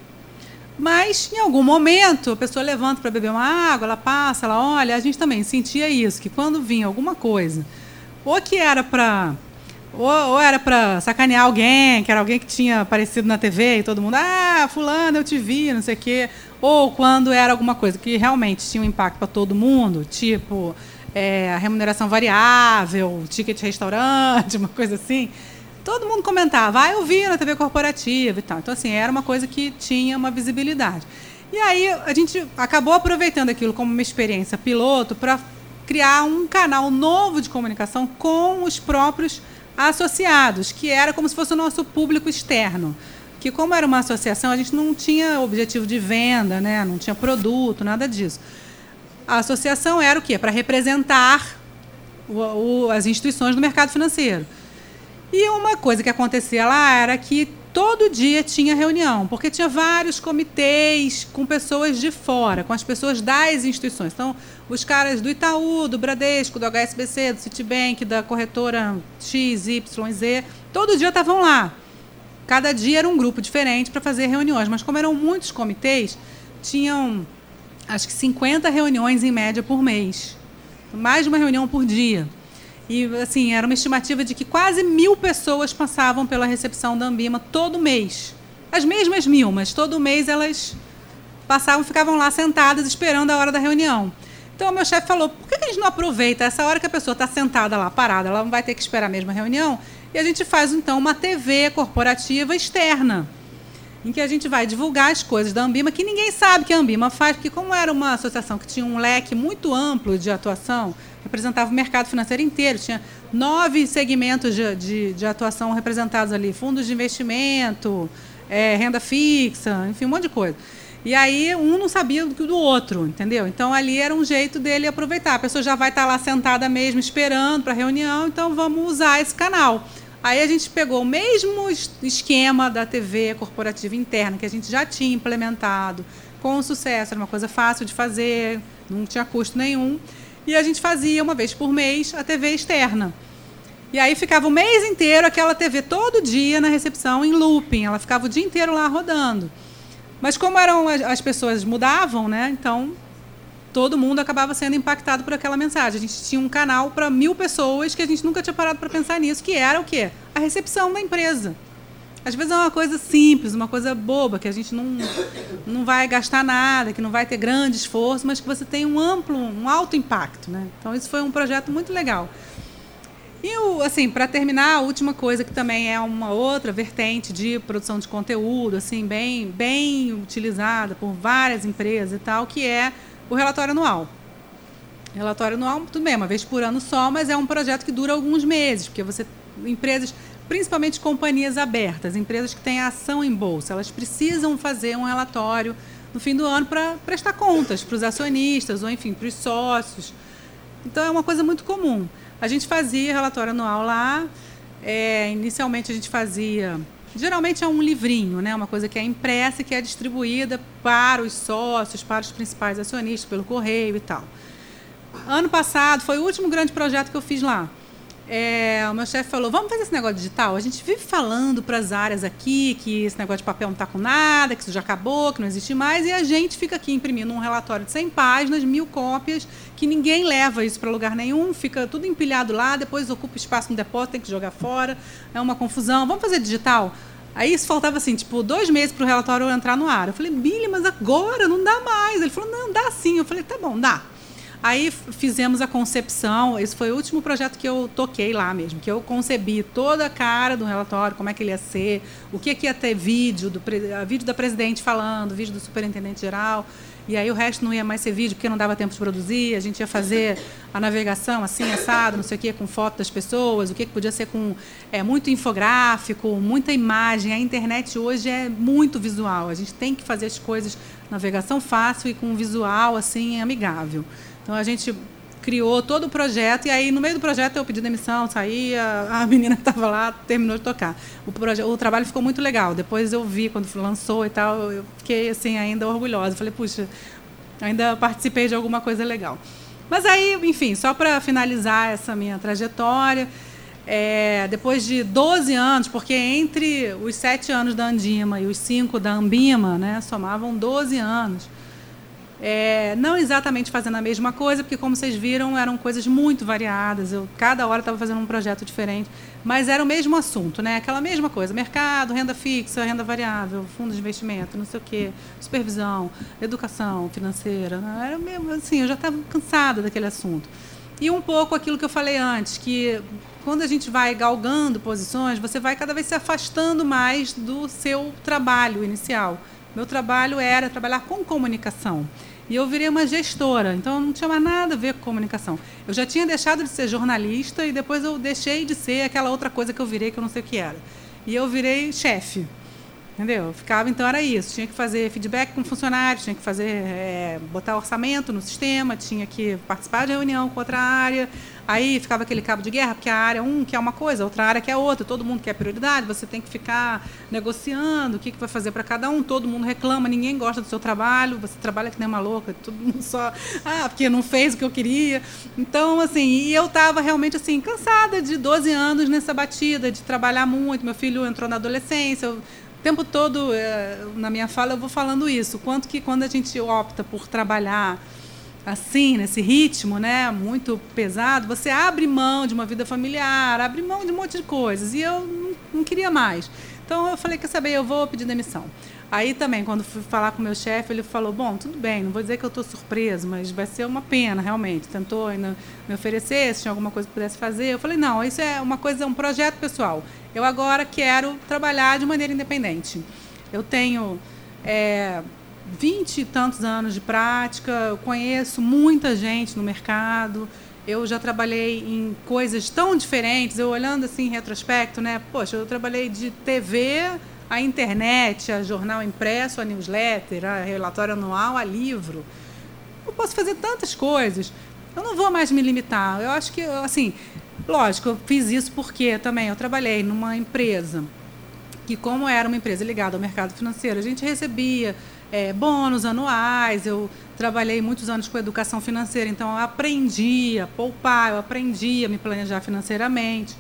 mas em algum momento a pessoa levanta para beber uma água, ela passa, ela olha, a gente também sentia isso, que quando vinha alguma coisa, ou que era para ou, ou era para sacanear alguém, que era alguém que tinha aparecido na T V e todo mundo, ah, fulano, eu te vi, não sei o quê, ou quando era alguma coisa que realmente tinha um impacto para todo mundo, tipo É, a remuneração variável, ticket restaurante, uma coisa assim, todo mundo comentava, ah, eu vi na T V corporativa e tal. Então, assim, era uma coisa que tinha uma visibilidade. E aí a gente acabou aproveitando aquilo como uma experiência piloto para criar um canal novo de comunicação com os próprios associados, que era como se fosse o nosso público externo. Que como era uma associação, a gente não tinha objetivo de venda, né? Não tinha produto, nada disso. A associação era o quê? Para representar o, o, as instituições do mercado financeiro. E uma coisa que acontecia lá era que todo dia tinha reunião, porque tinha vários comitês com pessoas de fora, com as pessoas das instituições. Então, os caras do Itaú, do Bradesco, do H S B C, do Citibank, da corretora X, Y, Z, todo dia estavam lá. Cada dia era um grupo diferente para fazer reuniões, mas como eram muitos comitês, tinham acho que cinquenta reuniões em média por mês. Mais de uma reunião por dia. E, assim, era uma estimativa de que quase mil pessoas passavam pela recepção da Ambima todo mês. As mesmas mil, mas todo mês elas passavam, ficavam lá sentadas esperando a hora da reunião. Então, o meu chefe falou, por que a gente não aproveita essa hora que a pessoa está sentada lá, parada, ela não vai ter que esperar a mesma reunião, e a gente faz, então, uma T V corporativa externa, em que a gente vai divulgar as coisas da Ambima, que ninguém sabe que a Ambima faz, porque como era uma associação que tinha um leque muito amplo de atuação, representava o mercado financeiro inteiro, tinha nove segmentos de, de, de atuação representados ali, fundos de investimento, é, renda fixa, enfim, um monte de coisa. E aí um não sabia do que do outro, entendeu? Então ali era um jeito dele aproveitar. A pessoa já vai estar lá sentada mesmo, esperando para a reunião, então vamos usar esse canal. Aí a gente pegou o mesmo esquema da T V corporativa interna, que a gente já tinha implementado com sucesso, era uma coisa fácil de fazer, não tinha custo nenhum, e a gente fazia uma vez por mês a T V externa. E aí ficava o mês inteiro aquela T V todo dia na recepção em looping, ela ficava o dia inteiro lá rodando. Mas como eram as pessoas mudavam, né? Então todo mundo acabava sendo impactado por aquela mensagem. A gente tinha um canal para mil pessoas que a gente nunca tinha parado para pensar nisso, que era o quê? A recepção da empresa. às vezes é uma coisa simples, uma coisa boba, que a gente não, não vai gastar nada, que não vai ter grande esforço, mas que você tem um amplo, um alto impacto, né? Então, isso foi um projeto muito legal. E, assim, para terminar, a última coisa, que também é uma outra vertente de produção de conteúdo, assim, bem, bem utilizada por várias empresas e tal, que é o relatório anual. Relatório anual, tudo bem, uma vez por ano só, mas é um projeto que dura alguns meses, porque você, empresas, principalmente companhias abertas, empresas que têm ação em bolsa, elas precisam fazer um relatório no fim do ano para prestar contas para os acionistas, ou, enfim, para os sócios. Então, é uma coisa muito comum. A gente fazia relatório anual lá, é, inicialmente a gente fazia, geralmente é um livrinho, né, uma coisa que é impressa e que é distribuída para os sócios, para os principais acionistas, pelo correio e tal. Ano passado, foi o último grande projeto que eu fiz lá. É, o meu chefe falou, vamos fazer esse negócio digital? A gente vive falando para as áreas aqui que esse negócio de papel não está com nada, que isso já acabou, que não existe mais, e a gente fica aqui imprimindo um relatório de cem páginas, mil cópias, que ninguém leva isso para lugar nenhum, fica tudo empilhado lá, depois ocupa espaço no depósito, tem que jogar fora, é uma confusão. Vamos fazer digital? Aí isso faltava, assim, tipo, dois meses para o relatório entrar no ar. Eu falei, Billy, mas agora não dá mais. Ele falou, não, dá sim. Eu falei, tá bom, dá. Aí fizemos a concepção, esse foi o último projeto que eu toquei lá mesmo, que eu concebi toda a cara do relatório, como é que ele ia ser, o que, que ia ter vídeo, do, vídeo da presidente falando, vídeo do superintendente geral, e aí o resto não ia mais ser vídeo, porque não dava tempo de produzir, a gente ia fazer a navegação assim, assado, não sei o quê, com foto das pessoas, o que, que podia ser com é, muito infográfico, muita imagem. A internet hoje é muito visual, a gente tem que fazer as coisas, navegação fácil e com visual assim, amigável. Então, a gente criou todo o projeto, e aí, no meio do projeto, eu pedi demissão, saí, a, a menina que estava lá terminou de tocar. O, proje- o trabalho ficou muito legal. Depois eu vi, quando lançou e tal, eu fiquei, assim, ainda orgulhosa. Falei, puxa, ainda participei de alguma coisa legal. Mas aí, enfim, só para finalizar essa minha trajetória, é, depois de doze anos, porque entre os sete anos da Andima e os cinco da Ambima, né, somavam doze anos, É, não exatamente fazendo a mesma coisa, porque, como vocês viram, eram coisas muito variadas. Eu, cada hora, estava fazendo um projeto diferente, mas era o mesmo assunto, né? Aquela mesma coisa: mercado, renda fixa, renda variável, fundo de investimento, não sei o quê, supervisão, educação financeira. Né? Era mesmo assim, eu já estava cansada daquele assunto. E um pouco aquilo que eu falei antes, que quando a gente vai galgando posições, você vai cada vez se afastando mais do seu trabalho inicial. Meu trabalho era trabalhar com comunicação. E eu virei uma gestora, então não tinha mais nada a ver com comunicação. Eu já tinha deixado de ser jornalista e depois eu deixei de ser aquela outra coisa que eu virei, que eu não sei o que era. E eu virei chefe, entendeu? Ficava, então era isso, tinha que fazer feedback com funcionários, tinha que fazer, é, botar orçamento no sistema, tinha que participar de reunião com outra área. Aí ficava aquele cabo de guerra, porque a área um quer uma coisa, a outra área quer outra, todo mundo quer prioridade, você tem que ficar negociando o que, que vai fazer para cada um, todo mundo reclama, ninguém gosta do seu trabalho, você trabalha que nem uma louca, todo mundo só, ah, porque não fez o que eu queria. Então, assim, e eu estava realmente, assim, cansada de doze anos nessa batida, de trabalhar muito, meu filho entrou na adolescência, eu, o tempo todo, é, na minha fala, eu vou falando isso, quanto que quando a gente opta por trabalhar assim, nesse ritmo, né, muito pesado, você abre mão de uma vida familiar, abre mão de um monte de coisas, e eu não, não queria mais. Então, eu falei, quer saber, eu vou pedir demissão. Aí, também, quando fui falar com o meu chefe, ele falou, bom, tudo bem, não vou dizer que eu estou surpresa, mas vai ser uma pena, realmente. Tentou ainda me oferecer, se tinha alguma coisa que pudesse fazer. Eu falei, não, isso é uma coisa, um projeto pessoal. Eu agora quero trabalhar de maneira independente. Eu tenho... É, vinte e tantos anos de prática, eu conheço muita gente no mercado, eu já trabalhei em coisas tão diferentes, eu olhando assim em retrospecto, né? Poxa, eu trabalhei de T V a internet, a jornal impresso, a newsletter, a relatório anual, a livro. Eu posso fazer tantas coisas, eu não vou mais me limitar. Eu acho que, assim, lógico, eu fiz isso porque também eu trabalhei numa empresa que, como era uma empresa ligada ao mercado financeiro, a gente recebia É, bônus anuais, eu trabalhei muitos anos com educação financeira, então eu aprendi a poupar, eu aprendi a me planejar financeiramente.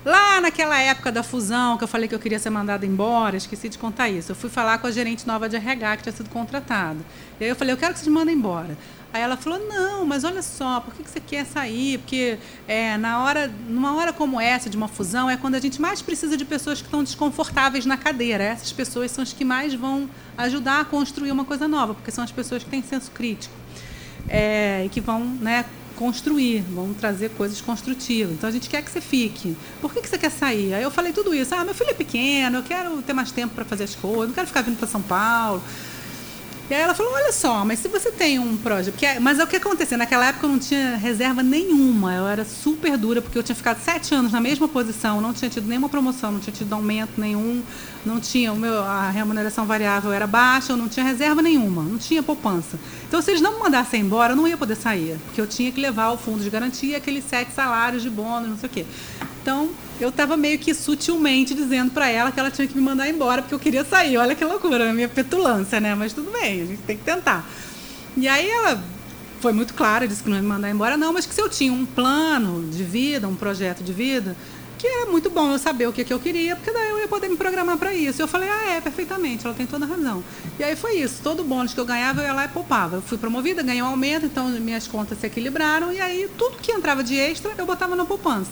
Lá naquela época da fusão, que eu falei que eu queria ser mandada embora, esqueci de contar isso. Eu fui falar com a gerente nova de R H, que tinha sido contratada. E aí eu falei, eu quero que vocês mandem embora. Aí ela falou, não, mas olha só, por que você quer sair? Porque é, na hora, numa hora como essa, de uma fusão, é quando a gente mais precisa de pessoas que estão desconfortáveis na cadeira. Essas pessoas são as que mais vão ajudar a construir uma coisa nova, porque são as pessoas que têm senso crítico. É, e que vão, né, construir, vão trazer coisas construtivas. Então, a gente quer que você fique. Por que que você quer sair? Aí eu falei tudo isso. Ah, meu filho é pequeno, eu quero ter mais tempo para fazer as coisas, não quero ficar vindo para São Paulo. E aí ela falou, olha só, mas se você tem um projeto... Porque, mas é o que aconteceu, naquela época eu não tinha reserva nenhuma, eu era super dura, porque eu tinha ficado sete anos na mesma posição, não tinha tido nenhuma promoção, não tinha tido aumento nenhum, não tinha, o meu, a remuneração variável era baixa, eu não tinha reserva nenhuma, não tinha poupança. Então, se eles não me mandassem embora, eu não ia poder sair, porque eu tinha que levar o fundo de garantia, aqueles sete salários de bônus, não sei o quê. Então, eu estava meio que sutilmente dizendo para ela que ela tinha que me mandar embora, porque eu queria sair. Olha que loucura, a minha petulância, né? Mas tudo bem, a gente tem que tentar. E aí ela foi muito clara, disse que não ia me mandar embora, não, mas que se eu tinha um plano de vida, um projeto de vida, que era muito bom eu saber o que, que eu queria, porque daí eu ia poder me programar para isso. Eu falei, ah, é, perfeitamente, ela tem toda a razão. E aí foi isso, todo bônus que eu ganhava, eu ia lá e poupava. Eu fui promovida, ganhei um aumento, então minhas contas se equilibraram, e aí tudo que entrava de extra, eu botava na poupança.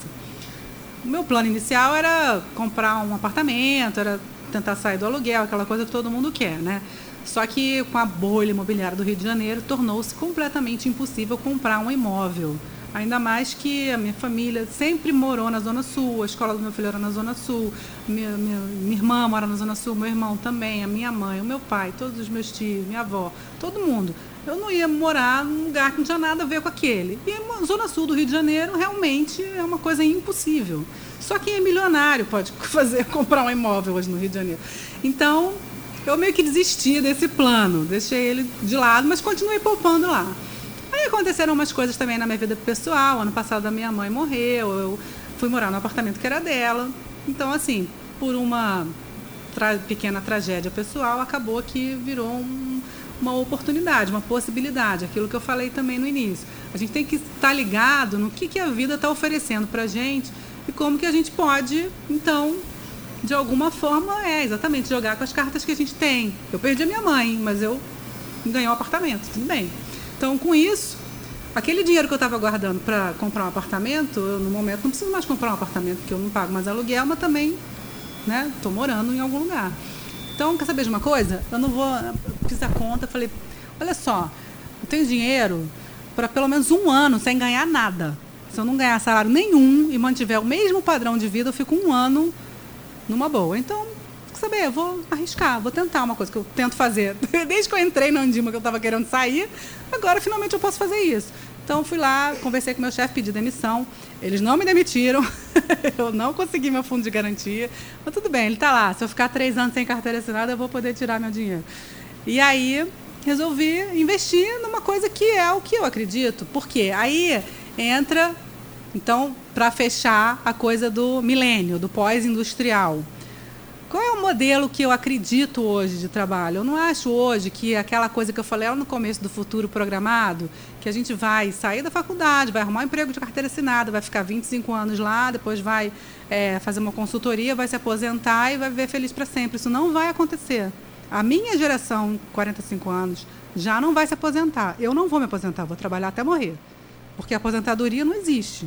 O meu plano inicial era comprar um apartamento, era tentar sair do aluguel, aquela coisa que todo mundo quer, né? Só que com a bolha imobiliária do Rio de Janeiro, tornou-se completamente impossível comprar um imóvel. Ainda mais que a minha família sempre morou na Zona Sul, a escola do meu filho era na Zona Sul, minha, minha, minha irmã mora na Zona Sul, meu irmão também, a minha mãe, o meu pai, todos os meus tios, minha avó, todo mundo. Eu não ia morar num lugar que não tinha nada a ver com aquele. E a Zona Sul do Rio de Janeiro realmente é uma coisa impossível. Só quem é milionário pode fazer, comprar um imóvel hoje no Rio de Janeiro. Então, eu meio que desisti desse plano, deixei ele de lado, mas continuei poupando lá. Aí aconteceram umas coisas também na minha vida pessoal. Ano passado a minha mãe morreu, eu fui morar no apartamento que era dela. Então, assim, por uma tra- pequena tragédia pessoal, acabou que virou um... uma oportunidade, uma possibilidade, aquilo que eu falei também no início. A gente tem que estar ligado no que, que a vida está oferecendo para a gente e como que a gente pode, então, de alguma forma, é exatamente jogar com as cartas que a gente tem. Eu perdi a minha mãe, mas eu ganhei um apartamento, tudo bem. Então, com isso, aquele dinheiro que eu estava guardando para comprar um apartamento, eu, no momento, não preciso mais comprar um apartamento, porque eu não pago mais aluguel, mas também, né, estou morando em algum lugar. Então, quer saber de uma coisa? Eu não vou... Fiz a conta, falei, olha só, eu tenho dinheiro para pelo menos um ano sem ganhar nada. Se eu não ganhar salário nenhum e mantiver o mesmo padrão de vida, eu fico um ano numa boa. Então, quer saber? Eu vou arriscar, vou tentar uma coisa que eu tento fazer. Desde que eu entrei na Andima, que eu estava querendo sair, agora finalmente eu posso fazer isso. Então, fui lá, conversei com meu chefe, pedi demissão. Eles não me demitiram, eu não consegui meu fundo de garantia. Mas tudo bem, ele está lá. Se eu ficar três anos sem carteira assinada, eu vou poder tirar meu dinheiro. E aí, resolvi investir numa coisa que é o que eu acredito. Por quê? Aí entra, então, para fechar a coisa do milênio, do pós-industrial. Qual é o modelo que eu acredito hoje de trabalho? Eu não acho hoje que aquela coisa que eu falei lá no começo do futuro programado, que a gente vai sair da faculdade, vai arrumar um emprego de carteira assinada, vai ficar vinte e cinco anos lá, depois vai é, fazer uma consultoria, vai se aposentar e vai viver feliz para sempre. Isso não vai acontecer. A minha geração, quarenta e cinco anos, já não vai se aposentar. Eu não vou me aposentar, vou trabalhar até morrer. Porque a aposentadoria não existe.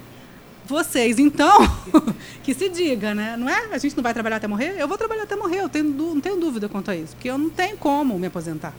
Vocês, então, que se diga, né? Não é? A gente não vai trabalhar até morrer? Eu vou trabalhar até morrer, eu tenho, não tenho dúvida quanto a isso, porque eu não tenho como me aposentar.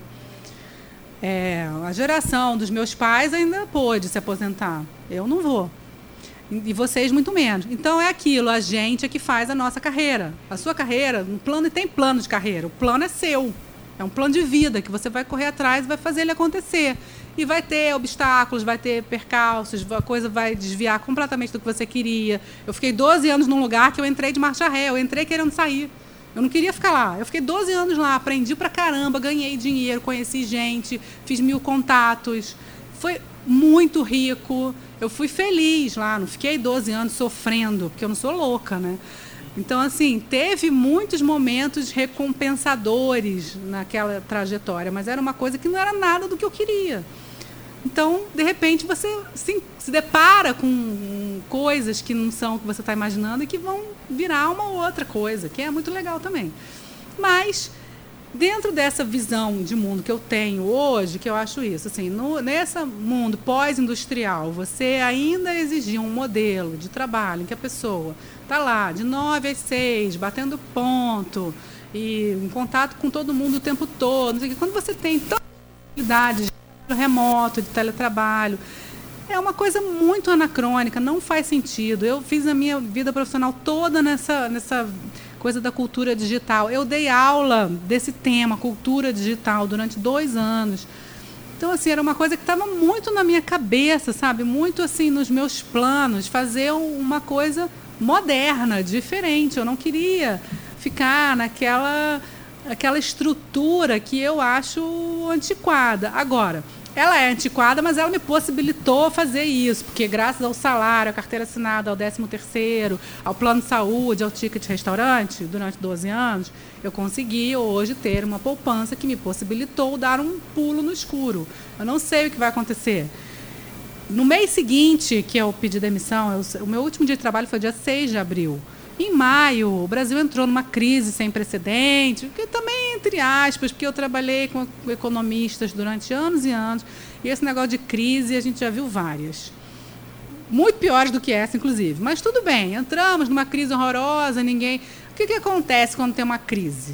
É, a geração dos meus pais ainda pôde se aposentar. Eu não vou. E vocês muito menos. Então, é aquilo, a gente é que faz a nossa carreira. A sua carreira, um plano, e tem plano de carreira. O plano é seu. É um plano de vida que você vai correr atrás e vai fazer ele acontecer. E vai ter obstáculos, vai ter percalços, a coisa vai desviar completamente do que você queria. Eu fiquei doze anos num lugar que eu entrei de marcha ré, eu entrei querendo sair. Eu não queria ficar lá. Eu fiquei doze anos lá, aprendi pra caramba, ganhei dinheiro, conheci gente, fiz mil contatos. Foi muito rico. Eu fui feliz lá, não fiquei doze anos sofrendo, porque eu não sou louca, né? Então, assim, teve muitos momentos recompensadores naquela trajetória, mas era uma coisa que não era nada do que eu queria. Então, de repente, você se, se depara com coisas que não são o que você está imaginando e que vão virar uma outra coisa, que é muito legal também. Mas, dentro dessa visão de mundo que eu tenho hoje, que eu acho isso, assim, no, nesse mundo pós-industrial, você ainda exigir um modelo de trabalho em que a pessoa está lá de nove às seis, batendo ponto, e em contato com todo mundo o tempo todo. Não sei o que. Quando você tem tantas possibilidades de remoto, de teletrabalho, é uma coisa muito anacrônica, não faz sentido. Eu fiz a minha vida profissional toda nessa, nessa coisa da cultura digital. Eu dei aula desse tema, cultura digital, durante dois anos. Então, assim, era uma coisa que estava muito na minha cabeça, sabe? Muito, assim, nos meus planos, fazer uma coisa moderna, diferente. Eu não queria ficar naquela aquela estrutura que eu acho antiquada. Agora, ela é antiquada, mas ela me possibilitou fazer isso, porque graças ao salário, à carteira assinada, ao décimo terceiro, ao plano de saúde, ao ticket restaurante, durante doze anos, eu consegui hoje ter uma poupança que me possibilitou dar um pulo no escuro. Eu não sei o que vai acontecer. No mês seguinte que eu pedi demissão, eu, o meu último dia de trabalho foi dia seis de abril. Em maio, o Brasil entrou numa crise sem precedente, que também, entre aspas, porque eu trabalhei com economistas durante anos e anos, e esse negócio de crise a gente já viu várias. Muito piores do que essa, inclusive. Mas tudo bem, entramos numa crise horrorosa, ninguém... O que, que acontece quando tem uma crise?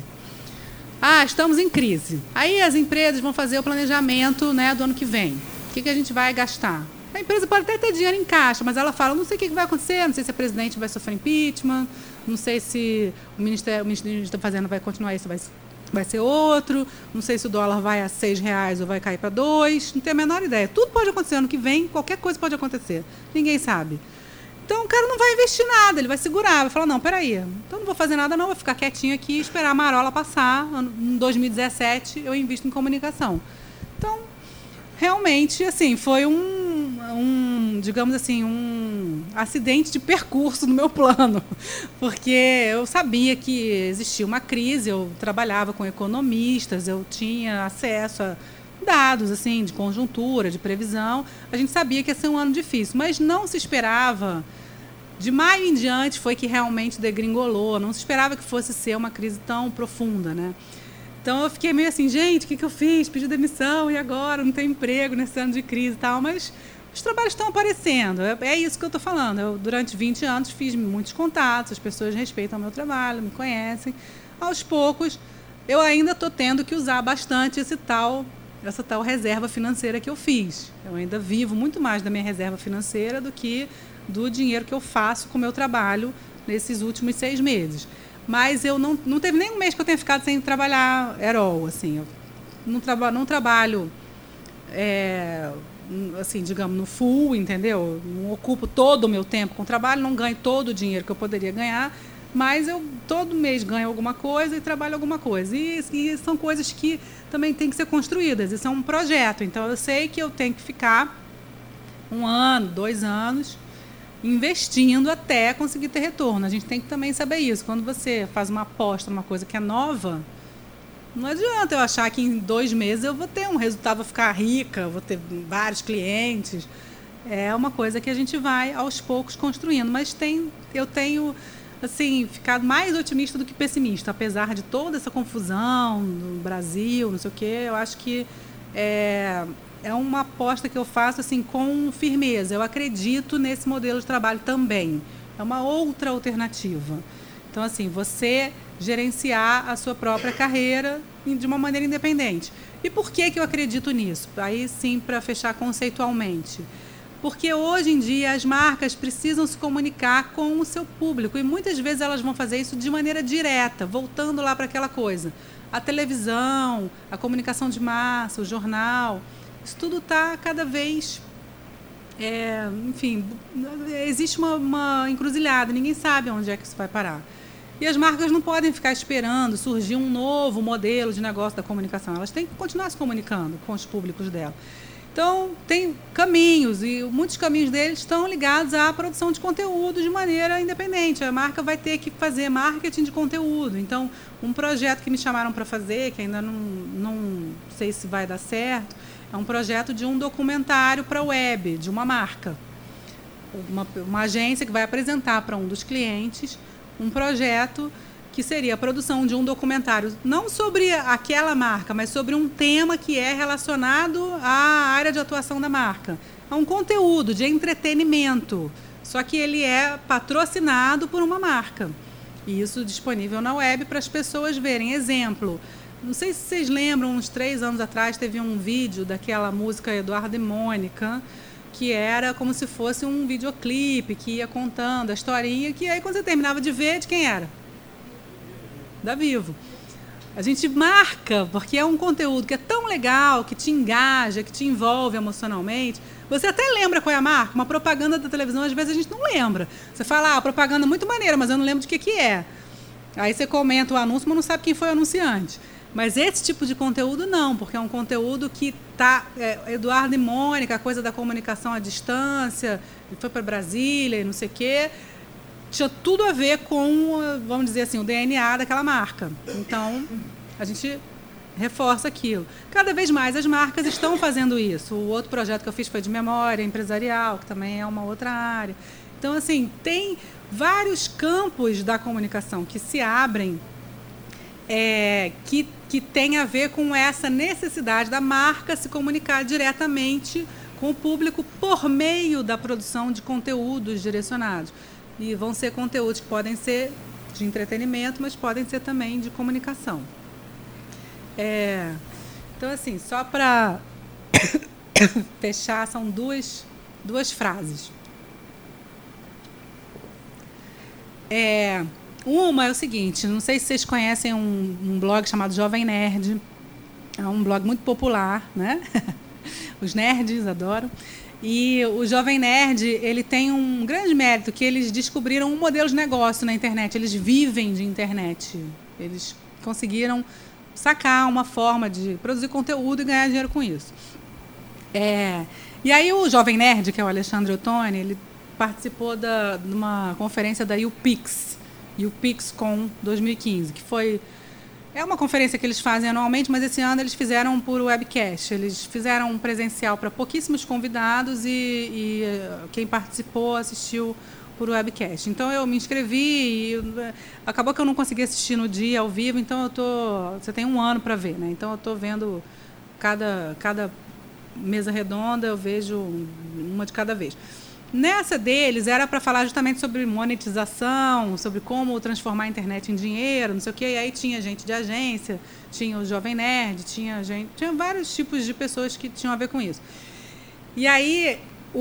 Ah, estamos em crise. Aí as empresas vão fazer o planejamento, né, do ano que vem. O que, que a gente vai gastar? A empresa pode até ter dinheiro em caixa, mas ela fala, não sei o que vai acontecer, não sei se a presidente vai sofrer impeachment, não sei se o Ministério, o Ministério da Fazenda vai continuar isso, vai, vai ser outro, não sei se o dólar vai a seis reais ou vai cair para dois, não tenho a menor ideia. Tudo pode acontecer ano que vem, qualquer coisa pode acontecer, ninguém sabe. Então o cara não vai investir nada, ele vai segurar, vai falar, não, peraí, então não vou fazer nada não, vou ficar quietinho aqui e esperar a marola passar, em dois mil e dezessete eu invisto em comunicação. Então, realmente, assim, foi um, um, digamos assim, um acidente de percurso no meu plano, porque eu sabia que existia uma crise, eu trabalhava com economistas, eu tinha acesso a dados, assim, de conjuntura, de previsão, a gente sabia que ia ser um ano difícil, mas não se esperava, de maio em diante foi que realmente degringolou, não se esperava que fosse ser uma crise tão profunda, né? Então eu fiquei meio assim, gente, o que, que eu fiz? Pedi demissão e agora não tenho emprego nesse ano de crise e tal, mas os trabalhos estão aparecendo, é, é isso que eu estou falando. Eu, durante vinte anos, fiz muitos contatos, as pessoas respeitam o meu trabalho, me conhecem. Aos poucos, eu ainda estou tendo que usar bastante esse tal, essa tal reserva financeira que eu fiz. Eu ainda vivo muito mais da minha reserva financeira do que do dinheiro que eu faço com o meu trabalho nesses últimos seis meses. Mas eu não, não teve nem um mês que eu tenha ficado sem trabalhar at all, assim. Eu não, traba, não trabalho, é, assim, digamos, no full, entendeu? Não ocupo todo o meu tempo com trabalho, não ganho todo o dinheiro que eu poderia ganhar, mas eu todo mês ganho alguma coisa e trabalho alguma coisa. E, e são coisas que também têm que ser construídas, isso é um projeto. Então, eu sei que eu tenho que ficar um ano, dois anos... investindo até conseguir ter retorno. A gente tem que também saber isso. Quando você faz uma aposta numa coisa que é nova, não adianta eu achar que em dois meses eu vou ter um resultado, vou ficar rica, vou ter vários clientes. É uma coisa que a gente vai, aos poucos, construindo. Mas tem, eu tenho assim, ficado mais otimista do que pessimista, apesar de toda essa confusão no Brasil, não sei o quê. Eu acho que é... é uma aposta que eu faço assim, com firmeza. Eu acredito nesse modelo de trabalho também. É uma outra alternativa. Então, assim, você gerenciar a sua própria carreira de uma maneira independente. E por que que eu acredito nisso? Aí, sim, para fechar conceitualmente. Porque hoje em dia as marcas precisam se comunicar com o seu público. E muitas vezes elas vão fazer isso de maneira direta, voltando lá para aquela coisa. A televisão, a comunicação de massa, o jornal... Isso tudo está cada vez, é, enfim, existe uma, uma encruzilhada, ninguém sabe onde é que isso vai parar. E as marcas não podem ficar esperando surgir um novo modelo de negócio da comunicação, elas têm que continuar se comunicando com os públicos dela. Então, tem caminhos, e muitos caminhos deles estão ligados à produção de conteúdo de maneira independente. A marca vai ter que fazer marketing de conteúdo. Então, um projeto que me chamaram para fazer, que ainda não, não sei se vai dar certo, É um projeto de um documentário para a web, de uma marca. Uma, uma agência que vai apresentar para um dos clientes um projeto que seria a produção de um documentário, não sobre aquela marca, mas sobre um tema que é relacionado à área de atuação da marca. É um conteúdo de entretenimento, só que ele é patrocinado por uma marca. E isso disponível na web para as pessoas verem. Exemplo, não sei se vocês lembram, uns três anos atrás teve um vídeo daquela música Eduardo e Mônica, que era como se fosse um videoclipe, que ia contando a historinha, que aí quando você terminava de ver, de quem era? Da Vivo. A gente marca, porque é um conteúdo que é tão legal, que te engaja, que te envolve emocionalmente. Você até lembra qual é a marca? Uma propaganda da televisão, às vezes a gente não lembra. Você fala, ah, a propaganda é muito maneira, mas eu não lembro de que, que é. Aí você comenta o anúncio, mas não sabe quem foi o anunciante. Mas esse tipo de conteúdo não, porque é um conteúdo que está... É, Eduardo e Mônica, a coisa da comunicação à distância, ele foi para Brasília e não sei o quê... tinha tudo a ver com, vamos dizer assim, o D N A daquela marca. Então, a gente reforça aquilo. Cada vez mais as marcas estão fazendo isso. O outro projeto que eu fiz foi de memória empresarial, que também é uma outra área. Então, assim, tem vários campos da comunicação que se abrem, é, que, que tem a ver com essa necessidade da marca se comunicar diretamente com o público por meio da produção de conteúdos direcionados. E vão ser conteúdos que podem ser de entretenimento, mas podem ser também de comunicação. É, então, assim, só para fechar, são duas, duas frases. É, uma é o seguinte, não sei se vocês conhecem um, um blog chamado Jovem Nerd. É um blog muito popular, né? Os nerds adoram. E o Jovem Nerd, ele tem um grande mérito, que eles descobriram um modelo de negócio na internet. Eles vivem de internet. Eles conseguiram sacar uma forma de produzir conteúdo e ganhar dinheiro com isso. É, e aí o Jovem Nerd, que é o Alexandre Ottoni, ele participou da, de uma conferência da YouPix, YouPixCon dois mil e quinze, que foi... É uma conferência que eles fazem anualmente, mas esse ano eles fizeram por webcast. Eles fizeram um presencial para pouquíssimos convidados e, e quem participou assistiu por webcast. Então eu me inscrevi e acabou que eu não consegui assistir no dia ao vivo, então eu tô, você tem um ano para ver, né? Então eu estou vendo cada, cada mesa redonda, eu vejo uma de cada vez. Nessa deles era para falar justamente sobre monetização, sobre como transformar a internet em dinheiro, não sei o quê. E aí tinha gente de agência, tinha o Jovem Nerd, tinha gente, tinha vários tipos de pessoas que tinham a ver com isso. E aí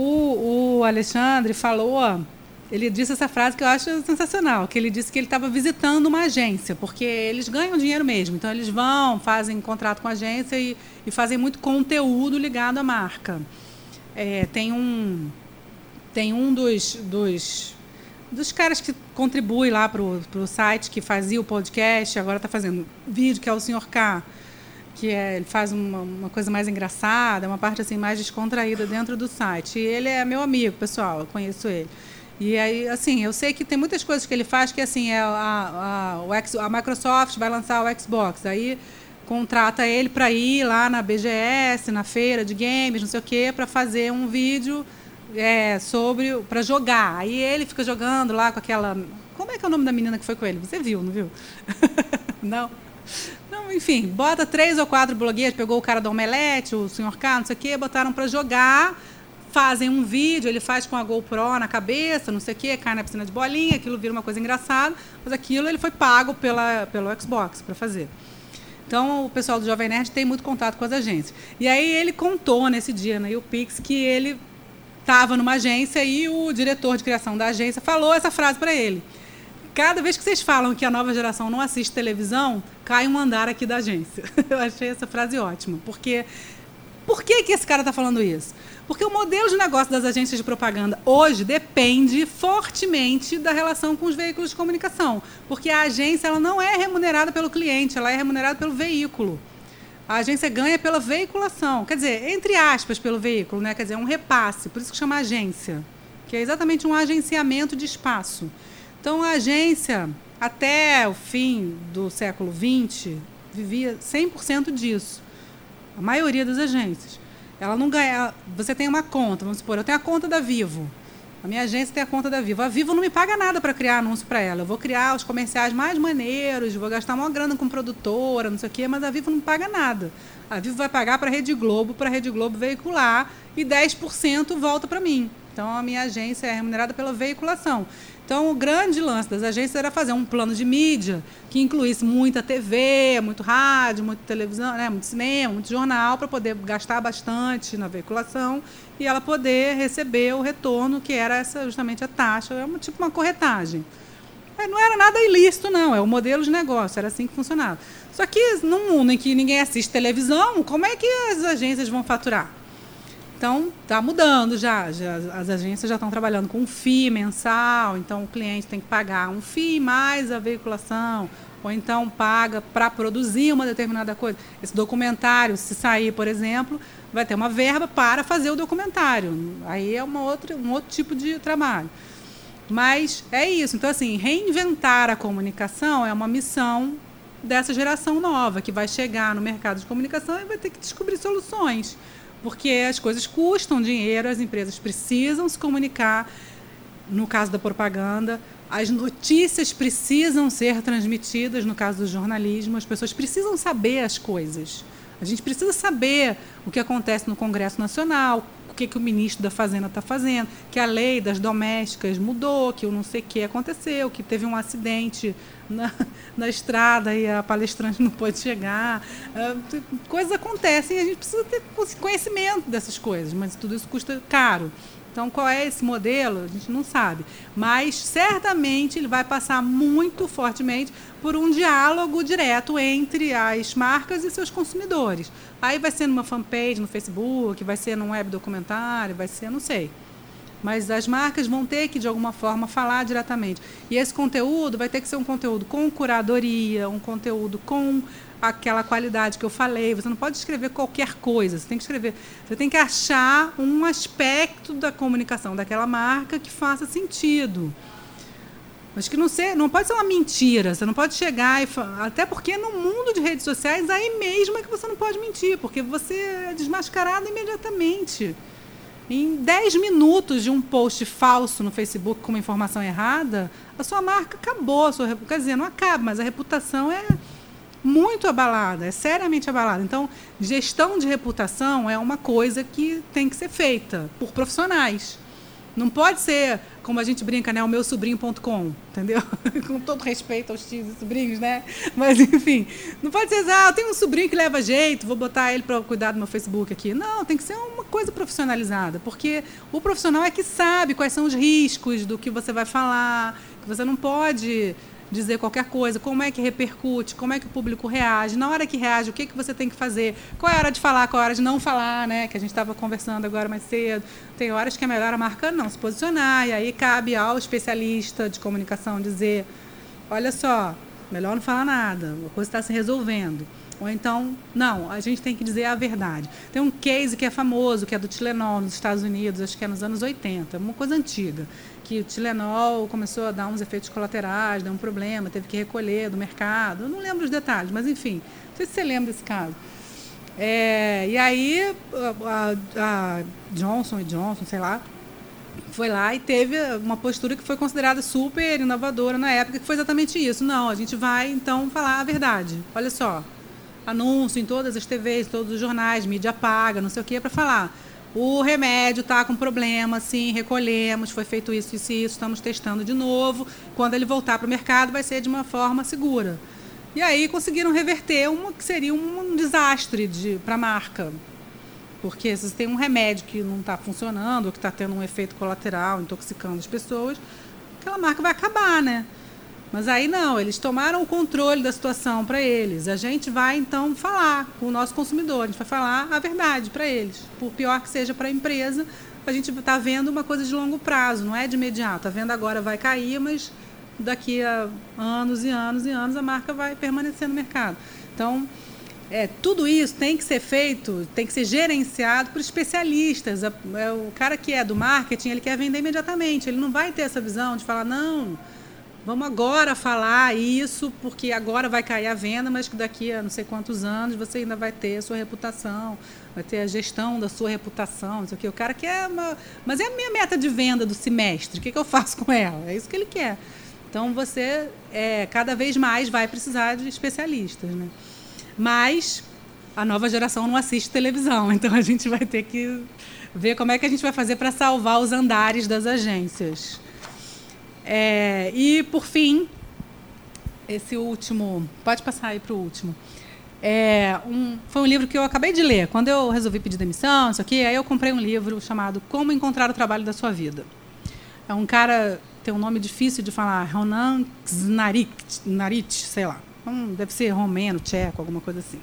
o, o Alexandre falou, ele disse essa frase que eu acho sensacional, que ele disse que ele estava visitando uma agência, porque eles ganham dinheiro mesmo. Então eles vão, fazem contrato com a agência e, e fazem muito conteúdo ligado à marca. É, tem um... Tem um dos, dos, dos caras que contribui lá para o site, que fazia o podcast, agora está fazendo vídeo, que é o senhor K, que é, ele faz uma, uma coisa mais engraçada, uma parte assim, mais descontraída dentro do site. E ele é meu amigo, pessoal, eu conheço ele. E aí, assim, eu sei que tem muitas coisas que ele faz que, assim, é a, a, o X, a Microsoft vai lançar o Xbox, aí contrata ele para ir lá na B G S, na feira de games, não sei o quê, para fazer um vídeo... É, sobre para jogar. Aí ele fica jogando lá com aquela... Como é que é o nome da menina que foi com ele? Você viu, não viu? Não? Não, enfim, bota três ou quatro blogueiros, pegou o cara do Omelete, o senhor K, não sei o quê, botaram para jogar, fazem um vídeo, ele faz com a GoPro na cabeça, não sei o quê, cai na piscina de bolinha, aquilo vira uma coisa engraçada, mas aquilo ele foi pago pela, pelo Xbox para fazer. Então, o pessoal do Jovem Nerd tem muito contato com as agências. E aí ele contou nesse dia na YouPix que ele estava numa agência e o diretor de criação da agência falou essa frase para ele. Cada vez que vocês falam que a nova geração não assiste televisão, cai um andar aqui da agência. Eu achei essa frase ótima. Porque, por que, que esse cara está falando isso? Porque o modelo de negócio das agências de propaganda hoje depende fortemente da relação com os veículos de comunicação. Porque a agência ela não é remunerada pelo cliente, ela é remunerada pelo veículo. A agência ganha pela veiculação, quer dizer, entre aspas, pelo veículo, né? Quer dizer, um repasse, por isso que chama agência, que é exatamente um agenciamento de espaço. Então, a agência, até o fim do século vinte, vivia cem por cento disso, a maioria das agências. ela não ganha. Você tem uma conta, vamos supor, eu tenho a conta da Vivo. A minha agência tem a conta da Vivo. A Vivo não me paga nada para criar anúncio para ela. Eu vou criar os comerciais mais maneiros, vou gastar uma grana com produtora, não sei o quê, mas a Vivo não me paga nada. A Vivo vai pagar para a Rede Globo, para a Rede Globo veicular, e dez por cento volta para mim. Então, a minha agência é remunerada pela veiculação. Então, o grande lance das agências era fazer um plano de mídia que incluísse muita T V, muito rádio, muita televisão, né, muito cinema, muito jornal, para poder gastar bastante na veiculação e ela poder receber o retorno, que era essa, justamente a taxa, é uma, tipo uma corretagem. É, não era nada ilícito, não, é o modelo de negócio, era assim que funcionava. Só que, num mundo em que ninguém assiste televisão, como é que as agências vão faturar? Então, está mudando já. já. As agências já estão trabalhando com um F I I mensal, então o cliente tem que pagar um F I I mais a veiculação, ou então paga para produzir uma determinada coisa. Esse documentário, se sair, por exemplo, vai ter uma verba para fazer o documentário. Aí é uma outra, um outro tipo de trabalho. Mas é isso. Então, assim, reinventar a comunicação é uma missão dessa geração nova, que vai chegar no mercado de comunicação e vai ter que descobrir soluções. Porque as coisas custam dinheiro, as empresas precisam se comunicar. No caso da propaganda, as notícias precisam ser transmitidas, no caso do jornalismo, as pessoas precisam saber as coisas. A gente precisa saber o que acontece no Congresso Nacional, o que, que o ministro da Fazenda está fazendo, que a lei das domésticas mudou, que o não sei o que aconteceu, que teve um acidente na, na estrada e a palestrante não pôde chegar. Uh, coisas acontecem e a gente precisa ter conhecimento dessas coisas, mas tudo isso custa caro. Então, qual é esse modelo? A gente não sabe. Mas, certamente, ele vai passar muito fortemente por um diálogo direto entre as marcas e seus consumidores. Aí vai ser numa fanpage no Facebook, vai ser num web documentário, vai ser, não sei. Mas as marcas vão ter que, de alguma forma, falar diretamente. E esse conteúdo vai ter que ser um conteúdo com curadoria, um conteúdo com aquela qualidade que eu falei. Você não pode escrever qualquer coisa, você tem que escrever, você tem que achar um aspecto da comunicação daquela marca que faça sentido. Mas que não, ser, não pode ser uma mentira, você não pode chegar e falar, até porque no mundo de redes sociais aí mesmo é que você não pode mentir, porque você é desmascarado imediatamente. Em dez minutos de um post falso no Facebook com uma informação errada, a sua marca acabou, a sua, quer dizer, não acaba, mas a reputação é muito abalada, é seriamente abalada. Então, gestão de reputação é uma coisa que tem que ser feita por profissionais. Não pode ser, como a gente brinca, né, o meu sobrinho ponto com, entendeu? Com todo respeito aos tios e sobrinhos, né? Mas, enfim, não pode ser, ah, eu tenho um sobrinho que leva jeito, vou botar ele para cuidar do meu Facebook aqui. Não, tem que ser uma coisa profissionalizada, porque o profissional é que sabe quais são os riscos do que você vai falar, que você não pode dizer qualquer coisa, como é que repercute, como é que o público reage, na hora que reage, o que, que você tem que fazer, qual é a hora de falar, qual é a hora de não falar, né? Que a gente estava conversando agora mais cedo. Tem horas que é melhor a marca não se posicionar, e aí cabe ao especialista de comunicação dizer, olha só, melhor não falar nada, a coisa está se resolvendo. Ou então, não, a gente tem que dizer a verdade. Tem um case que é famoso, que é do Tilenol nos Estados Unidos, acho que é nos anos oitenta, uma coisa antiga, que o Tilenol começou a dar uns efeitos colaterais, deu um problema, teve que recolher do mercado. Eu não lembro os detalhes, mas enfim, não sei se você lembra desse caso. É, e aí, a, a Johnson e Johnson, sei lá, foi lá e teve uma postura que foi considerada super inovadora na época, que foi exatamente isso. Não, a gente vai, então, falar a verdade. Olha só, anúncio em todas as T Vs, todos os jornais, mídia paga, não sei o quê, para falar. O remédio está com problema, sim, recolhemos, foi feito isso, isso e isso, estamos testando de novo. Quando ele voltar para o mercado, vai ser de uma forma segura. E aí conseguiram reverter uma que seria um desastre para a marca. Porque se você tem um remédio que não está funcionando, ou que está tendo um efeito colateral, intoxicando as pessoas, aquela marca vai acabar, né? Mas aí não, eles tomaram o controle da situação para eles. A gente vai, então, falar com o nosso consumidor, a gente vai falar a verdade para eles. Por pior que seja para a empresa, a gente está vendo uma coisa de longo prazo, não é de imediato. Está vendo agora vai cair, mas daqui a anos e anos e anos a marca vai permanecer no mercado. Então, é, tudo isso tem que ser feito, tem que ser gerenciado por especialistas. O cara que é do marketing, ele quer vender imediatamente. Ele não vai ter essa visão de falar, não... vamos agora falar isso, porque agora vai cair a venda, mas que daqui a não sei quantos anos você ainda vai ter a sua reputação, vai ter a gestão da sua reputação, não sei o quê. O cara quer uma... Mas é a minha meta de venda do semestre, o que, que eu faço com ela? É isso que ele quer. Então, você é, cada vez mais vai precisar de especialistas, né? Mas a nova geração não assiste televisão, então a gente vai ter que ver como é que a gente vai fazer para salvar os andares das agências. É, e, por fim, esse último... Pode passar aí para o último. É, um, foi um livro que eu acabei de ler. Quando eu resolvi pedir demissão, isso aqui, aí eu comprei um livro chamado Como Encontrar o Trabalho da Sua Vida. É um cara... tem um nome difícil de falar, Ronan Kznaric, sei lá. Hum, deve ser romeno, tcheco, alguma coisa assim.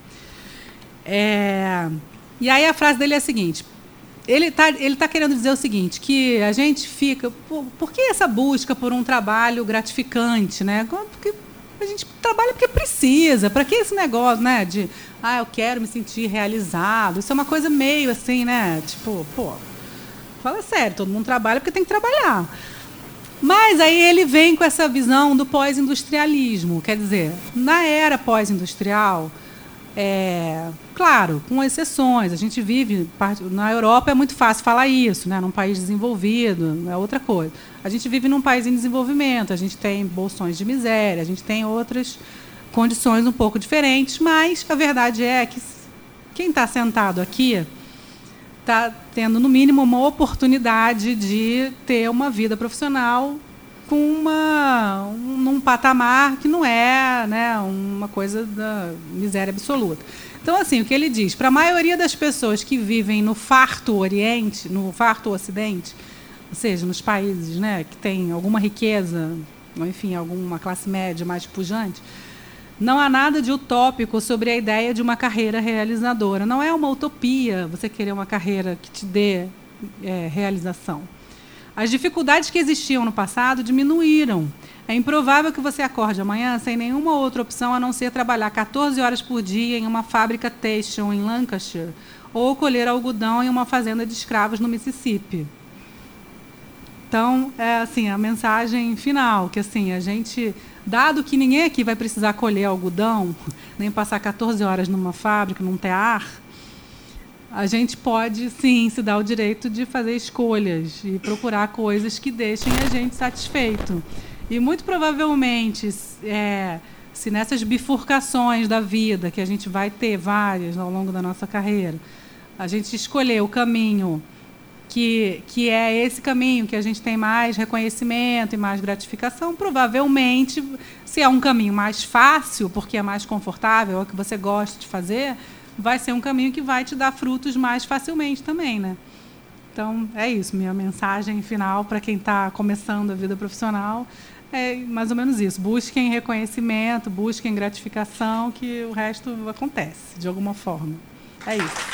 É, e aí a frase dele é a seguinte, ele está ele tá querendo dizer o seguinte, que a gente fica... Por, por que essa busca por um trabalho gratificante, né? Porque a gente trabalha porque precisa. Para que esse negócio, né? De, ah, eu quero me sentir realizado. Isso é uma coisa meio assim, né? Tipo, pô, fala sério, todo mundo trabalha porque tem que trabalhar. Mas aí ele vem com essa visão do pós-industrialismo. Quer dizer, na era pós-industrial, é, claro, com exceções, a gente vive... Na Europa é muito fácil falar isso, né? Num país desenvolvido, é outra coisa. A gente vive num país em desenvolvimento, a gente tem bolsões de miséria, a gente tem outras condições um pouco diferentes, mas a verdade é que quem está sentado aqui está tendo, no mínimo, uma oportunidade de ter uma vida profissional com uma, um, num patamar que não é, né, uma coisa da miséria absoluta. Então, assim, o que ele diz, para a maioria das pessoas que vivem no farto Oriente, no farto Ocidente, ou seja, nos países, né, que têm alguma riqueza, ou, enfim, alguma classe média mais pujante, não há nada de utópico sobre a ideia de uma carreira realizadora. Não é uma utopia você querer uma carreira que te dê é, realização. As dificuldades que existiam no passado diminuíram. É improvável que você acorde amanhã sem nenhuma outra opção a não ser trabalhar quatorze horas por dia em uma fábrica têxtil em Lancashire ou colher algodão em uma fazenda de escravos no Mississippi. Então, é assim, a mensagem final, que assim, a gente... Dado que ninguém aqui vai precisar colher algodão, nem passar quatorze horas numa fábrica, num tear, a gente pode, sim, se dar o direito de fazer escolhas e procurar coisas que deixem a gente satisfeito. E, muito provavelmente, é, se nessas bifurcações da vida, que a gente vai ter várias ao longo da nossa carreira, a gente escolher o caminho Que, que é esse caminho que a gente tem mais reconhecimento e mais gratificação, provavelmente, se é um caminho mais fácil, porque é mais confortável, é o que você gosta de fazer, vai ser um caminho que vai te dar frutos mais facilmente também, né? Então, é isso. Minha mensagem final para quem está começando a vida profissional é mais ou menos isso. Busquem reconhecimento, busquem gratificação, que o resto acontece, de alguma forma. É isso.